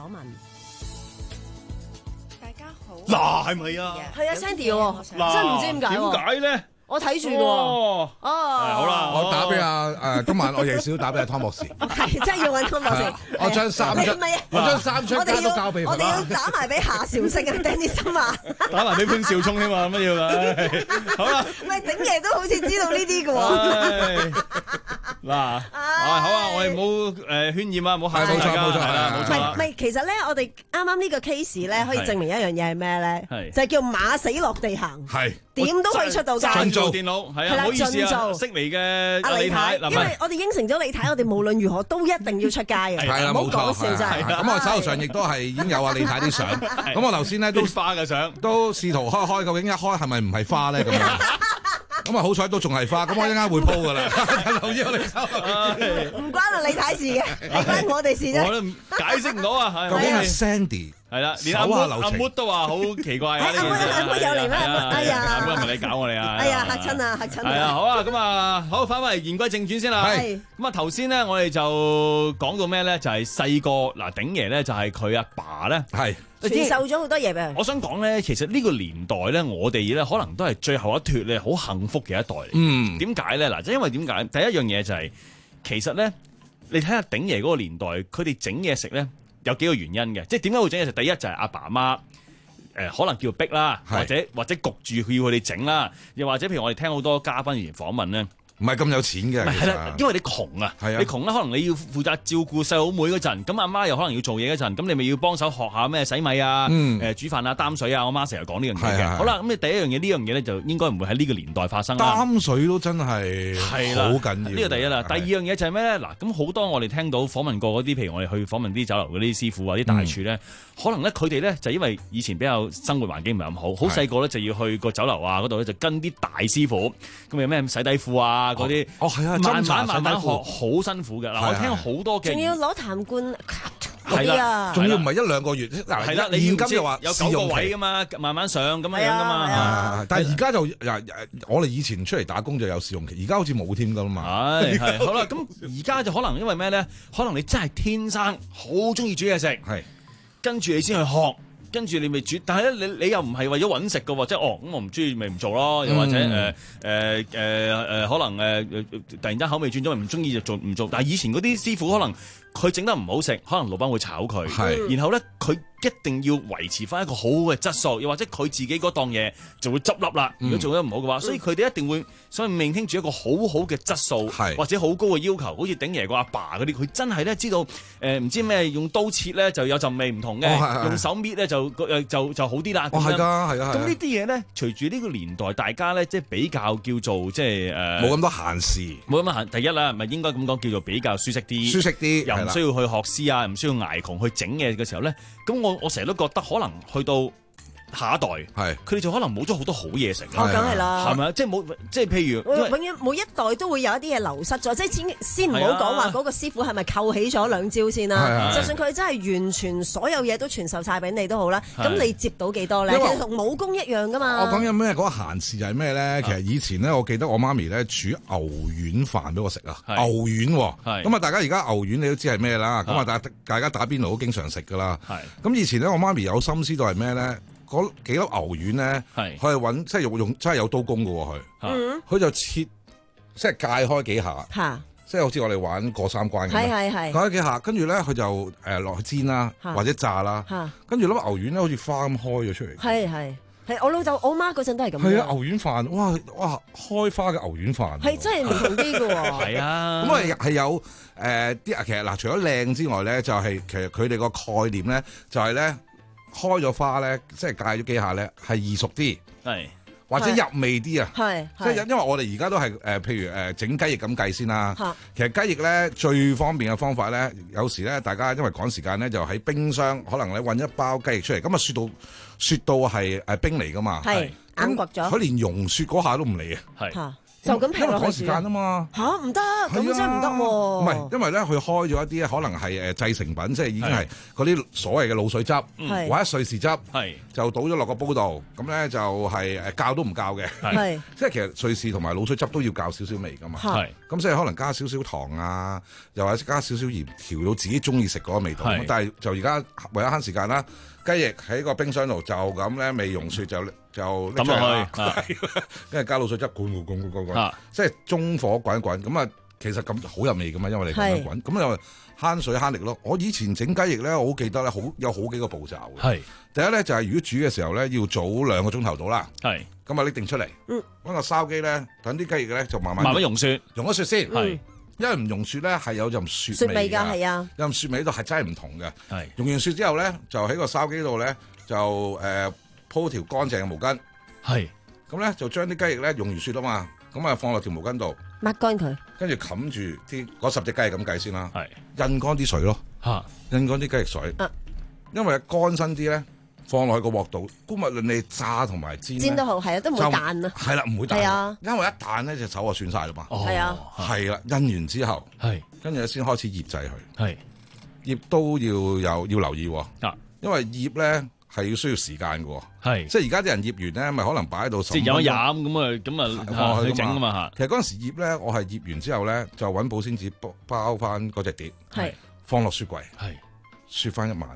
嗱，係咪啊？ 係啊 ，Sandy 喎，真唔知點解喎。 點解咧？ 我睇住嘅喎。哦， 好啦， 我打俾阿誒，今晚我夜少打俾阿湯博士。 係真係要揾湯博士。 我將三出，我將三出家都交俾佢啦。 我哋要打埋俾夏韶聲啊 Danny 森啊， 打埋俾潘少聰添嘛，乜要㗎？好啦， 唔係鼎爺都好似知道呢啲嘅喎。 嗱，啊好啊，我哋冇誒渲染啊，冇嚇到大家，冇錯係啦，冇錯。 唔係，其實咧，我哋啱啱呢個 case 咧，可以證明一樣嘢係咩咧？就係叫馬死落地行。係。點都可以出到㗎。 盡做電腦係啊，唔好意思啊，悉尼嘅阿李太， 因為我哋應承咗李太，我哋無論如何都一定要出街嘅。 係啦，冇錯。咁我手頭上亦都係已經有阿李太啲相。咁我頭先咧都花嘅相，都試圖開開，究竟一開係咪唔係花咧咁樣？咁啊好彩都仲係花，咁我一陣間會鋪噶啦。留意我哋收。 唔關阿李太事嘅，係關我哋事啫。 我都解釋唔到啊。 究竟係 Sandy？係啦，連阿 Mood 阿 Mood 都話好奇怪啊！ 阿 Mood 阿 Mood 有嚟咩？哎呀， 阿 Mood 係咪你搞我哋啊？ 哎呀，嚇親啊，嚇親啊！ 係啊，好啊，咁啊，好翻返嚟言歸正傳先啦。係咁啊，頭先咧我哋就講到咩咧？就係細個嗱，鼎爺咧就係佢阿爸咧，係傳授咗好多嘢俾佢。 我想講咧，其實呢個年代咧，我哋咧可能都係最後一脱咧，好幸福嘅一代嚟。 嗯， 點解咧？嗱，即係因為點解？第一樣嘢就係其實咧，你睇下鼎爺嗰個年代，佢哋整嘢食咧有幾個原因嘅，即係點解會整嘢食？第一就係阿爸阿媽。誒、呃、可能叫逼啦，或者或者焗住佢要佢哋整啦，又或者譬如我哋聽好多嘉賓以前訪問咧， 唔係咁有錢嘅， 係啦，因為你窮啊，你窮咧，可能你要負責照顧細佬妹嗰陣，咁阿媽又可能要做嘢嗰陣，咁你咪要幫手學下咩洗米啊，誒、嗯呃、煮飯啊、擔水啊，我媽成日講呢樣嘢嘅。好啦，咁你第一樣嘢呢樣嘢咧就應該唔會喺呢個年代發生啦。 擔水都真係好緊要， 呢個第一啦。第二樣嘢就係咩咧？嗱，咁好多我哋聽到訪問過嗰啲，譬如我哋去訪問啲酒樓嗰啲師傅啊、啲大廚咧。嗯可能咧，佢哋咧就因為以前比較生活環境唔係咁好，好細個咧就要去個酒樓啊嗰度咧就跟啲大師傅，咁有咩洗底褲啊嗰啲， 哦係啊， 慢慢慢慢學，好辛苦嘅。嗱，我聽好多嘅， 仲要攞痰罐嗰啲啊， 仲要唔係一兩個月，嗱係啦，你現金就話有九個位噶嘛，慢慢上咁樣樣噶嘛。 但係而家就我哋以前出嚟打工就有試用期，而家好似冇添噶啦嘛。 係係好啦，咁而家就可能因為咩咧？可能你真係天生好中意煮嘢食，係。跟住你先去學，跟住你咪煮，但係咧你你又唔係為咗揾食嘅喎，即係哦咁我唔中意咪唔做咯，又或者誒誒誒誒可能誒、呃、突然間口味轉咗，唔中意就做唔做。但係以前嗰啲師傅可能佢整得唔好食，可能老闆會炒佢，然後咧佢一定要維持翻一個好好嘅質素，又或者佢自己嗰檔嘢就會執笠啦。如果做得唔好嘅話，嗯、所以佢哋一定會所以maintain住一個好好嘅質素，或者好高嘅要求。好似鼎爺個阿爸嗰啲，佢真係咧知道誒唔、呃、知咩用刀切咧就有陣味唔同嘅，哦、用手搣咧就誒就就好啲啦。 哦，係㗎，係啊。 咁呢啲嘢咧，隨住呢個年代，大家咧即係比較叫做即係誒冇咁多閒事， 冇咁多閒。第一啦，咪應該咁講叫做比較舒適啲， 舒適啲， 又唔需要去學師啊，唔需要捱窮去整嘢嘅時候咧，咁我我成日都覺得可能去到下一代，係佢哋就可能冇咗好多好嘢食。 哦，梗係啦， 係咪啊？即係冇，即係譬如， 永遠每一代都會有一啲嘢流失咗。即係先先唔好講話嗰個師傅係咪扣起咗兩招先啦。就算佢真係完全所有嘢都傳授晒俾你都好啦，咁你接到幾多咧？其實同武功一樣噶嘛。 我講緊咩嗰個閒事就係咩咧？其實以前咧，我記得我媽咪咧煮牛丸飯俾我食啊，牛丸。咁啊，大家而家牛丸你都知係咩啦？咁啊，大大家打邊爐都經常食噶啦。咁以前咧，我媽咪有心思到係咩咧？嗰幾粒牛丸咧，佢係揾即係用用真係有刀工嘅喎，佢，佢、嗯、就切即係界開幾下，嗯、即係好似我哋玩過三關咁，界開幾下，跟住咧佢就誒落去煎啦，嗯、或者炸啦，跟住粒牛丸咧好似花咁開咗出嚟，係係係我老豆我媽嗰陣都係咁， 係啊牛丸飯，哇哇開花嘅牛丸飯， 係真係唔同啲嘅喎， 係啊， 咁啊係有誒啲啊其實嗱除咗靚之外咧，就係、是、其實佢哋個概念咧就係、是、咧。開咗花咧，即係戒咗幾下咧，係易熟啲，係或者入味啲啊，係即係因為我哋而家都係誒、呃，譬如誒整雞翼咁計先啦。其實雞翼咧最方便嘅方法咧，有時咧大家因為趕時間咧，就喺冰箱可能你搵一包雞翼出嚟，咁啊雪到雪到係誒冰嚟噶嘛，係硬掘咗， 佢連溶雪嗰下都唔嚟啊，係。 就咁平落去， 趕時間啊嘛吓唔得，咁真係唔得喎。 唔係，因為咧佢開咗一啲可能係誒製成品，即係已經係嗰啲所謂嘅鹵水汁，或者瑞士汁，就倒咗落個煲度，咁咧就係誒教都唔教嘅，即係其實瑞士同埋鹵水汁都要教少少味噶嘛，咁所以可能加少少糖啊，又或者加少少鹽，調到自己中意食嗰個味道。但係就而家為咗慳時間啦。雞翼喺個冰箱度就咁咧，未溶雪就就拎出嚟，跟住加鹵水汁滾滾滾滾滾，即係中火滾一滾。咁啊，其實咁好入味噶嘛，因為你咁樣滾，咁又慳水慳力咯。我以前整雞翼咧，我好記得咧，好有好幾個步驟嘅。係第一咧，就係如果煮嘅時候咧，要早兩個鐘頭到啦。係咁啊，拎定出嚟，揾個燒機咧，等啲雞翼咧就慢慢慢慢溶雪， 溶咗雪先。係。因為唔溶雪咧，係有陣雪味㗎，係啊，有陣雪味度係真係唔同嘅。係溶完雪之後咧，就喺個燒機度咧，就誒鋪條乾淨嘅毛巾。係咁咧，就將啲雞翼咧溶完雪啊嘛，咁啊放落條毛巾度抹乾佢，跟住冚住啲嗰十隻雞翼咁計先啦。係印乾啲水咯，嚇印乾啲雞翼水。啊，因為乾身啲咧。放落去個鑊度，姑勿論你炸同埋煎，煎都好，係啊，都唔會彈啊。係啦，唔會彈。係啊，因為一彈咧隻手就損晒啦嘛。係啊，係啦，印完之後，係跟住先開始醃製佢。係醃都要有要留意喎。啊，因為醃咧係要需要時間嘅。係，即係而家啲人醃完咧，咪可能擺喺度十。即係飲一飲咁啊，咁啊去整啊嘛嚇。其實嗰陣時醃咧，我係醃完之後咧，就揾保鮮紙包包翻嗰隻碟，係放落雪櫃，係雪翻一晚先。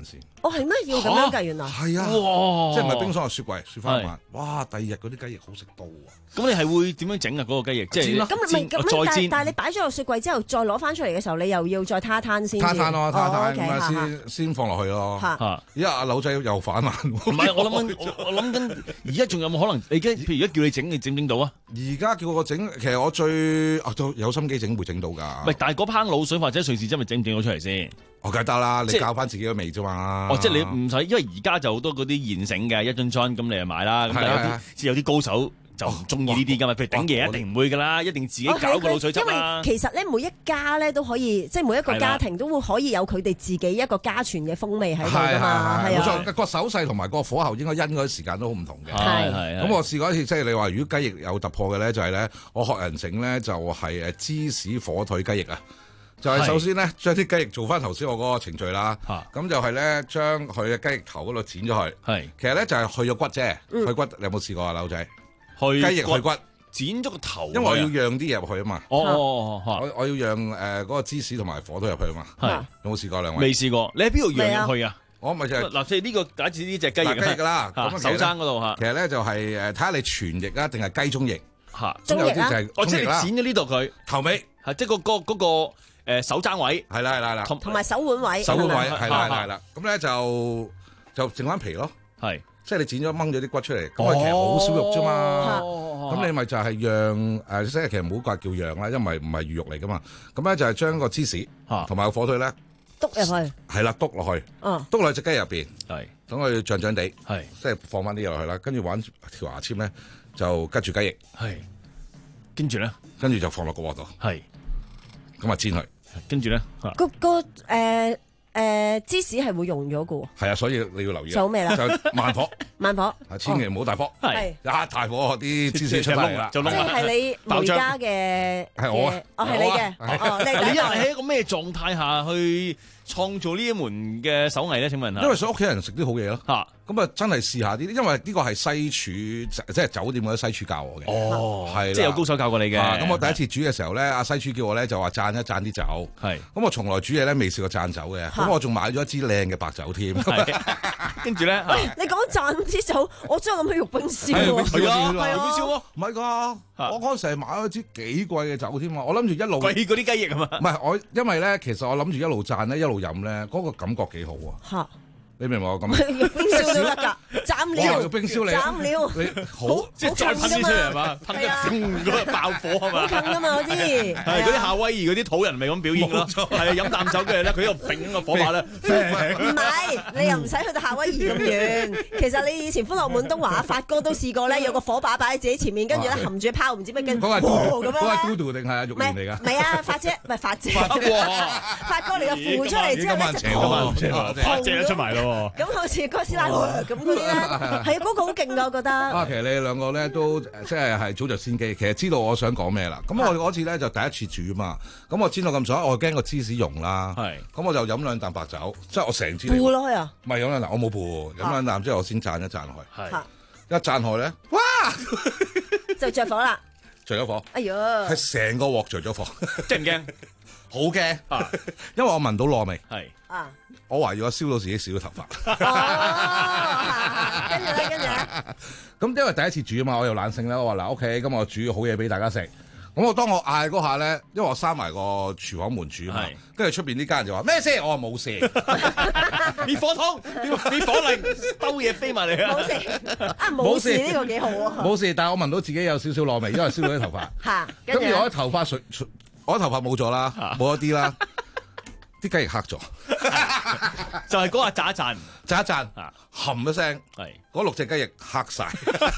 哦，係咩？要咁樣計原來？ 係啊， 哇！ 即係唔係冰箱係雪櫃雪翻埋？哇！第二日嗰啲雞翼好食到啊！ 咁你係會點樣整啊？嗰個雞翼即係咁咪咁再煎， 但係你擺咗落雪櫃之後，再攞翻出嚟嘅時候，你又要再攤攤先。 攤攤咯，攤攤咁啊， 先先先放落去咯。 嚇！ 因為阿柳仔又反慢。唔係，我諗緊，我諗緊，而家仲有冇可能？你而家譬如而家叫你整，你整唔整到啊？ 而家叫我整，其實我最啊都有心機整，會整到㗎。 唔係，但係嗰烹鹵水或者瑞士汁咪整唔整到出嚟先？ 我梗係得啦，你教翻自己嘅味啫嘛。 哦，即係你唔使，因為而家就好多嗰啲現成嘅一樽樽，咁你就買啦。咁但係有啲即係有啲高手就唔中意呢啲㗎嘛。譬如鼎爺一定唔會㗎啦，一定自己搞個鹵水汁啦。 因為其實咧，每一家咧都可以，即係每一個家庭都會可以有佢哋自己一個家傳嘅風味喺度㗎嘛。係啊， 冇錯，個手勢同埋個火候應該因嗰啲時間都好唔同嘅。 係係。咁我試過一次，即係你話如果雞翼有突破嘅咧，就係咧，我學人整咧就係誒芝士火腿雞翼啊。就係首先咧，將啲雞翼做翻頭先我嗰個程序啦。咁就係咧，將佢嘅雞翼頭嗰度剪咗佢。係，其實咧就係去咗骨啫，去骨你有冇試過啊，柳仔？ 去雞翼去骨， 剪咗個頭。 因為我要釀啲嘢入去啊嘛。 哦哦哦， 我我要釀誒嗰個芝士同埋火腿入去啊嘛。係，有冇試過兩位？ 未試過。你喺邊度釀入去啊？ 我咪就係嗱，即係呢個第一次呢隻雞翼雞翼啦。咁手踭嗰度嚇。 其實咧就係誒睇下你全翼啊定係雞中翼嚇。 中翼啊！ 我即係你剪咗呢度佢頭尾係即係個個嗰個。誒手踭位係啦係啦係啦， 同埋手腕位， 手腕位係啦係啦係啦，咁咧就就剩翻皮咯， 係即係你剪咗掹咗啲骨出嚟，咁啊其實好少肉啫嘛，咁你咪就係釀誒，即係其實唔好怪叫釀啦，因為唔係魚肉嚟噶嘛，咁咧就係將個芝士同埋個火腿咧篤入去， 係啦篤落去，篤落去隻雞入邊，係等佢脹脹地，係即係放翻啲嘢落去啦，跟住玩條牙籤咧就吉住雞翼，係跟住咧， 跟住就放落個鑊度， 係咁啊煎佢。 跟住咧， 個個誒誒芝士係會溶咗嘅喎。 係啊，所以你要留意。 做咩啦？ 就慢火。 慢火。 千祈唔好大火。 係。 一大火啲芝士出嚟啦， 就燶啦。 即係你梅家嘅。 係我啊。 哦，係你嘅。哦，你你係喺一個咩狀態下去創造呢一門嘅手藝咧？請問下。 因為想屋企人食啲好嘢咯。嚇。咁啊，真係試下啲，因為呢個係西廚，即係酒店嗰啲西廚教我嘅。 哦， 係， 即係有高手教過你嘅。 咁我第一次煮嘅時候咧，阿西廚叫我咧就話讚一讚啲酒。係。咁我從來煮嘢咧未試過讚酒嘅，咁我仲買咗一支靚嘅白酒添。 跟住咧， 你講讚支酒，我真係諗起玉冰燒喎。 係啊，係啊， 玉冰燒喎。 唔係㗎，我嗰陣時係買咗支幾貴嘅酒添啊！我諗住一路貴嗰啲雞翼啊嘛。 唔係我，因為咧，其實我諗住一路讚咧，一路飲咧，嗰個感覺幾好啊。嚇！你明唔明我咁？ 玉冰燒都得㗎，斬料。 玉冰燒你斬料。 你好， 即係再噴啲出嚟係嘛？噴嘅，嗰個爆火係嘛？ 好近㗎嘛嗰啲。 係嗰啲夏威夷嗰啲土人咪咁表演咯。係啊，飲啖酒嘅咧，佢又揈個火把咧。 唔係，你又唔使去到夏威夷咁遠。其實你以前歡樂滿東華發哥都試過咧，有個火把擺喺自己前面，跟住咧含住拋唔知乜嘅。 嗰個係咁樣。 嗰個係嘟嘟定係阿玉蓮嚟㗎？ 唔係啊，發姐唔係發姐。發哥嚟嘅扶出嚟之後咧就發姐都出埋咯。 咁好似哥斯拉咁嗰啲咧，係啊，嗰個好勁㗎，我覺得。 啊，其實你哋兩個咧都即係係早著先機，其實知道我想講咩啦。咁我嗰次咧就第一次煮啊嘛，咁我煎到咁上下，我驚個芝士溶啦。係。咁我就飲兩啖白酒，即係我成支。 潑落去啊？ 唔係飲兩啖，我冇潑，飲兩啖之後我先讚一讚落去。係。一讚落去咧，哇！ 就着火啦。 着咗火。 哎呀！ 係成個鑊着咗火， 驚唔驚？ 好驚啊！因為我聞到燶味。係。 啊！ 我懷疑我燒到自己少咗頭髮。 哦，跟住咧，跟住咧。 咁因為第一次煮啊嘛，我又懶性啦。我話嗱，OK，咁我煮好嘢俾大家食。咁我當我嗌嗰下咧，因為我閂埋個廚房門煮嘛，跟住出邊啲家人就話咩事？我話冇事。 滅火筒，滅火令，兜嘢飛埋嚟啊！ 冇事啊，冇事呢個幾好啊。 冇事，但係我聞到自己有少少燶味，因為燒到啲頭髮。 嚇！ 跟住我啲頭髮水，我啲頭髮冇咗啦，冇一啲啦。啲雞翼黑咗， 就係嗰下炸一陣， 炸一陣，冚一聲，係嗰六隻雞翼黑晒。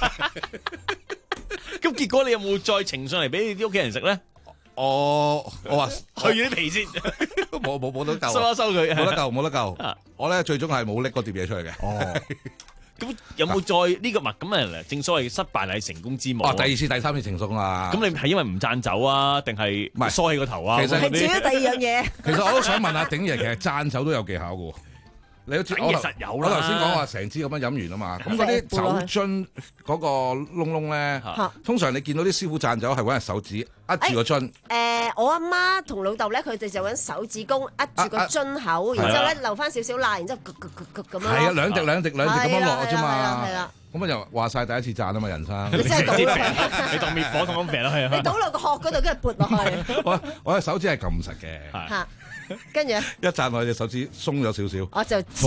咁結果你有冇再呈上嚟俾你啲屋企人食咧？ 我我話去咗啲皮先， 冇冇冇得救， 收一收佢， 冇得救冇得救。我咧最終係冇拎嗰碟嘢出嚟嘅。哦， 咁有冇再呢個物咁啊？正所謂失敗係成功之母。 哦，第二次、第三次成熟啦。 咁你係因為唔讚酒啊，定係唔係梳起個頭啊？ 其實係主要第二樣嘢。 其實我都想問下鼎爺，其實讚酒都有技巧嘅喎。 你都知梗係實有啦。 我頭先講話成支咁樣飲完啊嘛，咁嗰啲酒樽嗰個窿窿咧，通常你見到啲師傅賺酒係揾隻手指握住個樽。 誒，我阿媽同老豆咧，佢哋就揾手指公握住個樽口，然之後咧留翻少少辣，然之後焗焗焗焗咁樣。 係啊，兩滴兩滴兩滴咁樣落啫嘛。 係啦。 咁啊又話晒第一次賺啊嘛，人生。 你真係倒落去， 你當滅火筒咁劈落去。 你倒落個殼嗰度，跟住撥落去。 我我隻手指係撳實嘅。 嚇，跟住一賺落去隻手指鬆咗少少。 我就知。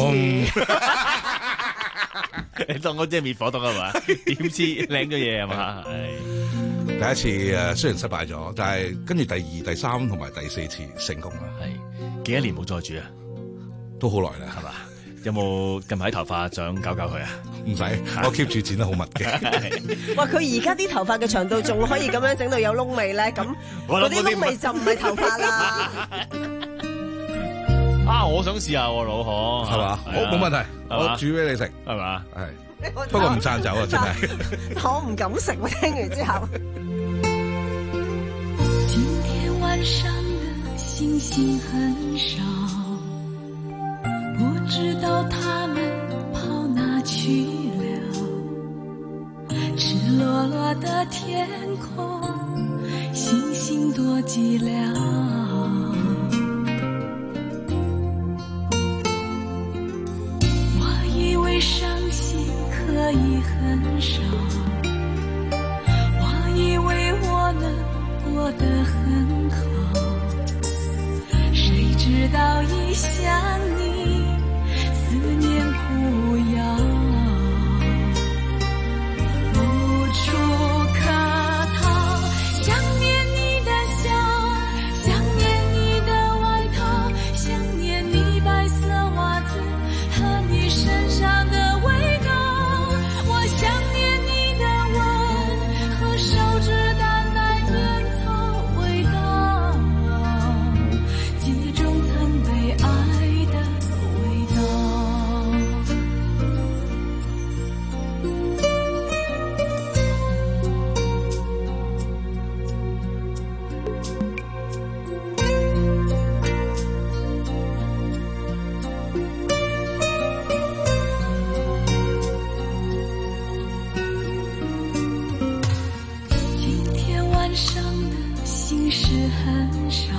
你當我真係滅火筒係嘛？點知靚咗嘢係嘛？ 第一次誒雖然失敗咗，但係跟住第二、第三同埋第四次成功啦。 係幾多年冇再煮啊？ 都好耐啦，係嘛？ 有冇近排頭髮想搞搞佢啊？ 唔使，我 keep 住剪得好密嘅。 哇！佢而家啲頭髮嘅長度仲可以咁樣整到有窿味咧，咁嗰啲窿味就唔係頭髮啦。 啊！我想試下喎，老何係嘛？好，冇問題，我煮俾你食， 係嘛？ 係。不過唔讚酒啊，真係。 我唔敢食，我聽完之後。 今天晚上的星星很少，不知道他們跑哪去了。赤裸裸的天空，星星多寂寥。我以為傷心可以很少，我以為我能過得很好，誰知道一想你，思念苦藥，無處可逃。想念你的笑，想念你的外套，想念你白色襪子和你身上的味道。我想念你的吻和手指淡淡煙草味道，記憶中曾被愛的味道。今天晚上的心事很少，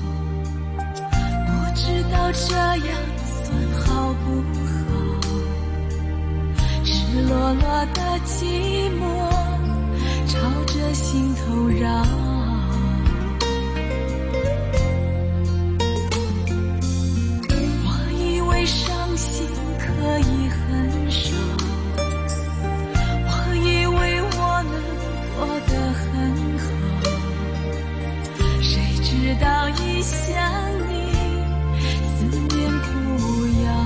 不知道這樣算好不好，赤裸裸的寂寞朝着心頭繞。我以為傷心可以很少，我以為我能過得很好，誰知道一想你，思念苦藥，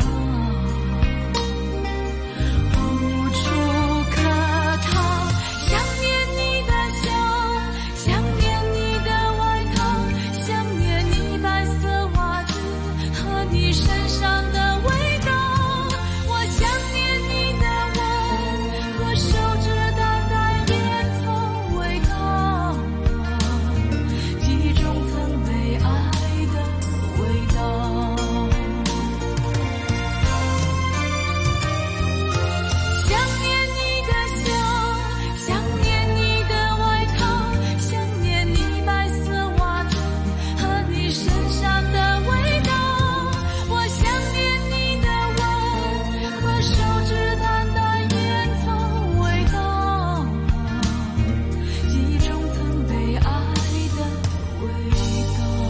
無處可逃。想念你的笑，想念你的外套，想念你白色襪子和你身上的味道。我想念你的吻和手指淡淡煙草味道，記憶中曾被愛的味道。想念你的笑，想念你的外套，想念你白色襪子和你身上的味道。我想念你的吻和手指淡淡煙草味道，記憶中曾被愛的味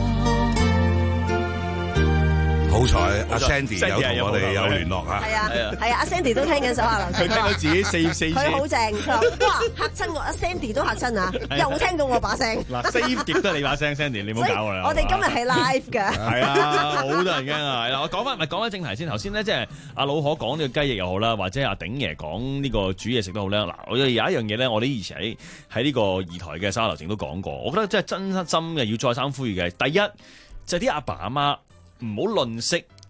道。 好彩阿 Sandy 有同我哋有聯絡啊！ 係啊，係啊，阿 Sandy 都聽緊手下留情。 佢聽到自己四四佢好正，佢話哇嚇親我，阿 Sandy 都嚇親啊！又聽到我把聲。 嗱，save 極都係你把聲 Sandy，你唔好搞我啦。 我哋今日係 live 㗎。 係啊，好多人驚啊！係啦，我講翻咪講翻正題先。頭先咧，即係阿老可講呢個雞翼又好啦，或者阿鼎爺講呢個煮嘢食都好啦。嗱，我有一樣嘢咧，我哋以前喺喺呢個二台嘅手下留情都講過。我覺得真係真心嘅要再三呼籲嘅。第一就係啲阿爸阿媽唔好吝嗇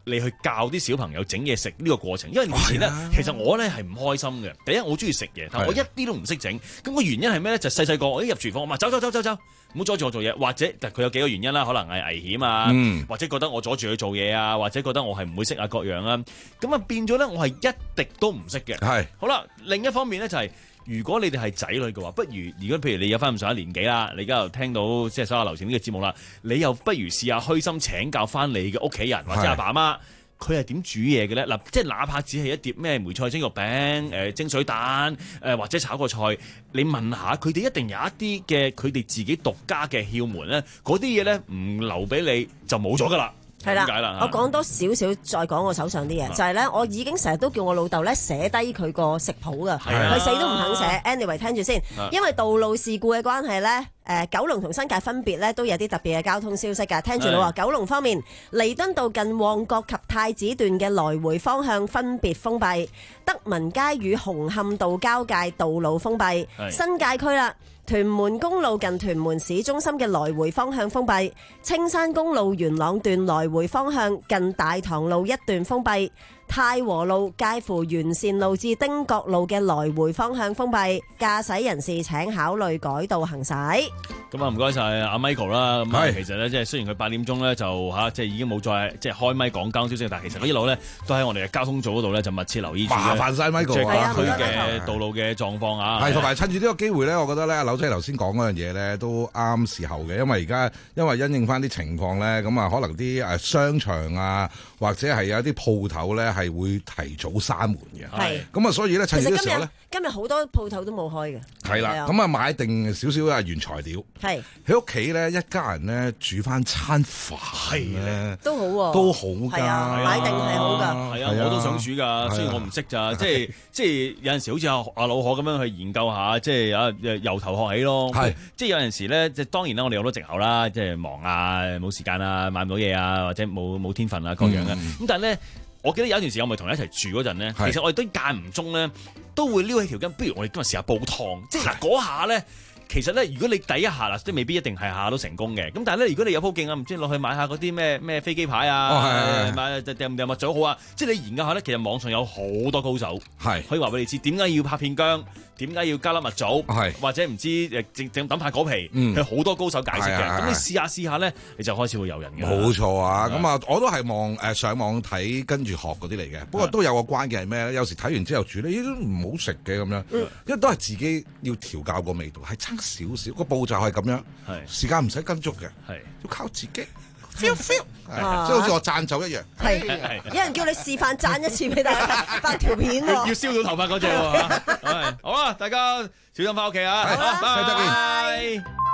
你去教啲小朋友整嘢食呢個過程，因為以前咧、哦、其實我咧係唔開心嘅。第一我中意食嘢，但我一啲都唔識整。咁個原因係咩咧？就細細個我一入廚房，我話走走走走走，唔好阻住我做嘢。或者佢有幾個原因啦，可能係危險啊，嗯、或者覺得我阻住佢做嘢啊，或者覺得我係唔會識啊各樣啊。咁啊變咗咧，我係一滴都唔識嘅。係好啦，另一方面咧就係、是。如果你哋係仔女嘅話，不如如果譬如你有翻咁上下年紀啦，你而家又聽到即係所有流程呢個節目啦，你又不如試下虛心請教翻你嘅屋企人或者阿爸阿媽，佢係點煮嘢嘅咧？嗱，即係哪怕只係一碟咩梅菜蒸肉餅、誒蒸水蛋、誒或者炒個菜，你問下佢哋，一定有一啲嘅佢哋自己獨家嘅竅門咧，嗰啲嘢咧唔留俾你就冇咗噶啦。係啦，我講多少少，再講我手上啲嘢，就係咧，我已經成日都叫我老豆咧寫低佢個食譜噶，佢死都唔肯寫。Anyway， 聽住先，因為道路事故嘅關係咧，誒九龍同新界分別咧都有啲特別嘅交通消息㗎。聽住啦，九龍方面，彌敦道近旺角及太子段嘅來回方向分別封閉，德民街與紅磡道交界道路封閉，新界區啦。屯門公路近屯門市中心嘅來回方向封閉，青山公路元朗段來回方向近大棠路一段封閉，太和路介乎完善路至丁角路嘅來回方向封閉，駕駛人士請考慮改道行駛。咁啊，唔該晒阿 Michael 啦。咁啊，其實咧，即係雖然佢八點鐘咧就嚇，即係已經冇再即係開咪講交通消息，但係其實佢一路咧都喺我哋嘅交通組嗰度咧就密切留意住。麻煩晒 Michael 即係各區嘅道路嘅狀況啊。係，同埋趁住呢個機會咧，我覺得咧，柳仔頭先講嗰樣嘢咧都啱時候嘅，因為而家因為因應翻啲情況咧，咁啊可能啲誒商場啊，或者係有一啲鋪頭咧係會提早閂門嘅。係。咁啊，所以咧趁住呢個時候咧，今日好多鋪頭都冇開嘅。係啦，咁啊買定少少啊原材料。係喺屋企咧，一家人咧煮翻餐飯咧，都好喎，都好㗎。係啊，買定係好㗎。係啊，我都想煮㗎，雖然我唔識咋，即係即係有陣時好似阿阿老何咁樣去研究下，即係啊由頭學起咯。係，即係有陣時咧，即係當然啦，我哋有好多藉口啦，即係忙啊，冇時間啊，買唔到嘢啊，或者冇冇天分啊各樣嘅。咁但係咧，我記得有一段時間我咪同你一齊住嗰陣咧，其實我哋都間唔中咧都會撩起條筋，不如我哋今日試下煲湯。即係嗱嗰下咧。其實咧，如果你第一下啦，即係未必一定係下下都成功嘅。咁但係咧，如果你有鋪勁啊，唔知落去買下嗰啲咩咩飛機牌啊，哦、買訂唔訂物最好啊。即係你研究下咧，其實網上有好多高手，係可以話俾你知點解要拍片薑，點解要加粒蜜棗，係或者唔知誒整整揼塊果皮，佢好、嗯、多高手解釋嘅。咁你試下試下咧，你就開始會有人嘅。冇錯啊！咁啊，我都係望誒上網睇跟住學嗰啲嚟嘅。不過都有個關鍵係咩咧？有時睇完之後煮咧，都唔好食嘅咁樣，嗯、因為都係自己要調教個味道，係差少少個步驟係咁樣，係時間唔使跟足嘅，係要靠自己 feel feel， 即係好似我讚酒一樣，係有人叫你示範讚一次俾大家拍條片喎，要燒到頭髮嗰隻喎，好啦，大家小心翻屋企啊，拜拜。